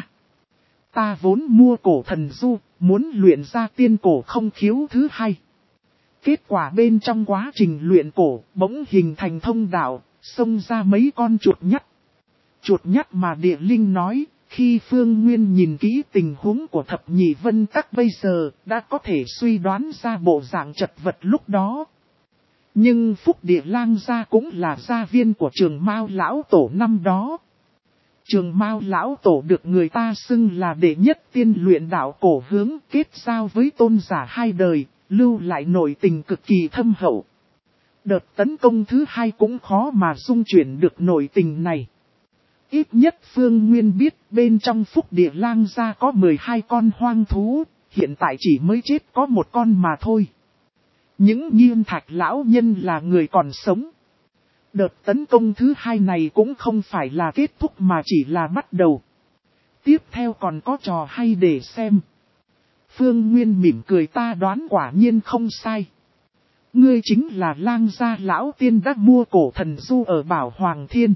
Ta vốn mua cổ thần du, muốn luyện ra tiên cổ không khiếu thứ hai. Kết quả bên trong quá trình luyện cổ, bỗng hình thành thông đạo, xông ra mấy con chuột nhắt. Chuột nhắt mà Địa Linh nói, khi Phương Nguyên nhìn kỹ tình huống của thập nhị vân các bây giờ, đã có thể suy đoán ra bộ dạng chật vật lúc đó. Nhưng phúc Địa lang gia cũng là gia viên của Trường Mao lão tổ năm đó. Trường Mao lão tổ được người ta xưng là đệ nhất tiên luyện đạo cổ hướng, kết giao với tôn giả hai đời, lưu lại nội tình cực kỳ thâm hậu. Đợt tấn công thứ hai cũng khó mà dung chuyển được nội tình này. Ít nhất Phương Nguyên biết bên trong phúc Địa lang gia có mười hai con hoang thú, hiện tại chỉ mới chết có một con mà thôi. Những Nghiêm Thạch lão nhân là người còn sống. Đợt tấn công thứ hai này cũng không phải là kết thúc mà chỉ là bắt đầu. Tiếp theo còn có trò hay để xem. Phương Nguyên mỉm cười, ta đoán quả nhiên không sai. Ngươi chính là lang gia lão tiên đã mua cổ thần du ở Bảo Hoàng Thiên.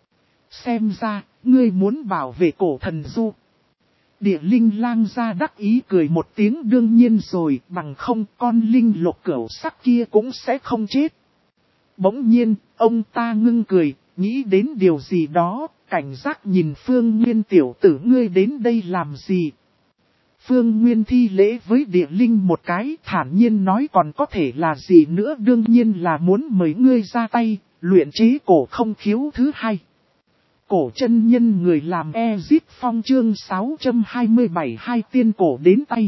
Xem ra, ngươi muốn bảo vệ cổ thần du. Địa Linh lang gia đắc ý cười một tiếng, đương nhiên rồi, bằng không con linh lục cửu sắc kia cũng sẽ không chết. Bỗng nhiên, ông ta ngưng cười, nghĩ đến điều gì đó, cảnh giác nhìn Phương Nguyên tiểu tử ngươi đến đây làm gì. Phương Nguyên thi lễ với địa linh một cái, thản nhiên nói còn có thể là gì nữa, đương nhiên là muốn mời ngươi ra tay, luyện chế cổ không khiếu thứ hai. Cổ chân nhân người làm Ezic Phong chương sáu trăm hai mươi bảy hai tiên cổ đến tay.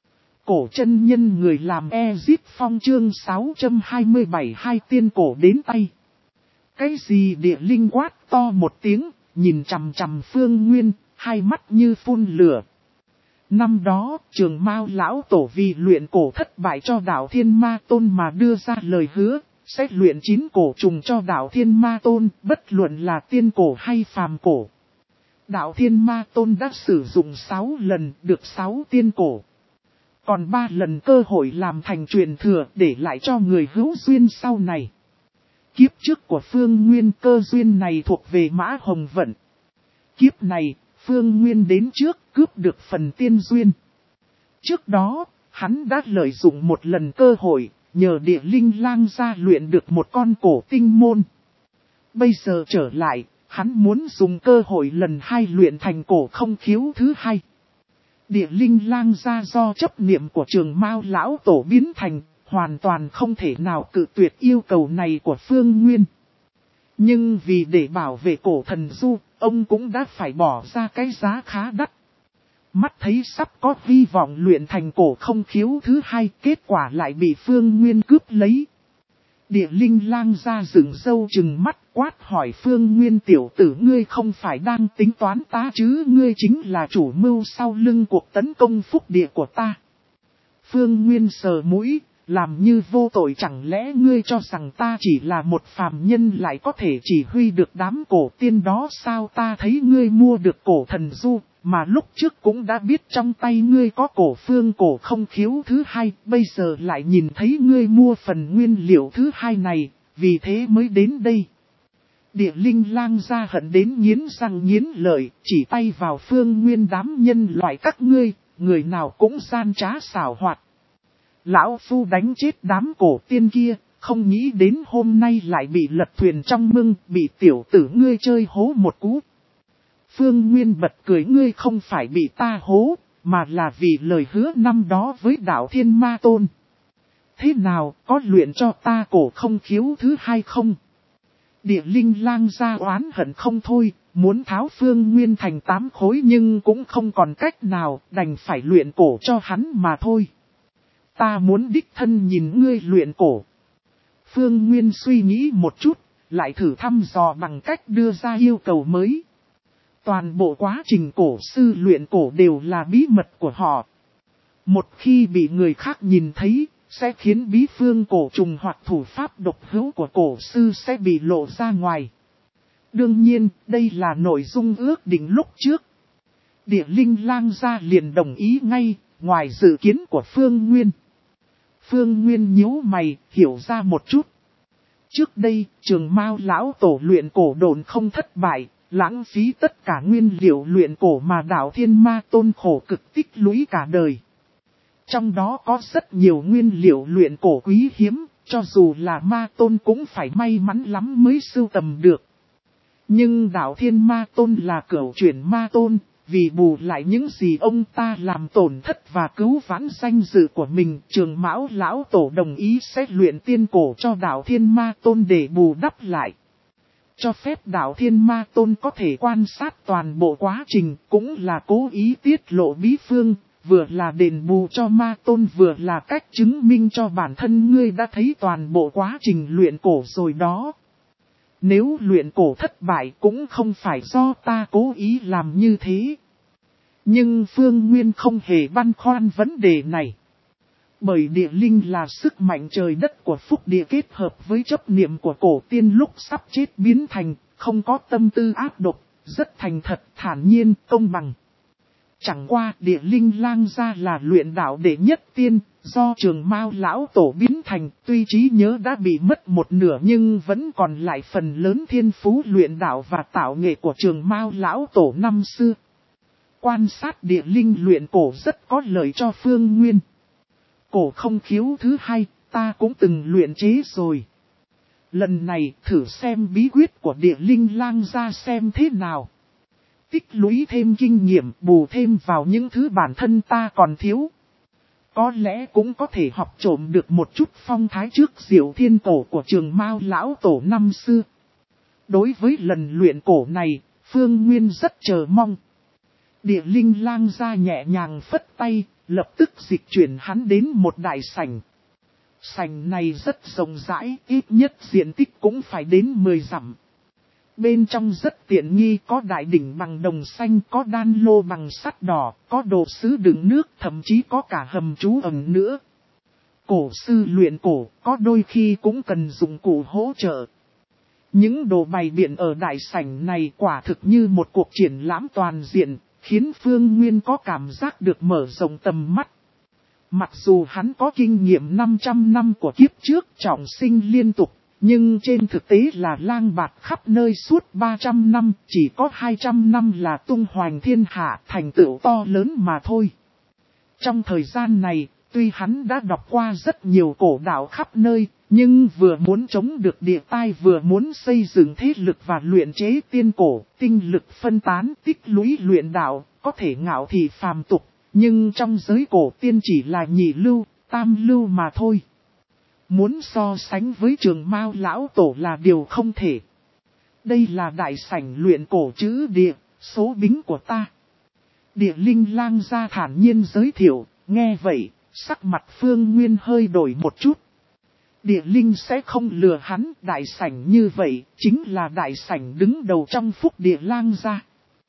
Cổ chân nhân người làm Ezic Phong chương sáu trăm hai mươi bảy hai tiên cổ đến tay. Cái gì địa linh quát to một tiếng, nhìn chằm chằm Phương Nguyên, hai mắt như phun lửa. Năm đó, Trường Mao lão tổ vì luyện cổ thất bại cho đạo Thiên Ma Tôn mà đưa ra lời hứa, sẽ luyện chín cổ trùng cho đạo Thiên Ma Tôn, bất luận là tiên cổ hay phàm cổ. Đạo Thiên Ma Tôn đã sử dụng sáu lần, được sáu tiên cổ. Còn ba lần cơ hội làm thành truyền thừa để lại cho người hữu duyên sau này. Kiếp trước của Phương Nguyên cơ duyên này thuộc về Mã Hồng Vận. Kiếp này, Phương Nguyên đến trước cướp được phần tiên duyên. Trước đó, hắn đã lợi dụng một lần cơ hội, nhờ địa linh lang ra luyện được một con cổ tinh môn. Bây giờ trở lại, hắn muốn dùng cơ hội lần hai luyện thành cổ không khiếu thứ hai. Địa linh lang ra do chấp niệm của Trường Mao lão tổ biến thành, hoàn toàn không thể nào cự tuyệt yêu cầu này của Phương Nguyên. Nhưng vì để bảo vệ cổ thần du, ông cũng đã phải bỏ ra cái giá khá đắt. Mắt thấy sắp có hy vọng luyện thành cổ không khiếu thứ hai, kết quả lại bị Phương Nguyên cướp lấy. Địa linh lang ra dựng râu chừng mắt quát hỏi Phương Nguyên tiểu tử ngươi không phải đang tính toán ta chứ, ngươi chính là chủ mưu sau lưng cuộc tấn công phúc địa của ta. Phương Nguyên sờ mũi, làm như vô tội, chẳng lẽ ngươi cho rằng ta chỉ là một phàm nhân lại có thể chỉ huy được đám cổ tiên đó sao? Ta thấy ngươi mua được cổ thần du, mà lúc trước cũng đã biết trong tay ngươi có cổ phương cổ không khiếu thứ hai, bây giờ lại nhìn thấy ngươi mua phần nguyên liệu thứ hai này, vì thế mới đến đây. Địa linh lang ra hận đến nghiến răng nghiến lợi, chỉ tay vào Phương Nguyên đám nhân loại các ngươi, người nào cũng gian trá xảo hoạt. Lão Phu đánh chết đám cổ tiên kia, không nghĩ đến hôm nay lại bị lật thuyền trong mưng, bị tiểu tử ngươi chơi hố một cú. Phương Nguyên bật cười, ngươi không phải bị ta hố, mà là vì lời hứa năm đó với đạo Thiên Ma Tôn. Thế nào, có luyện cho ta cổ không khiếu thứ hai không? Địa linh lang ra oán hận không thôi, muốn tháo Phương Nguyên thành tám khối nhưng cũng không còn cách nào, đành phải luyện cổ cho hắn mà thôi. Ta muốn đích thân nhìn ngươi luyện cổ. Phương Nguyên suy nghĩ một chút, lại thử thăm dò bằng cách đưa ra yêu cầu mới. Toàn bộ quá trình cổ sư luyện cổ đều là bí mật của họ. Một khi bị người khác nhìn thấy, sẽ khiến bí phương cổ trùng hoặc thủ pháp độc hữu của cổ sư sẽ bị lộ ra ngoài. Đương nhiên, đây là nội dung ước định lúc trước. Địa linh lang ra liền đồng ý ngay, ngoài dự kiến của Phương Nguyên. Phương Nguyên nhíu mày, hiểu ra một chút. Trước đây, Trường Mao lão tổ luyện cổ đồn không thất bại, lãng phí tất cả nguyên liệu luyện cổ mà đạo Thiên Ma Tôn khổ cực tích lũy cả đời. Trong đó có rất nhiều nguyên liệu luyện cổ quý hiếm, cho dù là Ma Tôn cũng phải may mắn lắm mới sưu tầm được. Nhưng đạo Thiên Ma Tôn là cửu chuyển Ma Tôn, vì bù lại những gì ông ta làm tổn thất và cứu vãn danh dự của mình, Trường Mão lão tổ đồng ý sẽ luyện tiên cổ cho đạo Thiên Ma Tôn để bù đắp lại. Cho phép đạo Thiên Ma Tôn có thể quan sát toàn bộ quá trình, cũng là cố ý tiết lộ bí phương, vừa là đền bù cho Ma Tôn vừa là cách chứng minh cho bản thân ngươi đã thấy toàn bộ quá trình luyện cổ rồi đó. Nếu luyện cổ thất bại cũng không phải do ta cố ý làm như thế. Nhưng Phương Nguyên không hề băn khoăn vấn đề này. Bởi địa linh là sức mạnh trời đất của phúc địa kết hợp với chấp niệm của cổ tiên lúc sắp chết biến thành, không có tâm tư ác độc, rất thành thật, thản nhiên, công bằng. Chẳng qua địa linh lang ra là luyện đạo đệ nhất tiên, do Trường Mao lão tổ biến thành, tuy trí nhớ đã bị mất một nửa nhưng vẫn còn lại phần lớn thiên phú luyện đạo và tạo nghệ của Trường Mao lão tổ năm xưa. Quan sát địa linh luyện cổ rất có lợi cho Phương Nguyên. Cổ không khiếu thứ hai, ta cũng từng luyện chế rồi. Lần này thử xem bí quyết của địa linh lang ra xem thế nào. Tích lũy thêm kinh nghiệm, bù thêm vào những thứ bản thân ta còn thiếu. Có lẽ cũng có thể học trộm được một chút phong thái trước diệu thiên cổ của Trường Mao lão tổ năm xưa. Đối với lần luyện cổ này, Phương Nguyên rất chờ mong. Địa linh lang ra nhẹ nhàng phất tay, lập tức dịch chuyển hắn đến một đại sảnh. Sảnh này rất rộng rãi, ít nhất diện tích cũng phải đến mười dặm. Bên trong rất tiện nghi, có đại đỉnh bằng đồng xanh, có đan lô bằng sắt đỏ, có đồ sứ đựng nước, thậm chí có cả hầm trú ẩn nữa. Cổ sư luyện cổ, có đôi khi cũng cần dụng cụ hỗ trợ. Những đồ bày biện ở đại sảnh này quả thực như một cuộc triển lãm toàn diện, khiến Phương Nguyên có cảm giác được mở rộng tầm mắt. Mặc dù hắn có kinh nghiệm năm trăm năm của kiếp trước trọng sinh liên tục, nhưng trên thực tế là lang bạt khắp nơi suốt ba trăm năm, chỉ có hai trăm năm là tung hoành thiên hạ, thành tựu to lớn mà thôi. Trong thời gian này, tuy hắn đã đọc qua rất nhiều cổ đạo khắp nơi, nhưng vừa muốn chống được địa tai, vừa muốn xây dựng thế lực và luyện chế tiên cổ, tinh lực phân tán, tích lũy luyện đạo, có thể ngạo thị phàm tục, nhưng trong giới cổ tiên chỉ là nhị lưu, tam lưu mà thôi. Muốn so sánh với Trường Mao lão tổ là điều không thể. Đây là đại sảnh luyện cổ chữ địa, số bính của ta. Địa linh lang ra thản nhiên giới thiệu, nghe vậy, sắc mặt Phương Nguyên hơi đổi một chút. Địa linh sẽ không lừa hắn, đại sảnh như vậy, chính là đại sảnh đứng đầu trong phúc địa lang ra.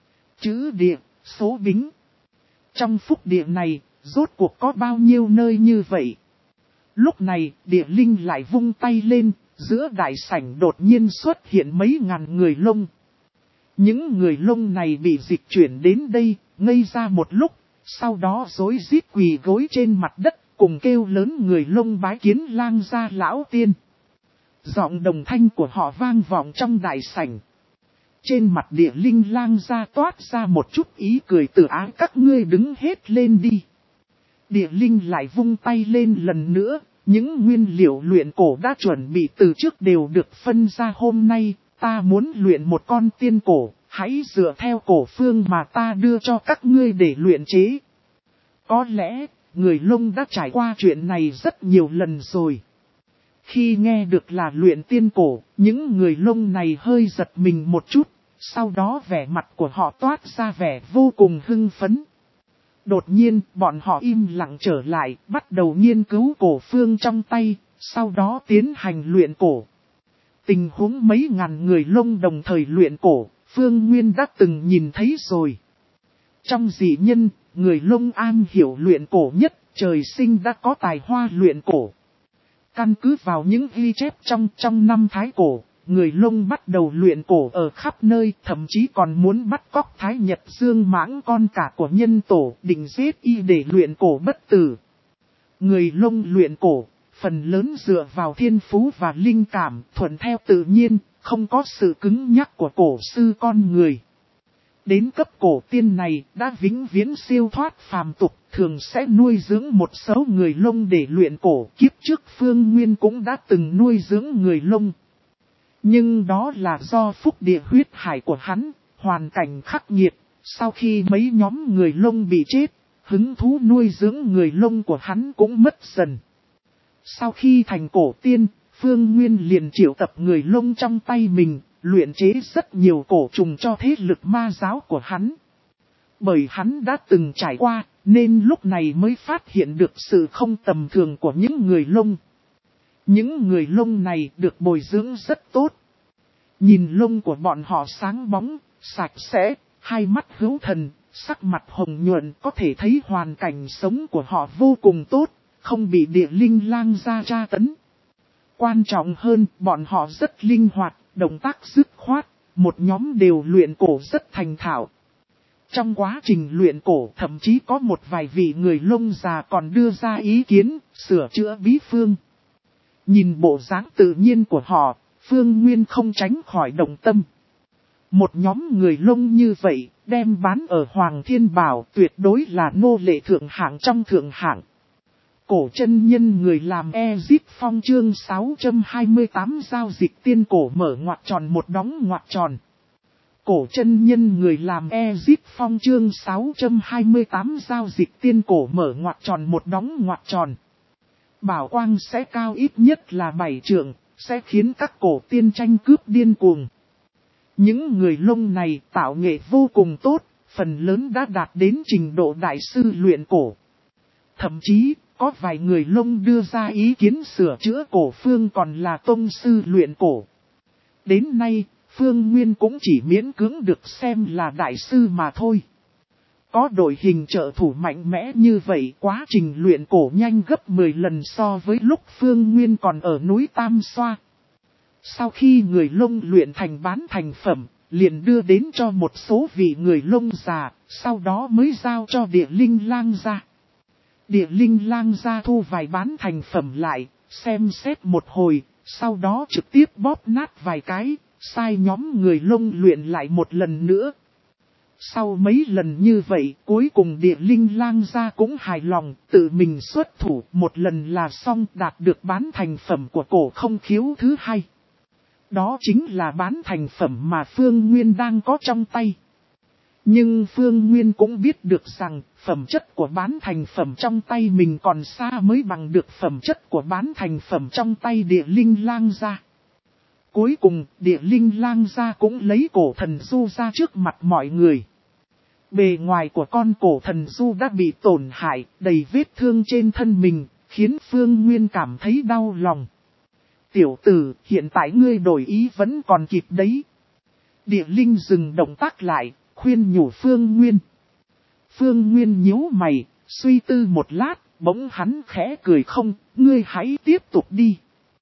Chữ địa, số bính. Trong phúc địa này, rốt cuộc có bao nhiêu nơi như vậy? Lúc này, địa linh lại vung tay lên, giữa đại sảnh đột nhiên xuất hiện mấy ngàn người lông. Những người lông này bị dịch chuyển đến đây, ngây ra một lúc, sau đó rối rít quỳ gối trên mặt đất, cùng kêu lớn người lông bái kiến lang gia lão tiên. Giọng đồng thanh của họ vang vọng trong đại sảnh. Trên mặt địa linh lang gia toát ra một chút ý cười từ ái, các ngươi đứng hết lên đi. Địa linh lại vung tay lên lần nữa, những nguyên liệu luyện cổ đã chuẩn bị từ trước đều được phân ra hôm nay, ta muốn luyện một con tiên cổ, hãy dựa theo cổ phương mà ta đưa cho các ngươi để luyện chế. Có lẽ, người lông đã trải qua chuyện này rất nhiều lần rồi. Khi nghe được là luyện tiên cổ, những người lông này hơi giật mình một chút, sau đó vẻ mặt của họ toát ra vẻ vô cùng hưng phấn. Đột nhiên, bọn họ im lặng trở lại, bắt đầu nghiên cứu cổ phương trong tay, sau đó tiến hành luyện cổ. Tình huống mấy ngàn người lông đồng thời luyện cổ, Phương Nguyên đã từng nhìn thấy rồi. Trong dị nhân, người lông am hiểu luyện cổ nhất, trời sinh đã có tài hoa luyện cổ. Căn cứ vào những ghi chép trong trong năm Thái Cổ, người lông bắt đầu luyện cổ ở khắp nơi, thậm chí còn muốn bắt cóc Thái Nhật Dương Mãng con cả của nhân tổ, định giết y để luyện cổ bất tử. Người lông luyện cổ, phần lớn dựa vào thiên phú và linh cảm, thuận theo tự nhiên, không có sự cứng nhắc của cổ sư con người. Đến cấp cổ tiên này, đã vĩnh viễn siêu thoát phàm tục, thường sẽ nuôi dưỡng một số người lông để luyện cổ. Kiếp trước Phương Nguyên cũng đã từng nuôi dưỡng người lông. Nhưng đó là do phúc địa huyết hải của hắn, hoàn cảnh khắc nghiệt. Sau khi mấy nhóm người lông bị chết, hứng thú nuôi dưỡng người lông của hắn cũng mất dần. Sau khi thành cổ tiên, Phương Nguyên liền triệu tập người lông trong tay mình, luyện chế rất nhiều cổ trùng cho thế lực ma giáo của hắn. Bởi hắn đã từng trải qua, nên lúc này mới phát hiện được sự không tầm thường của những người lông. Những người lông này được bồi dưỡng rất tốt. Nhìn lông của bọn họ sáng bóng, sạch sẽ, hai mắt hữu thần, sắc mặt hồng nhuận, có thể thấy hoàn cảnh sống của họ vô cùng tốt, không bị địa linh lang ra tra tấn. Quan trọng hơn, bọn họ rất linh hoạt, động tác dứt khoát, một nhóm đều luyện cổ rất thành thạo. Trong quá trình luyện cổ thậm chí có một vài vị người lông già còn đưa ra ý kiến, sửa chữa bí phương. Nhìn bộ dáng tự nhiên của họ, Phương Nguyên không tránh khỏi động tâm. Một nhóm người lông như vậy, đem bán ở Hoàng Thiên Bảo tuyệt đối là nô lệ thượng hạng trong thượng hạng. Cổ chân nhân người làm Ezip Phong chương sáu trăm hai mươi tám giao dịch tiên cổ mở ngoặc tròn một đóng ngoặc tròn. Cổ chân nhân người làm Ezip Phong chương sáu trăm hai mươi tám giao dịch tiên cổ mở ngoặc tròn một đóng ngoặc tròn. Bảo quang sẽ cao ít nhất là bảy trượng, sẽ khiến các cổ tiên tranh cướp điên cuồng. Những người lông này tạo nghệ vô cùng tốt, phần lớn đã đạt đến trình độ đại sư luyện cổ. Thậm chí, có vài người lông đưa ra ý kiến sửa chữa cổ phương còn là tông sư luyện cổ. Đến nay, Phương Nguyên cũng chỉ miễn cưỡng được xem là đại sư mà thôi. Có đội hình trợ thủ mạnh mẽ như vậy, quá trình luyện cổ nhanh gấp mười lần so với lúc Phương Nguyên còn ở núi Tam Xoa. Sau khi người lông luyện thành bán thành phẩm, liền đưa đến cho một số vị người lông già, sau đó mới giao cho địa linh lang gia. Địa linh lang gia thu vài bán thành phẩm lại, xem xét một hồi, sau đó trực tiếp bóp nát vài cái, sai nhóm người lông luyện lại một lần nữa. Sau mấy lần như vậy, cuối cùng địa linh lang gia cũng hài lòng, tự mình xuất thủ một lần là xong, đạt được bán thành phẩm của cổ không khiếu thứ hai. Đó chính là bán thành phẩm mà Phương Nguyên đang có trong tay. Nhưng Phương Nguyên cũng biết được rằng, phẩm chất của bán thành phẩm trong tay mình còn xa mới bằng được phẩm chất của bán thành phẩm trong tay địa linh lang gia. Cuối cùng, địa linh lang gia cũng lấy cổ thần du ra trước mặt mọi người. Bề ngoài của con cổ thần du đã bị tổn hại, đầy vết thương trên thân mình, khiến Phương Nguyên cảm thấy đau lòng. Tiểu tử, hiện tại ngươi đổi ý vẫn còn kịp đấy. Địa linh dừng động tác lại, khuyên nhủ Phương Nguyên. Phương Nguyên nhíu mày, suy tư một lát, bỗng hắn khẽ cười không, ngươi hãy tiếp tục đi.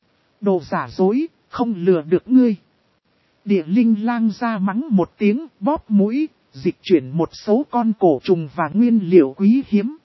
Đồ giả dối, không lừa được ngươi. Địa linh lang ra mắng một tiếng, bóp mũi, dịch chuyển một số con cổ trùng và nguyên liệu quý hiếm.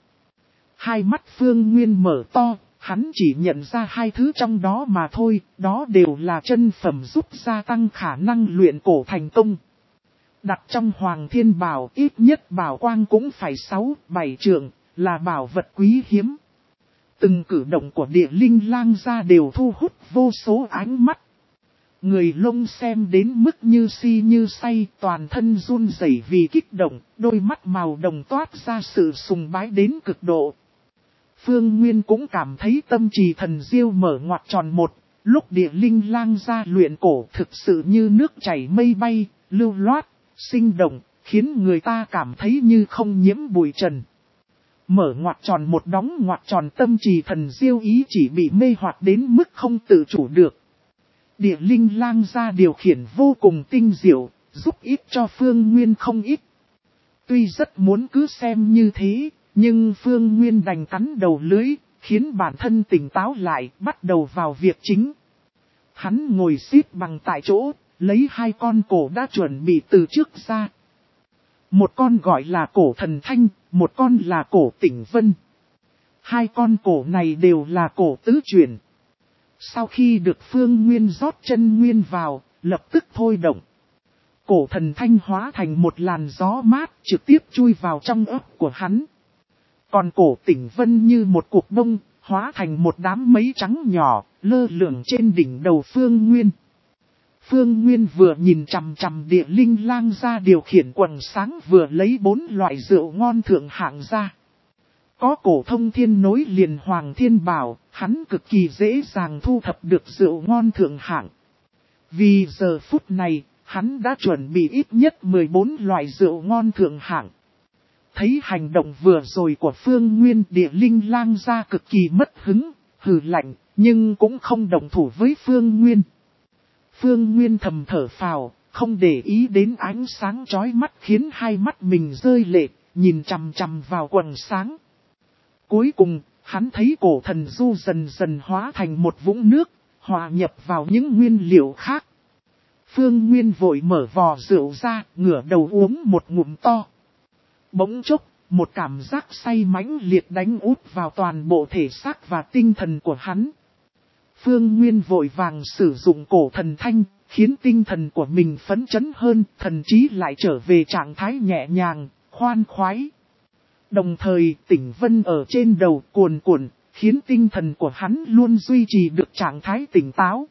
Hai mắt Phương Nguyên mở to, hắn chỉ nhận ra hai thứ trong đó mà thôi, đó đều là chân phẩm giúp gia tăng khả năng luyện cổ thành công. Đặt trong Hoàng Thiên Bảo ít nhất bảo quang cũng phải sáu bảy trượng, là bảo vật quý hiếm. Từng cử động của địa linh lang gia đều thu hút vô số ánh mắt. Người lông xem đến mức như si như say, toàn thân run rẩy vì kích động, đôi mắt màu đồng toát ra sự sùng bái đến cực độ. Phương Nguyên cũng cảm thấy tâm trì thần diêu mở ngoặc tròn một, lúc địa linh lang gia luyện cổ thực sự như nước chảy mây bay, lưu loát, sinh động, khiến người ta cảm thấy như không nhiễm bụi trần. Mở ngoặc tròn một đóng ngoặc tròn, tâm trì thần diêu ý chỉ bị mê hoặc đến mức không tự chủ được. Địa linh lang gia điều khiển vô cùng tinh diệu, giúp ích cho Phương Nguyên không ít. Tuy rất muốn cứ xem như thế, nhưng Phương Nguyên đành cắn đầu lưỡi, khiến bản thân tỉnh táo lại, bắt đầu vào việc chính. Hắn ngồi xếp bằng tại chỗ, lấy hai con cổ đã chuẩn bị từ trước ra. Một con gọi là cổ thần thanh, một con là cổ tỉnh vân. Hai con cổ này đều là cổ tứ chuyển. Sau khi được Phương Nguyên rót chân nguyên vào, lập tức thôi động. Cổ thần thanh hóa thành một làn gió mát trực tiếp chui vào trong ấp của hắn. Còn cổ tỉnh vân như một cục bông, hóa thành một đám mây trắng nhỏ, lơ lửng trên đỉnh đầu Phương Nguyên. Phương Nguyên vừa nhìn chằm chằm địa linh lang ra điều khiển quần sáng, vừa lấy bốn loại rượu ngon thượng hạng ra. Có cổ thông thiên nối liền Hoàng Thiên Bảo, hắn cực kỳ dễ dàng thu thập được rượu ngon thượng hạng. Vì giờ phút này, hắn đã chuẩn bị ít nhất mười bốn loại rượu ngon thượng hạng. Thấy hành động vừa rồi của Phương Nguyên, địa linh lang ra cực kỳ mất hứng, hừ lạnh, nhưng cũng không động thủ với Phương Nguyên. Phương Nguyên thầm thở phào, không để ý đến ánh sáng chói mắt khiến hai mắt mình rơi lệ, nhìn chằm chằm vào quần sáng. Cuối cùng, hắn thấy cổ thần du dần dần hóa thành một vũng nước, hòa nhập vào những nguyên liệu khác. Phương Nguyên vội mở vò rượu ra, ngửa đầu uống một ngụm to. Bỗng chốc, một cảm giác say mãnh liệt đánh út vào toàn bộ thể xác và tinh thần của hắn. Phương Nguyên vội vàng sử dụng cổ thần thanh, khiến tinh thần của mình phấn chấn hơn, thần trí lại trở về trạng thái nhẹ nhàng, khoan khoái. Đồng thời tỉnh vân ở trên đầu cuồn cuộn, khiến tinh thần của hắn luôn duy trì được trạng thái tỉnh táo.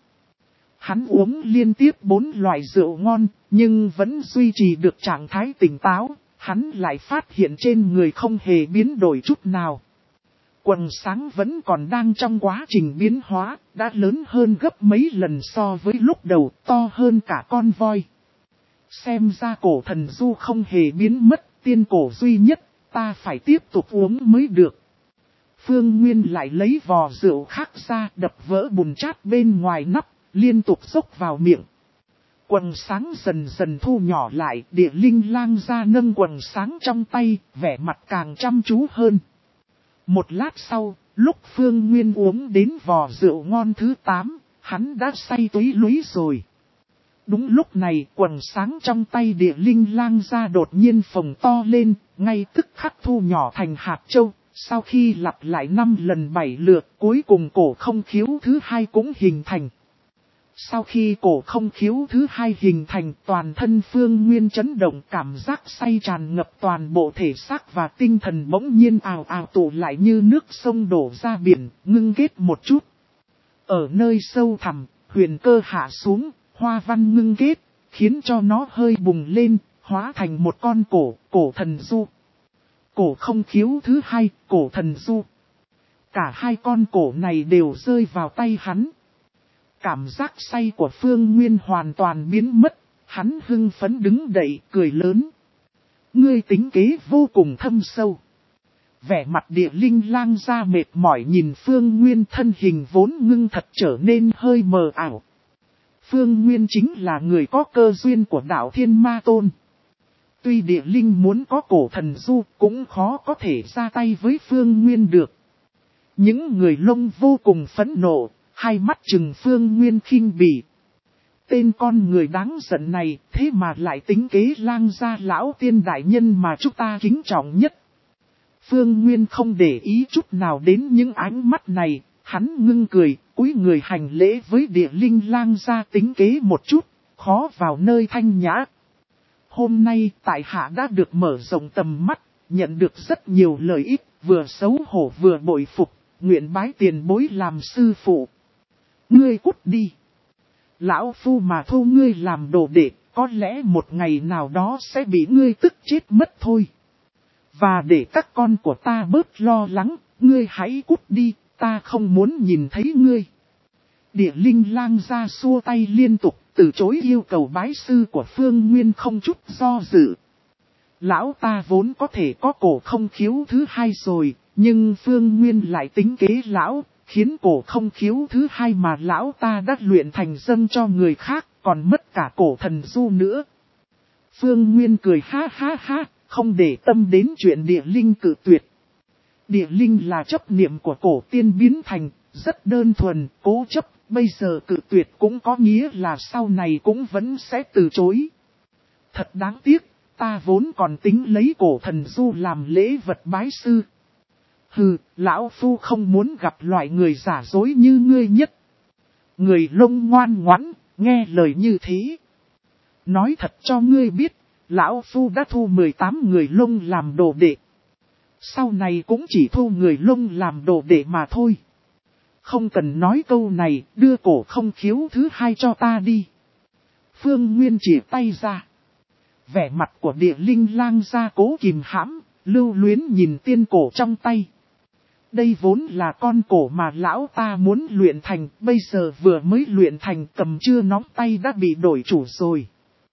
Hắn uống liên tiếp bốn loại rượu ngon, nhưng vẫn duy trì được trạng thái tỉnh táo, hắn lại phát hiện trên người không hề biến đổi chút nào. Quần sáng vẫn còn đang trong quá trình biến hóa, đã lớn hơn gấp mấy lần so với lúc đầu, to hơn cả con voi. Xem ra cổ thần du không hề biến mất, tiên cổ duy nhất, ta phải tiếp tục uống mới được. Phương Nguyên lại lấy vò rượu khác ra, đập vỡ bùn chát bên ngoài nắp, liên tục xốc vào miệng. Quần sáng dần dần thu nhỏ lại, Địa Linh lang ra nâng quần sáng trong tay, vẻ mặt càng chăm chú hơn. Một lát sau, lúc Phương Nguyên uống đến vò rượu ngon thứ tám, hắn đã say túy lúy rồi. Đúng lúc này, quần sáng trong tay Địa Linh lang ra đột nhiên phồng to lên, ngay tức khắc thu nhỏ thành hạt châu. Sau khi lặp lại năm lần bảy lượt, cuối cùng cổ không khiếu thứ hai cũng hình thành. Sau khi cổ không khiếu thứ hai hình thành, toàn thân Phương Nguyên chấn động, cảm giác say tràn ngập toàn bộ thể xác và tinh thần bỗng nhiên ào ào tụ lại như nước sông đổ ra biển, ngưng kết một chút. Ở nơi sâu thẳm, huyền cơ hạ xuống, hoa văn ngưng kết, khiến cho nó hơi bùng lên, hóa thành một con cổ, cổ thần du. Cổ không khiếu thứ hai, cổ thần du. Cả hai con cổ này đều rơi vào tay hắn. Cảm giác say của Phương Nguyên hoàn toàn biến mất, hắn hưng phấn đứng dậy, cười lớn. Ngươi tính kế vô cùng thâm sâu. Vẻ mặt Địa Linh lang ra mệt mỏi nhìn Phương Nguyên, thân hình vốn ngưng thật trở nên hơi mờ ảo. Phương Nguyên chính là người có cơ duyên của đạo Thiên Ma Tôn. Tuy Địa Linh muốn có cổ thần du cũng khó có thể ra tay với Phương Nguyên được. Những người lông vô cùng phẫn nộ, hai mắt trừng Phương Nguyên khinh bỉ. Tên con người đáng giận này thế mà lại tính kế lang gia lão tiên đại nhân mà chúng ta kính trọng nhất. Phương Nguyên không để ý chút nào đến những ánh mắt này, hắn ngưng cười, cúi người hành lễ với Địa Linh lang gia tính kế một chút, khó vào nơi thanh nhã. Hôm nay tại hạ đã được mở rộng tầm mắt, nhận được rất nhiều lợi ích, vừa xấu hổ vừa bội phục, nguyện bái tiền bối làm sư phụ. Ngươi cút đi. Lão phu mà thu ngươi làm đồ đệ, có lẽ một ngày nào đó sẽ bị ngươi tức chết mất thôi. Và để các con của ta bớt lo lắng, ngươi hãy cút đi, ta không muốn nhìn thấy ngươi. Địa Linh lang ra xua tay liên tục, từ chối yêu cầu bái sư của Phương Nguyên không chút do dự. Lão ta vốn có thể có cổ không khiếu thứ hai rồi, nhưng Phương Nguyên lại tính kế lão, khiến cổ không khiếu thứ hai mà lão ta đã luyện thành dâng cho người khác, còn mất cả cổ thần du nữa. Phương Nguyên cười ha ha ha, không để tâm đến chuyện Địa Linh cự tuyệt. Địa Linh là chấp niệm của cổ tiên biến thành, rất đơn thuần, cố chấp, bây giờ cự tuyệt cũng có nghĩa là sau này cũng vẫn sẽ từ chối. Thật đáng tiếc, ta vốn còn tính lấy cổ thần du làm lễ vật bái sư. Hừ, lão phu không muốn gặp loại người giả dối như ngươi nhất. Người lông ngoan ngoãn, nghe lời như thế. Nói thật cho ngươi biết, lão phu đã thu mười tám người lông làm đồ đệ. Sau này cũng chỉ thu người lông làm đồ đệ mà thôi. Không cần nói câu này, đưa cổ không khiếu thứ hai cho ta đi. Phương Nguyên chỉ tay ra. Vẻ mặt của Địa Linh lang ra cố kìm hãm, lưu luyến nhìn tiên cổ trong tay. Đây vốn là con cổ mà lão ta muốn luyện thành, bây giờ vừa mới luyện thành cầm chưa nóng tay đã bị đổi chủ rồi.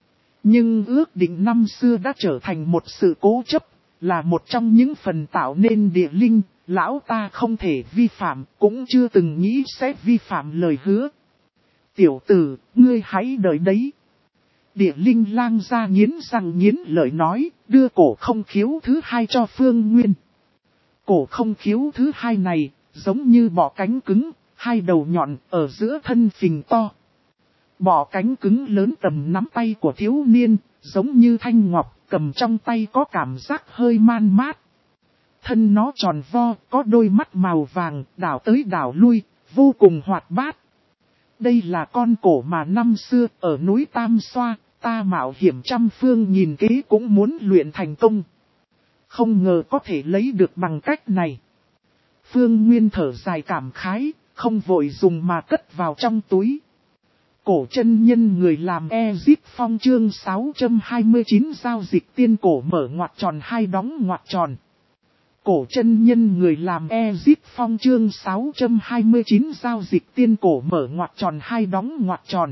Nhưng ước định năm xưa đã trở thành một sự cố chấp, là một trong những phần tạo nên Địa Linh, lão ta không thể vi phạm, cũng chưa từng nghĩ sẽ vi phạm lời hứa. Tiểu tử, ngươi hãy đợi đấy. Địa Linh lang ra nghiến răng nghiến lợi nói, đưa cổ không khiếu thứ hai cho Phương Nguyên. Cổ không khiếu thứ hai này, giống như bọ cánh cứng, hai đầu nhọn ở giữa thân phình to. Bọ cánh cứng lớn tầm nắm tay của thiếu niên, giống như thanh ngọc, cầm trong tay có cảm giác hơi man mát. Thân nó tròn vo, có đôi mắt màu vàng, đảo tới đảo lui, vô cùng hoạt bát. Đây là con cổ mà năm xưa ở núi Tam Xoa, ta mạo hiểm trăm phương nhìn kế cũng muốn luyện thành công. Không ngờ có thể lấy được bằng cách này. Phương Nguyên thở dài cảm khái, không vội dùng mà cất vào trong túi. Cổ chân nhân người làm Ezip Phong chương sáu trăm hai mươi chín giao dịch tiên cổ mở ngoặc tròn hai đóng ngoặc tròn. Cổ chân nhân người làm Ezip Phong chương sáu trăm hai mươi chín giao dịch tiên cổ mở ngoặc tròn hai đóng ngoặc tròn.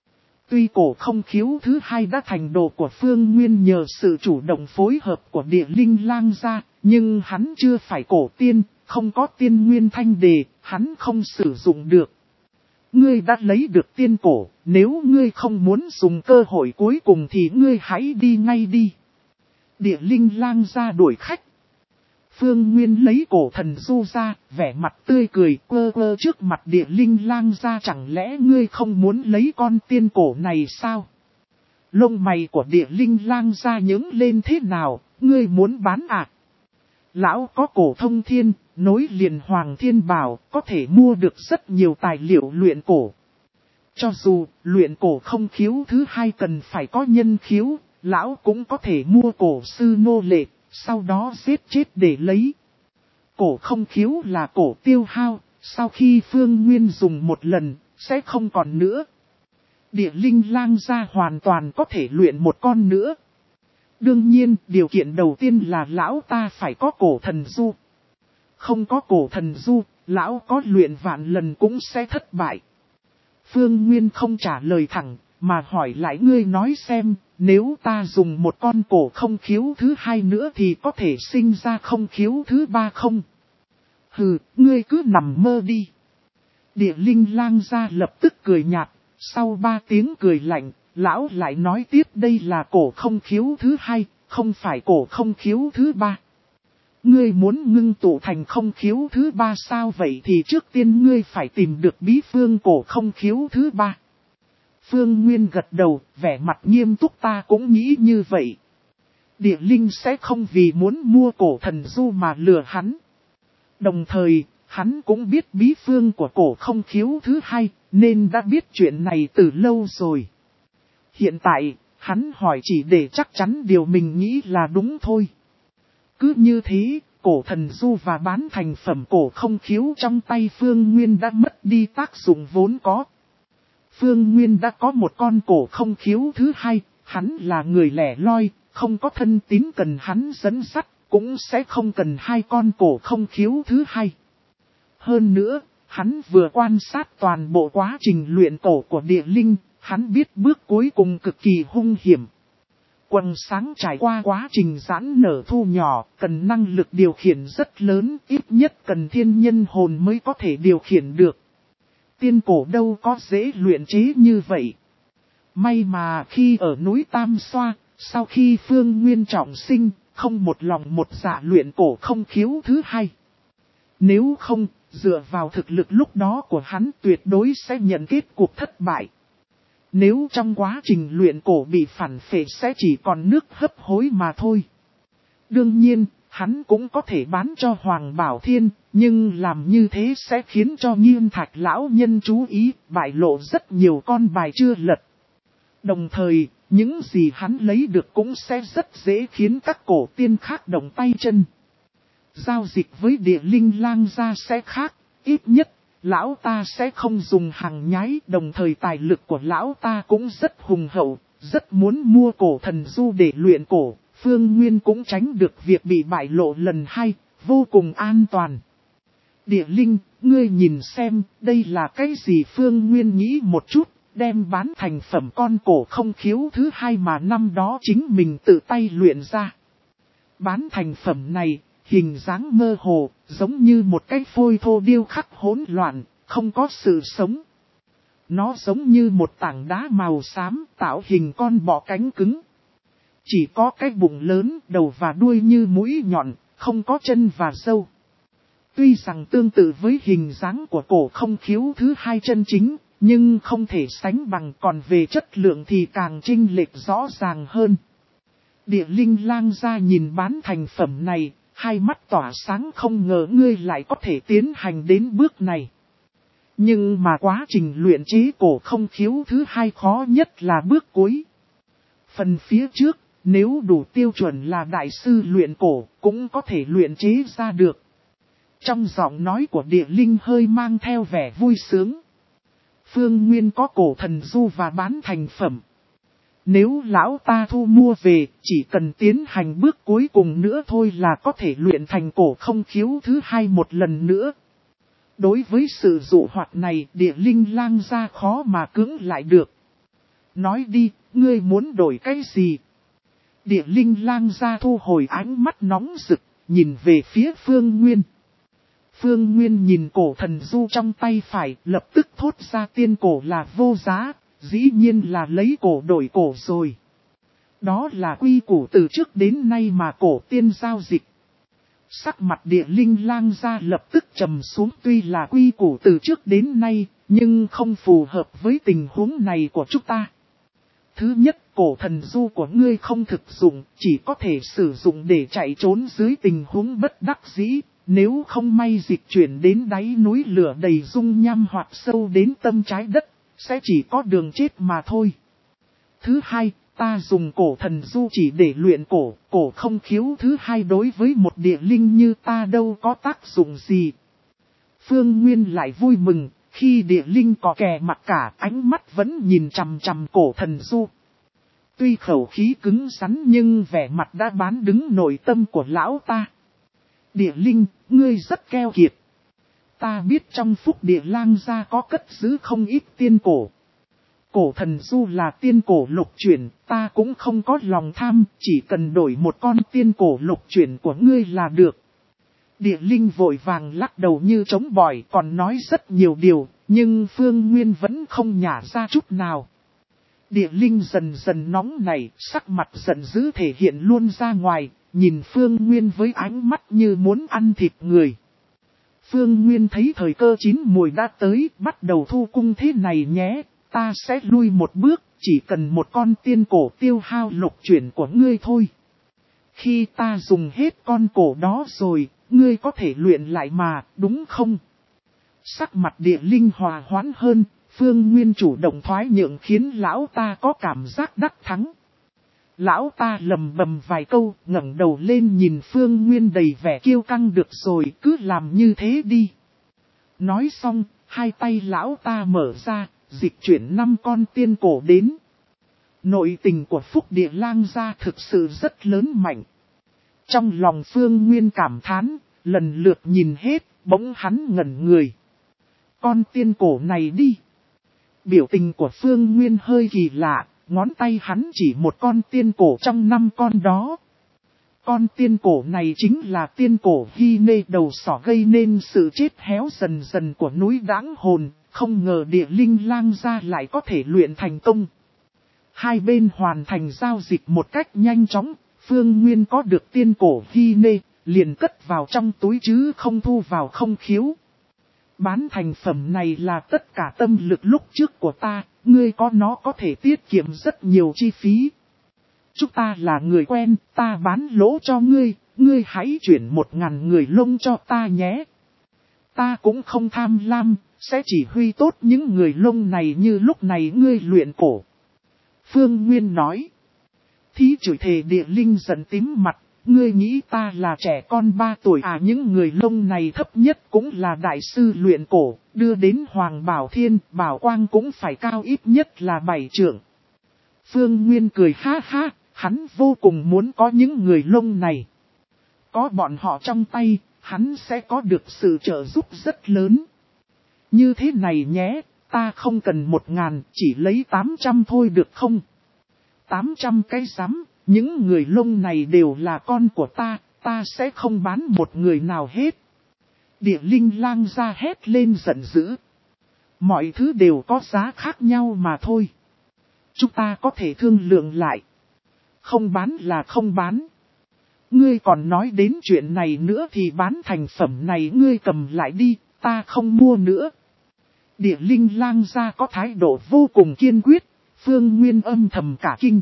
Tuy cổ không khiếu thứ hai đã thành đồ của Phương Nguyên nhờ sự chủ động phối hợp của địa linh lang gia, nhưng hắn chưa phải cổ tiên, không có tiên nguyên thanh đề, hắn không sử dụng được. Ngươi đã lấy được tiên cổ, nếu ngươi không muốn dùng cơ hội cuối cùng thì ngươi hãy đi ngay đi. Địa linh lang gia đuổi khách. Phương Nguyên lấy cổ thần du ra, vẻ mặt tươi cười quơ quơ trước mặt địa linh lang gia, chẳng lẽ ngươi không muốn lấy con tiên cổ này sao? Lông mày của địa linh lang gia nhướng lên thế nào, ngươi muốn bán à? Lão có cổ thông thiên, nối liền Hoàng Thiên Bảo, có thể mua được rất nhiều tài liệu luyện cổ. Cho dù luyện cổ không khiếu thứ hai cần phải có nhân khiếu, lão cũng có thể mua cổ sư nô lệ, sau đó giết chết để lấy. Cổ không khiếu là cổ tiêu hao, sau khi Phương Nguyên dùng một lần, sẽ không còn nữa. Địa linh lang gia hoàn toàn có thể luyện một con nữa. Đương nhiên, điều kiện đầu tiên là lão ta phải có cổ thần du. Không có cổ thần du, lão có luyện vạn lần cũng sẽ thất bại. Phương Nguyên không trả lời thẳng, mà hỏi lại ngươi nói xem, nếu ta dùng một con cổ không khiếu thứ hai nữa thì có thể sinh ra không khiếu thứ ba không? Hừ, ngươi cứ nằm mơ đi. Địa linh lang gia lập tức cười nhạt, sau ba tiếng cười lạnh, lão lại nói tiếp đây là cổ không khiếu thứ hai, không phải cổ không khiếu thứ ba. Ngươi muốn ngưng tụ thành không khiếu thứ ba sao, vậy thì trước tiên ngươi phải tìm được bí phương cổ không khiếu thứ ba. Phương Nguyên gật đầu, vẻ mặt nghiêm túc, ta cũng nghĩ như vậy. Địa linh sẽ không vì muốn mua cổ thần du mà lừa hắn. Đồng thời, hắn cũng biết bí phương của cổ không khiếu thứ hai, nên đã biết chuyện này từ lâu rồi. Hiện tại, hắn hỏi chỉ để chắc chắn điều mình nghĩ là đúng thôi. Cứ như thế, cổ thần du và bán thành phẩm cổ không khiếu trong tay Phương Nguyên đã mất đi tác dụng vốn có. Phương Nguyên đã có một con cổ không khiếu thứ hai, hắn là người lẻ loi, không có thân tín cần hắn dẫn dắt, cũng sẽ không cần hai con cổ không khiếu thứ hai. Hơn nữa, hắn vừa quan sát toàn bộ quá trình luyện cổ của địa linh, hắn biết bước cuối cùng cực kỳ hung hiểm. Quầng sáng trải qua quá trình giãn nở thu nhỏ, cần năng lực điều khiển rất lớn, ít nhất cần thiên nhân hồn mới có thể điều khiển được. Tiên cổ đâu có dễ luyện chế như vậy. May mà khi ở núi Tam Xoa, sau khi Phương Nguyên trọng sinh, không một lòng một dạ luyện cổ không khiếu thứ hai. Nếu không, dựa vào thực lực lúc đó của hắn tuyệt đối sẽ nhận kết cuộc thất bại. Nếu trong quá trình luyện cổ bị phản phệ sẽ chỉ còn nước hấp hối mà thôi. Đương nhiên, hắn cũng có thể bán cho Hoàng Bảo Thiên, nhưng làm như thế sẽ khiến cho Nghiên Thạch lão nhân chú ý, bại lộ rất nhiều con bài chưa lật. Đồng thời, những gì hắn lấy được cũng sẽ rất dễ khiến các cổ tiên khác động tay chân. Giao dịch với địa linh lang gia sẽ khác, ít nhất, lão ta sẽ không dùng hàng nhái, đồng thời tài lực của lão ta cũng rất hùng hậu, rất muốn mua cổ thần du để luyện cổ. Phương Nguyên cũng tránh được việc bị bại lộ lần hai, vô cùng an toàn. Địa linh, ngươi nhìn xem, đây là cái gì? Phương Nguyên nghĩ một chút, đem bán thành phẩm con cổ không khiếu thứ hai mà năm đó chính mình tự tay luyện ra. Bán thành phẩm này, hình dáng mơ hồ, giống như một cái phôi thô điêu khắc hỗn loạn, không có sự sống. Nó giống như một tảng đá màu xám tạo hình con bọ cánh cứng. Chỉ có cái bụng lớn, đầu và đuôi như mũi nhọn, không có chân và râu. Tuy rằng tương tự với hình dáng của cổ không khiếu thứ hai chân chính, nhưng không thể sánh bằng, còn về chất lượng thì càng chênh lệch rõ ràng hơn. Địa linh lang gia nhìn bán thành phẩm này, hai mắt tỏa sáng, không ngờ ngươi lại có thể tiến hành đến bước này. Nhưng mà quá trình luyện chế cổ không khiếu thứ hai khó nhất là bước cuối. Phần phía trước, nếu đủ tiêu chuẩn là đại sư luyện cổ, cũng có thể luyện chế ra được. Trong giọng nói của địa linh hơi mang theo vẻ vui sướng. Phương Nguyên có cổ thần du và bán thành phẩm. Nếu lão ta thu mua về, chỉ cần tiến hành bước cuối cùng nữa thôi là có thể luyện thành cổ không khiếu thứ hai một lần nữa. Đối với sự dụ hoạt này, địa linh lang ra khó mà cưỡng lại được. Nói đi, ngươi muốn đổi cái gì? Địa linh lang ra thu hồi ánh mắt nóng rực, nhìn về phía Phương Nguyên. Phương Nguyên nhìn cổ thần du trong tay phải, lập tức thốt ra tiên cổ là vô giá, dĩ nhiên là lấy cổ đổi cổ rồi. Đó là quy củ từ trước đến nay mà cổ tiên giao dịch. Sắc mặt địa linh lang ra lập tức trầm xuống, tuy là quy củ từ trước đến nay, nhưng không phù hợp với tình huống này của chúng ta. Thứ nhất, cổ thần du của ngươi không thực dụng, chỉ có thể sử dụng để chạy trốn dưới tình huống bất đắc dĩ. Nếu không may dịch chuyển đến đáy núi lửa đầy dung nham hoặc sâu đến tâm trái đất, sẽ chỉ có đường chết mà thôi. Thứ hai, ta dùng cổ thần du chỉ để luyện cổ, cổ không khiếu thứ hai đối với một địa linh như ta đâu có tác dụng gì. Phương Nguyên lại vui mừng, khi địa linh có kè mặt cả ánh mắt vẫn nhìn chằm chằm cổ thần du. Tuy khẩu khí cứng rắn nhưng vẻ mặt đã bán đứng nội tâm của lão ta. Địa linh, ngươi rất keo kiệt. Ta biết trong phúc địa lang gia có cất giữ không ít tiên cổ. Cổ thần du là tiên cổ lục chuyển, ta cũng không có lòng tham, chỉ cần đổi một con tiên cổ lục chuyển của ngươi là được. Địa linh vội vàng lắc đầu như trống bỏi, còn nói rất nhiều điều, nhưng Phương Nguyên vẫn không nhả ra chút nào. Địa linh dần dần nóng nảy, sắc mặt giận dữ thể hiện luôn ra ngoài, nhìn Phương Nguyên với ánh mắt như muốn ăn thịt người. Phương Nguyên thấy thời cơ chín mùi đã tới, bắt đầu thu cung thế này nhé, ta sẽ lui một bước, chỉ cần một con tiên cổ tiêu hao lục chuyển của ngươi thôi. Khi ta dùng hết con cổ đó rồi, ngươi có thể luyện lại mà, đúng không? Sắc mặt địa linh hòa hoãn hơn, Phương Nguyên chủ động thoái nhượng khiến lão ta có cảm giác đắc thắng. Lão ta lầm bầm vài câu, ngẩng đầu lên nhìn Phương Nguyên đầy vẻ kiêu căng, được rồi, cứ làm như thế đi. Nói xong, hai tay lão ta mở ra, dịch chuyển năm con tiên cổ đến. Nội tình của phúc địa lang gia thực sự rất lớn mạnh. Trong lòng Phương Nguyên cảm thán, lần lượt nhìn hết, bỗng hắn ngẩn người. Con tiên cổ này đi. Biểu tình của Phương Nguyên hơi kỳ lạ, ngón tay hắn chỉ một con tiên cổ trong năm con đó. Con tiên cổ này chính là tiên cổ Hy Nê đầu sỏ gây nên sự chết héo dần dần của núi Đãng Hồn, không ngờ địa linh lang gia lại có thể luyện thành công. Hai bên hoàn thành giao dịch một cách nhanh chóng, Phương Nguyên có được tiên cổ Hy Nê, liền cất vào trong túi chứ không thu vào không khiếu. Bán thành phẩm này là tất cả tâm lực lúc trước của ta, ngươi có nó có thể tiết kiệm rất nhiều chi phí. Chúng ta là người quen, ta bán lỗ cho ngươi, ngươi hãy chuyển một ngàn người lông cho ta nhé. Ta cũng không tham lam, sẽ chỉ huy tốt những người lông này như lúc này ngươi luyện cổ. Phương Nguyên nói. Thí chửi thề địa linh giận tím mặt, ngươi nghĩ ta là trẻ con ba tuổi à? Những người lông này thấp nhất cũng là đại sư luyện cổ, đưa đến Hoàng Bảo Thiên, Bảo Quang cũng phải cao ít nhất là bảy trượng. Phương Nguyên cười ha ha, hắn vô cùng muốn có những người lông này. Có bọn họ trong tay, hắn sẽ có được sự trợ giúp rất lớn. Như thế này nhé, ta không cần một ngàn, chỉ lấy tám trăm thôi được không? Tám trăm cái rắm, những người lông này đều là con của ta, ta sẽ không bán một người nào hết. Địa linh lang ra hét lên giận dữ. Mọi thứ đều có giá khác nhau mà thôi. Chúng ta có thể thương lượng lại. Không bán là không bán. Ngươi còn nói đến chuyện này nữa thì bán thành phẩm này ngươi cầm lại đi, ta không mua nữa. Địa linh lang ra có thái độ vô cùng kiên quyết, Phương Nguyên âm thầm cả kinh.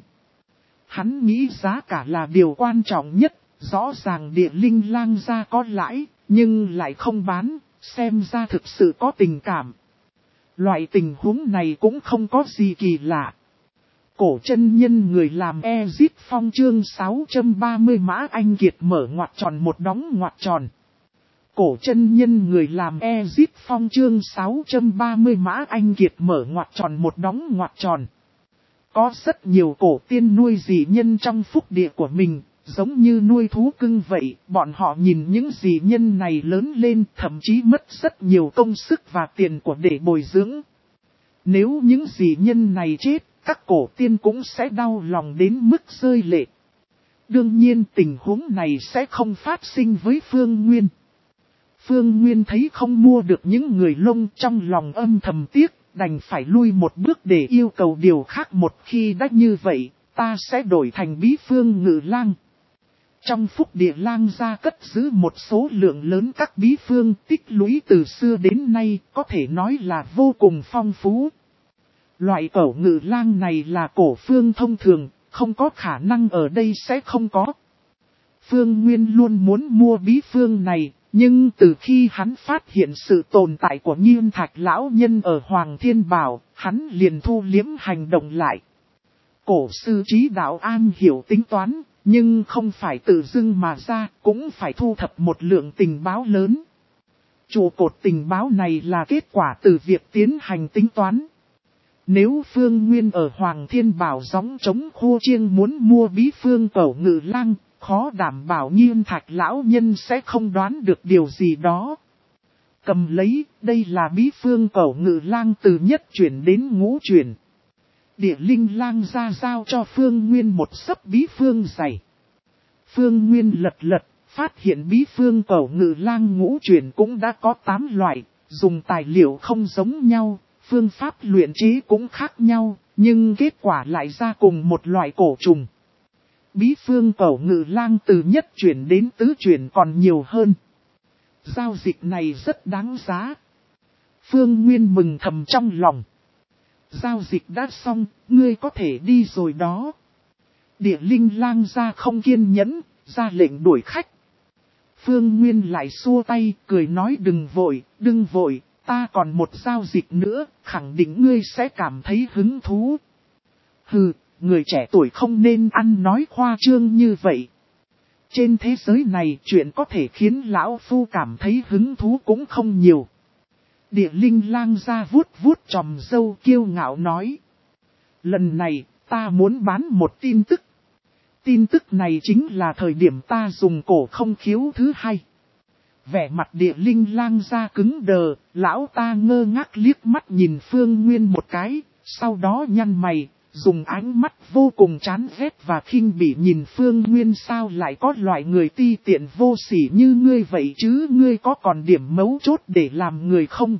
Hắn nghĩ giá cả là điều quan trọng nhất, rõ ràng địa linh lang ra có lãi, nhưng lại không bán, xem ra thực sự có tình cảm. Loại tình huống này cũng không có gì kỳ lạ. Cổ chân nhân người làm Ezip Phong chương sáu trăm ba mươi Mã Anh Kiệt mở ngoặc tròn một đóng ngoặc tròn. Cổ chân nhân người làm Ezip Phong chương sáu trăm ba mươi Mã Anh Kiệt mở ngoặc tròn một đóng ngoặc tròn. Có rất nhiều cổ tiên nuôi dị nhân trong phúc địa của mình, giống như nuôi thú cưng vậy, bọn họ nhìn những dị nhân này lớn lên thậm chí mất rất nhiều công sức và tiền của để bồi dưỡng. Nếu những dị nhân này chết, các cổ tiên cũng sẽ đau lòng đến mức rơi lệ. Đương nhiên tình huống này sẽ không phát sinh với Phương Nguyên. Phương Nguyên thấy không mua được những người lông trong lòng âm thầm tiếc, đành phải lui một bước để yêu cầu điều khác. Một khi đã như vậy, ta sẽ đổi thành Bí Phương Ngự Lang. Trong phúc địa lang gia cất giữ một số lượng lớn các bí phương tích lũy từ xưa đến nay, có thể nói là vô cùng phong phú. Loại cẩu ngự lang này là cổ phương thông thường, không có khả năng ở đây sẽ không có. Phương Nguyên luôn muốn mua bí phương này, nhưng từ khi hắn phát hiện sự tồn tại của Nghiêm Thạch lão nhân ở Hoàng Thiên Bảo, hắn liền thu liếm hành động lại. Cổ sư trí đạo an hiểu tính toán, nhưng không phải tự dưng mà ra, cũng phải thu thập một lượng tình báo lớn. Trụ cột tình báo này là kết quả từ việc tiến hành tính toán. Nếu Phương Nguyên ở Hoàng Thiên Bảo gióng chống khô chiêng muốn mua bí phương cẩu ngự lang, khó đảm bảo Nghiêm Thạch lão nhân sẽ không đoán được điều gì đó. Cầm lấy, đây là bí phương cẩu ngự lang từ nhất chuyển đến ngũ chuyển. Địa linh lang ra giao cho Phương Nguyên một sấp bí phương dày. Phương Nguyên lật lật, phát hiện bí phương cẩu ngự lang ngũ chuyển cũng đã có tám loại, dùng tài liệu không giống nhau, phương pháp luyện chế cũng khác nhau, nhưng kết quả lại ra cùng một loại cổ trùng. Bí phương cẩu ngự lang từ nhất chuyển đến tứ chuyển còn nhiều hơn. Giao dịch này rất đáng giá. Phương Nguyên mừng thầm trong lòng. Giao dịch đã xong, ngươi có thể đi rồi đó. Địa linh lang ra không kiên nhẫn, ra lệnh đuổi khách. Phương Nguyên lại xua tay, cười nói đừng vội, đừng vội, ta còn một giao dịch nữa, khẳng định ngươi sẽ cảm thấy hứng thú. Hừ, người trẻ tuổi không nên ăn nói khoa trương như vậy. Trên thế giới này chuyện có thể khiến lão phu cảm thấy hứng thú cũng không nhiều. Địa linh lang ra vuốt vuốt tròm râu kiêu ngạo nói. Lần này ta muốn bán một tin tức. Tin tức này chính là thời điểm ta dùng cổ không khiếu thứ hai. Vẻ mặt địa linh lang ra cứng đờ, lão ta ngơ ngác liếc mắt nhìn Phương Nguyên một cái, sau đó nhăn mày, dùng ánh mắt vô cùng chán ghét và khinh bỉ nhìn Phương Nguyên. Sao lại có loại người ti tiện vô sỉ như ngươi vậy chứ, ngươi có còn điểm mấu chốt để làm người không?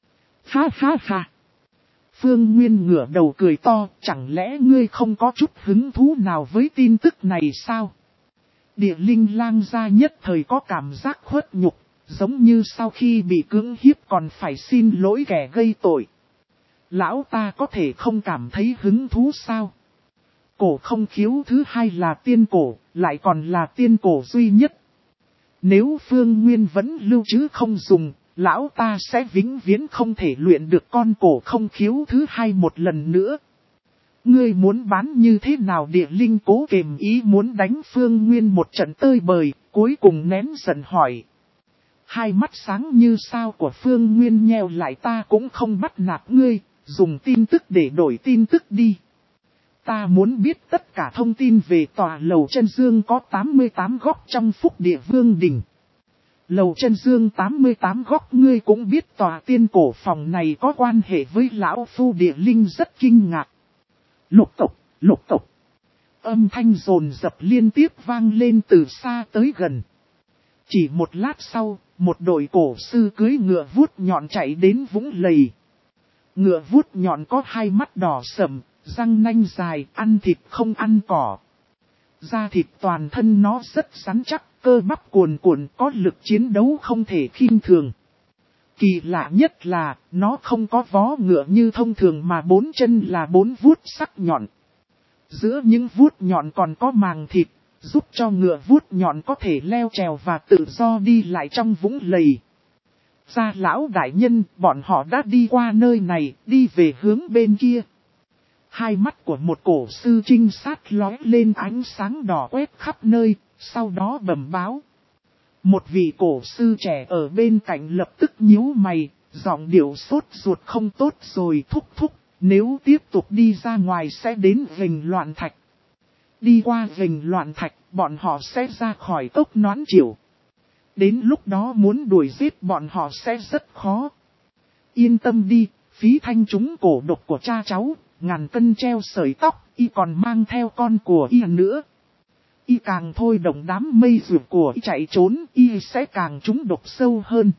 Ha ha ha! Phương Nguyên ngửa đầu cười to, chẳng lẽ ngươi không có chút hứng thú nào với tin tức này sao? Địa linh lang gia nhất thời có cảm giác khuất nhục, giống như sau khi bị cưỡng hiếp còn phải xin lỗi kẻ gây tội. Lão ta có thể không cảm thấy hứng thú sao? Cổ không khiếu thứ hai là tiên cổ, lại còn là tiên cổ duy nhất. Nếu Phương Nguyên vẫn lưu trữ không dùng, lão ta sẽ vĩnh viễn không thể luyện được con cổ không khiếu thứ hai một lần nữa. Ngươi muốn bán như thế nào? Địa linh cố kềm ý muốn đánh Phương Nguyên một trận tơi bời, cuối cùng nén giận hỏi. Hai mắt sáng như sao của Phương Nguyên nheo lại. Ta cũng không bắt nạt ngươi, dùng tin tức để đổi tin tức đi. Ta muốn biết tất cả thông tin về tòa lầu chân dương có tám mươi tám góc trong phúc địa Vương Đình. Lầu chân dương tám mươi tám góc, ngươi cũng biết tòa tiên cổ phòng này có quan hệ với lão phu. Địa linh rất kinh ngạc. Lục tục, lục tục. Âm thanh rồn rập liên tiếp vang lên từ xa tới gần. Chỉ một lát sau, một đội cổ sư cưỡi ngựa vuốt nhọn chạy đến vũng lầy. Ngựa vuốt nhọn có hai mắt đỏ sẫm, răng nanh dài, ăn thịt không ăn cỏ. Da thịt toàn thân nó rất rắn chắc, cơ bắp cuồn cuộn, có lực chiến đấu không thể khinh thường. Kỳ lạ nhất là, nó không có vó ngựa như thông thường mà bốn chân là bốn vuốt sắc nhọn. Giữa những vuốt nhọn còn có màng thịt, giúp cho ngựa vuốt nhọn có thể leo trèo và tự do đi lại trong vũng lầy. Gia lão đại nhân, bọn họ đã đi qua nơi này, đi về hướng bên kia. Hai mắt của một cổ sư trinh sát lóe lên ánh sáng đỏ quét khắp nơi, sau đó bẩm báo. Một vị cổ sư trẻ ở bên cạnh lập tức nhíu mày, giọng điệu sốt ruột không tốt rồi, thúc thúc, nếu tiếp tục đi ra ngoài sẽ đến Vành Loạn Thạch. Đi qua Vành Loạn Thạch, bọn họ sẽ ra khỏi cốc Noãn Triều. Đến lúc đó muốn đuổi giết bọn họ sẽ rất khó. Yên tâm đi, phí thanh chúng cổ độc của cha cháu, ngàn cân treo sợi tóc, y còn mang theo con của y nữa. Y càng thôi động đám mây rượu của y chạy trốn, y sẽ càng trúng độc sâu hơn.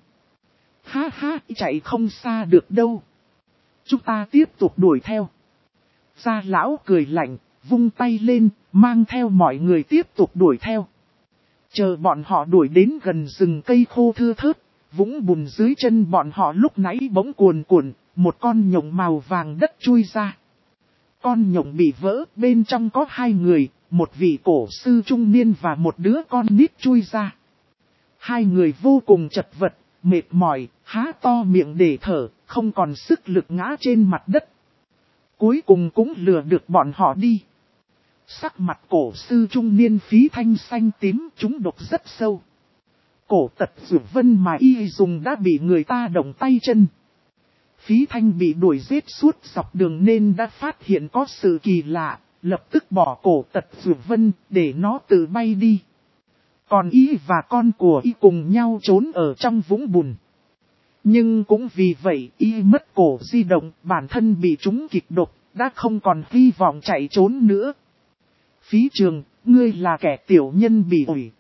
Ha ha, y chạy không xa được đâu. Chúng ta tiếp tục đuổi theo. Gia lão cười lạnh, vung tay lên, mang theo mọi người tiếp tục đuổi theo. Chờ bọn họ đuổi đến gần rừng cây khô thưa thớt, vũng bùn dưới chân bọn họ lúc nãy bỗng cuồn cuộn, một con nhộng màu vàng đất chui ra. Con nhộng bị vỡ, bên trong có hai người, một vị cổ sư trung niên và một đứa con nít chui ra. Hai người vô cùng chật vật, mệt mỏi, há to miệng để thở, không còn sức lực ngã trên mặt đất. Cuối cùng cũng lừa được bọn họ đi. Sắc mặt cổ sư trung niên phí thanh xanh tím, chúng độc rất sâu. Cổ tật Dược Vân mà y dùng đã bị người ta động tay chân. Phí thanh bị đuổi giết suốt dọc đường nên đã phát hiện có sự kỳ lạ, lập tức bỏ cổ tật Dược Vân để nó tự bay đi. Còn y và con của y cùng nhau trốn ở trong vũng bùn. Nhưng cũng vì vậy y mất cổ di động, bản thân bị trúng kịch độc, đã không còn hy vọng chạy trốn nữa. Phí Trường, ngươi là kẻ tiểu nhân bị ổi.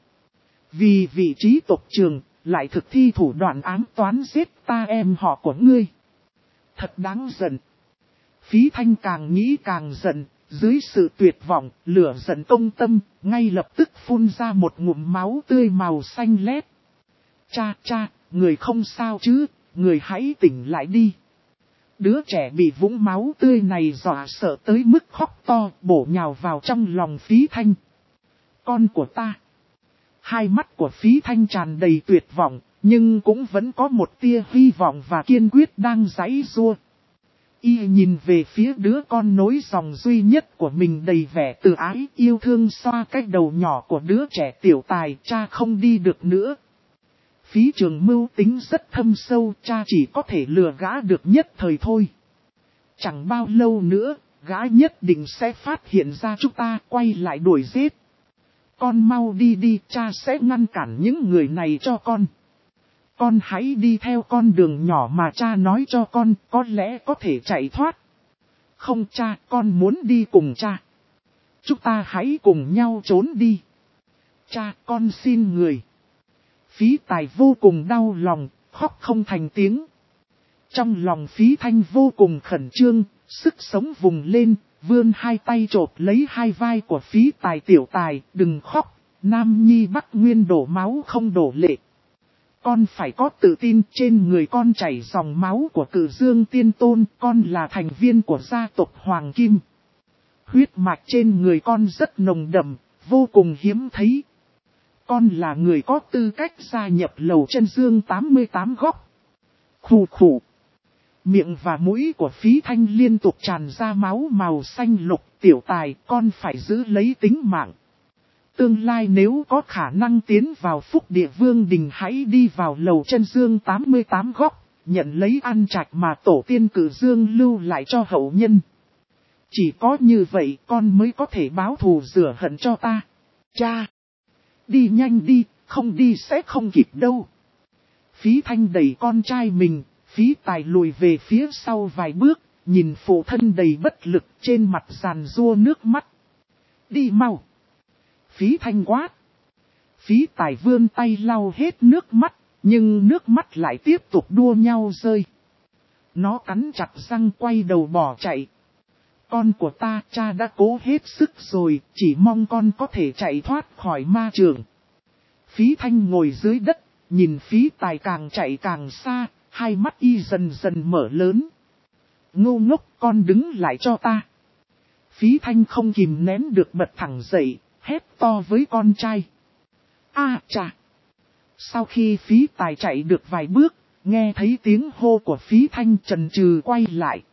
Vì vị trí tộc trường, lại thực thi thủ đoạn ám toán giết ta em họ của ngươi. Thật đáng giận. Phí Thanh càng nghĩ càng giận, dưới sự tuyệt vọng, lửa giận công tâm, ngay lập tức phun ra một ngụm máu tươi màu xanh lét. Cha cha, người không sao chứ, người hãy tỉnh lại đi. Đứa trẻ bị vũng máu tươi này dọa sợ tới mức khóc to, bổ nhào vào trong lòng Phí Thanh. Con của ta. Hai mắt của Phí Thanh tràn đầy tuyệt vọng, nhưng cũng vẫn có một tia hy vọng và kiên quyết đang giãy giụa. Y nhìn về phía đứa con nối dòng duy nhất của mình đầy vẻ từ ái, yêu thương xoa cái đầu nhỏ của đứa trẻ tiểu tài, cha không đi được nữa. Phí Trường mưu tính rất thâm sâu, cha chỉ có thể lừa gã được nhất thời thôi. Chẳng bao lâu nữa, gã nhất định sẽ phát hiện ra chúng ta, quay lại đuổi giết. Con mau đi đi, cha sẽ ngăn cản những người này cho con. Con hãy đi theo con đường nhỏ mà cha nói cho con, có lẽ có thể chạy thoát. Không cha, con muốn đi cùng cha. Chúng ta hãy cùng nhau trốn đi. Cha, con xin người. Phí Tài vô cùng đau lòng, khóc không thành tiếng. Trong lòng Phí Thanh vô cùng khẩn trương, sức sống vùng lên, vươn hai tay chộp lấy hai vai của Phí Tài tiểu tài, đừng khóc, Nam Nhi Bắc Nguyên đổ máu không đổ lệ. Con phải có tự tin, trên người con chảy dòng máu của Cử Dương Tiên Tôn, con là thành viên của gia tộc Hoàng Kim. Huyết mạch trên người con rất nồng đậm, vô cùng hiếm thấy. Con là người có tư cách gia nhập lầu chân dương tám mươi tám góc. Khủ khủ. Miệng và mũi của Phí Thanh liên tục tràn ra máu màu xanh lục, tiểu tài, con phải giữ lấy tính mạng. Tương lai nếu có khả năng tiến vào Phúc Địa Vương Đình hãy đi vào lầu chân dương tám mươi tám góc, nhận lấy ăn trạch mà tổ tiên Cử Dương lưu lại cho hậu nhân. Chỉ có như vậy con mới có thể báo thù rửa hận cho ta. Cha! Đi nhanh đi, không đi sẽ không kịp đâu. Phí Thanh đẩy con trai mình, Phí Tài lùi về phía sau vài bước, nhìn phụ thân đầy bất lực trên mặt giàn giụa nước mắt. Đi mau! Phí Thanh quát. Phí Tài vươn tay lau hết nước mắt, nhưng nước mắt lại tiếp tục đua nhau rơi. Nó cắn chặt răng quay đầu bỏ chạy. Con của ta, cha đã cố hết sức rồi, chỉ mong con có thể chạy thoát khỏi ma trường. Phí Thanh ngồi dưới đất, nhìn Phí Tài càng chạy càng xa, hai mắt y dần dần mở lớn. Ngu ngốc, con đứng lại cho ta. Phí Thanh không kìm nén được bật thẳng dậy, hét to với con trai. A à, chà! Sau khi Phí Tài chạy được vài bước, nghe thấy tiếng hô của Phí Thanh chần chừ quay lại.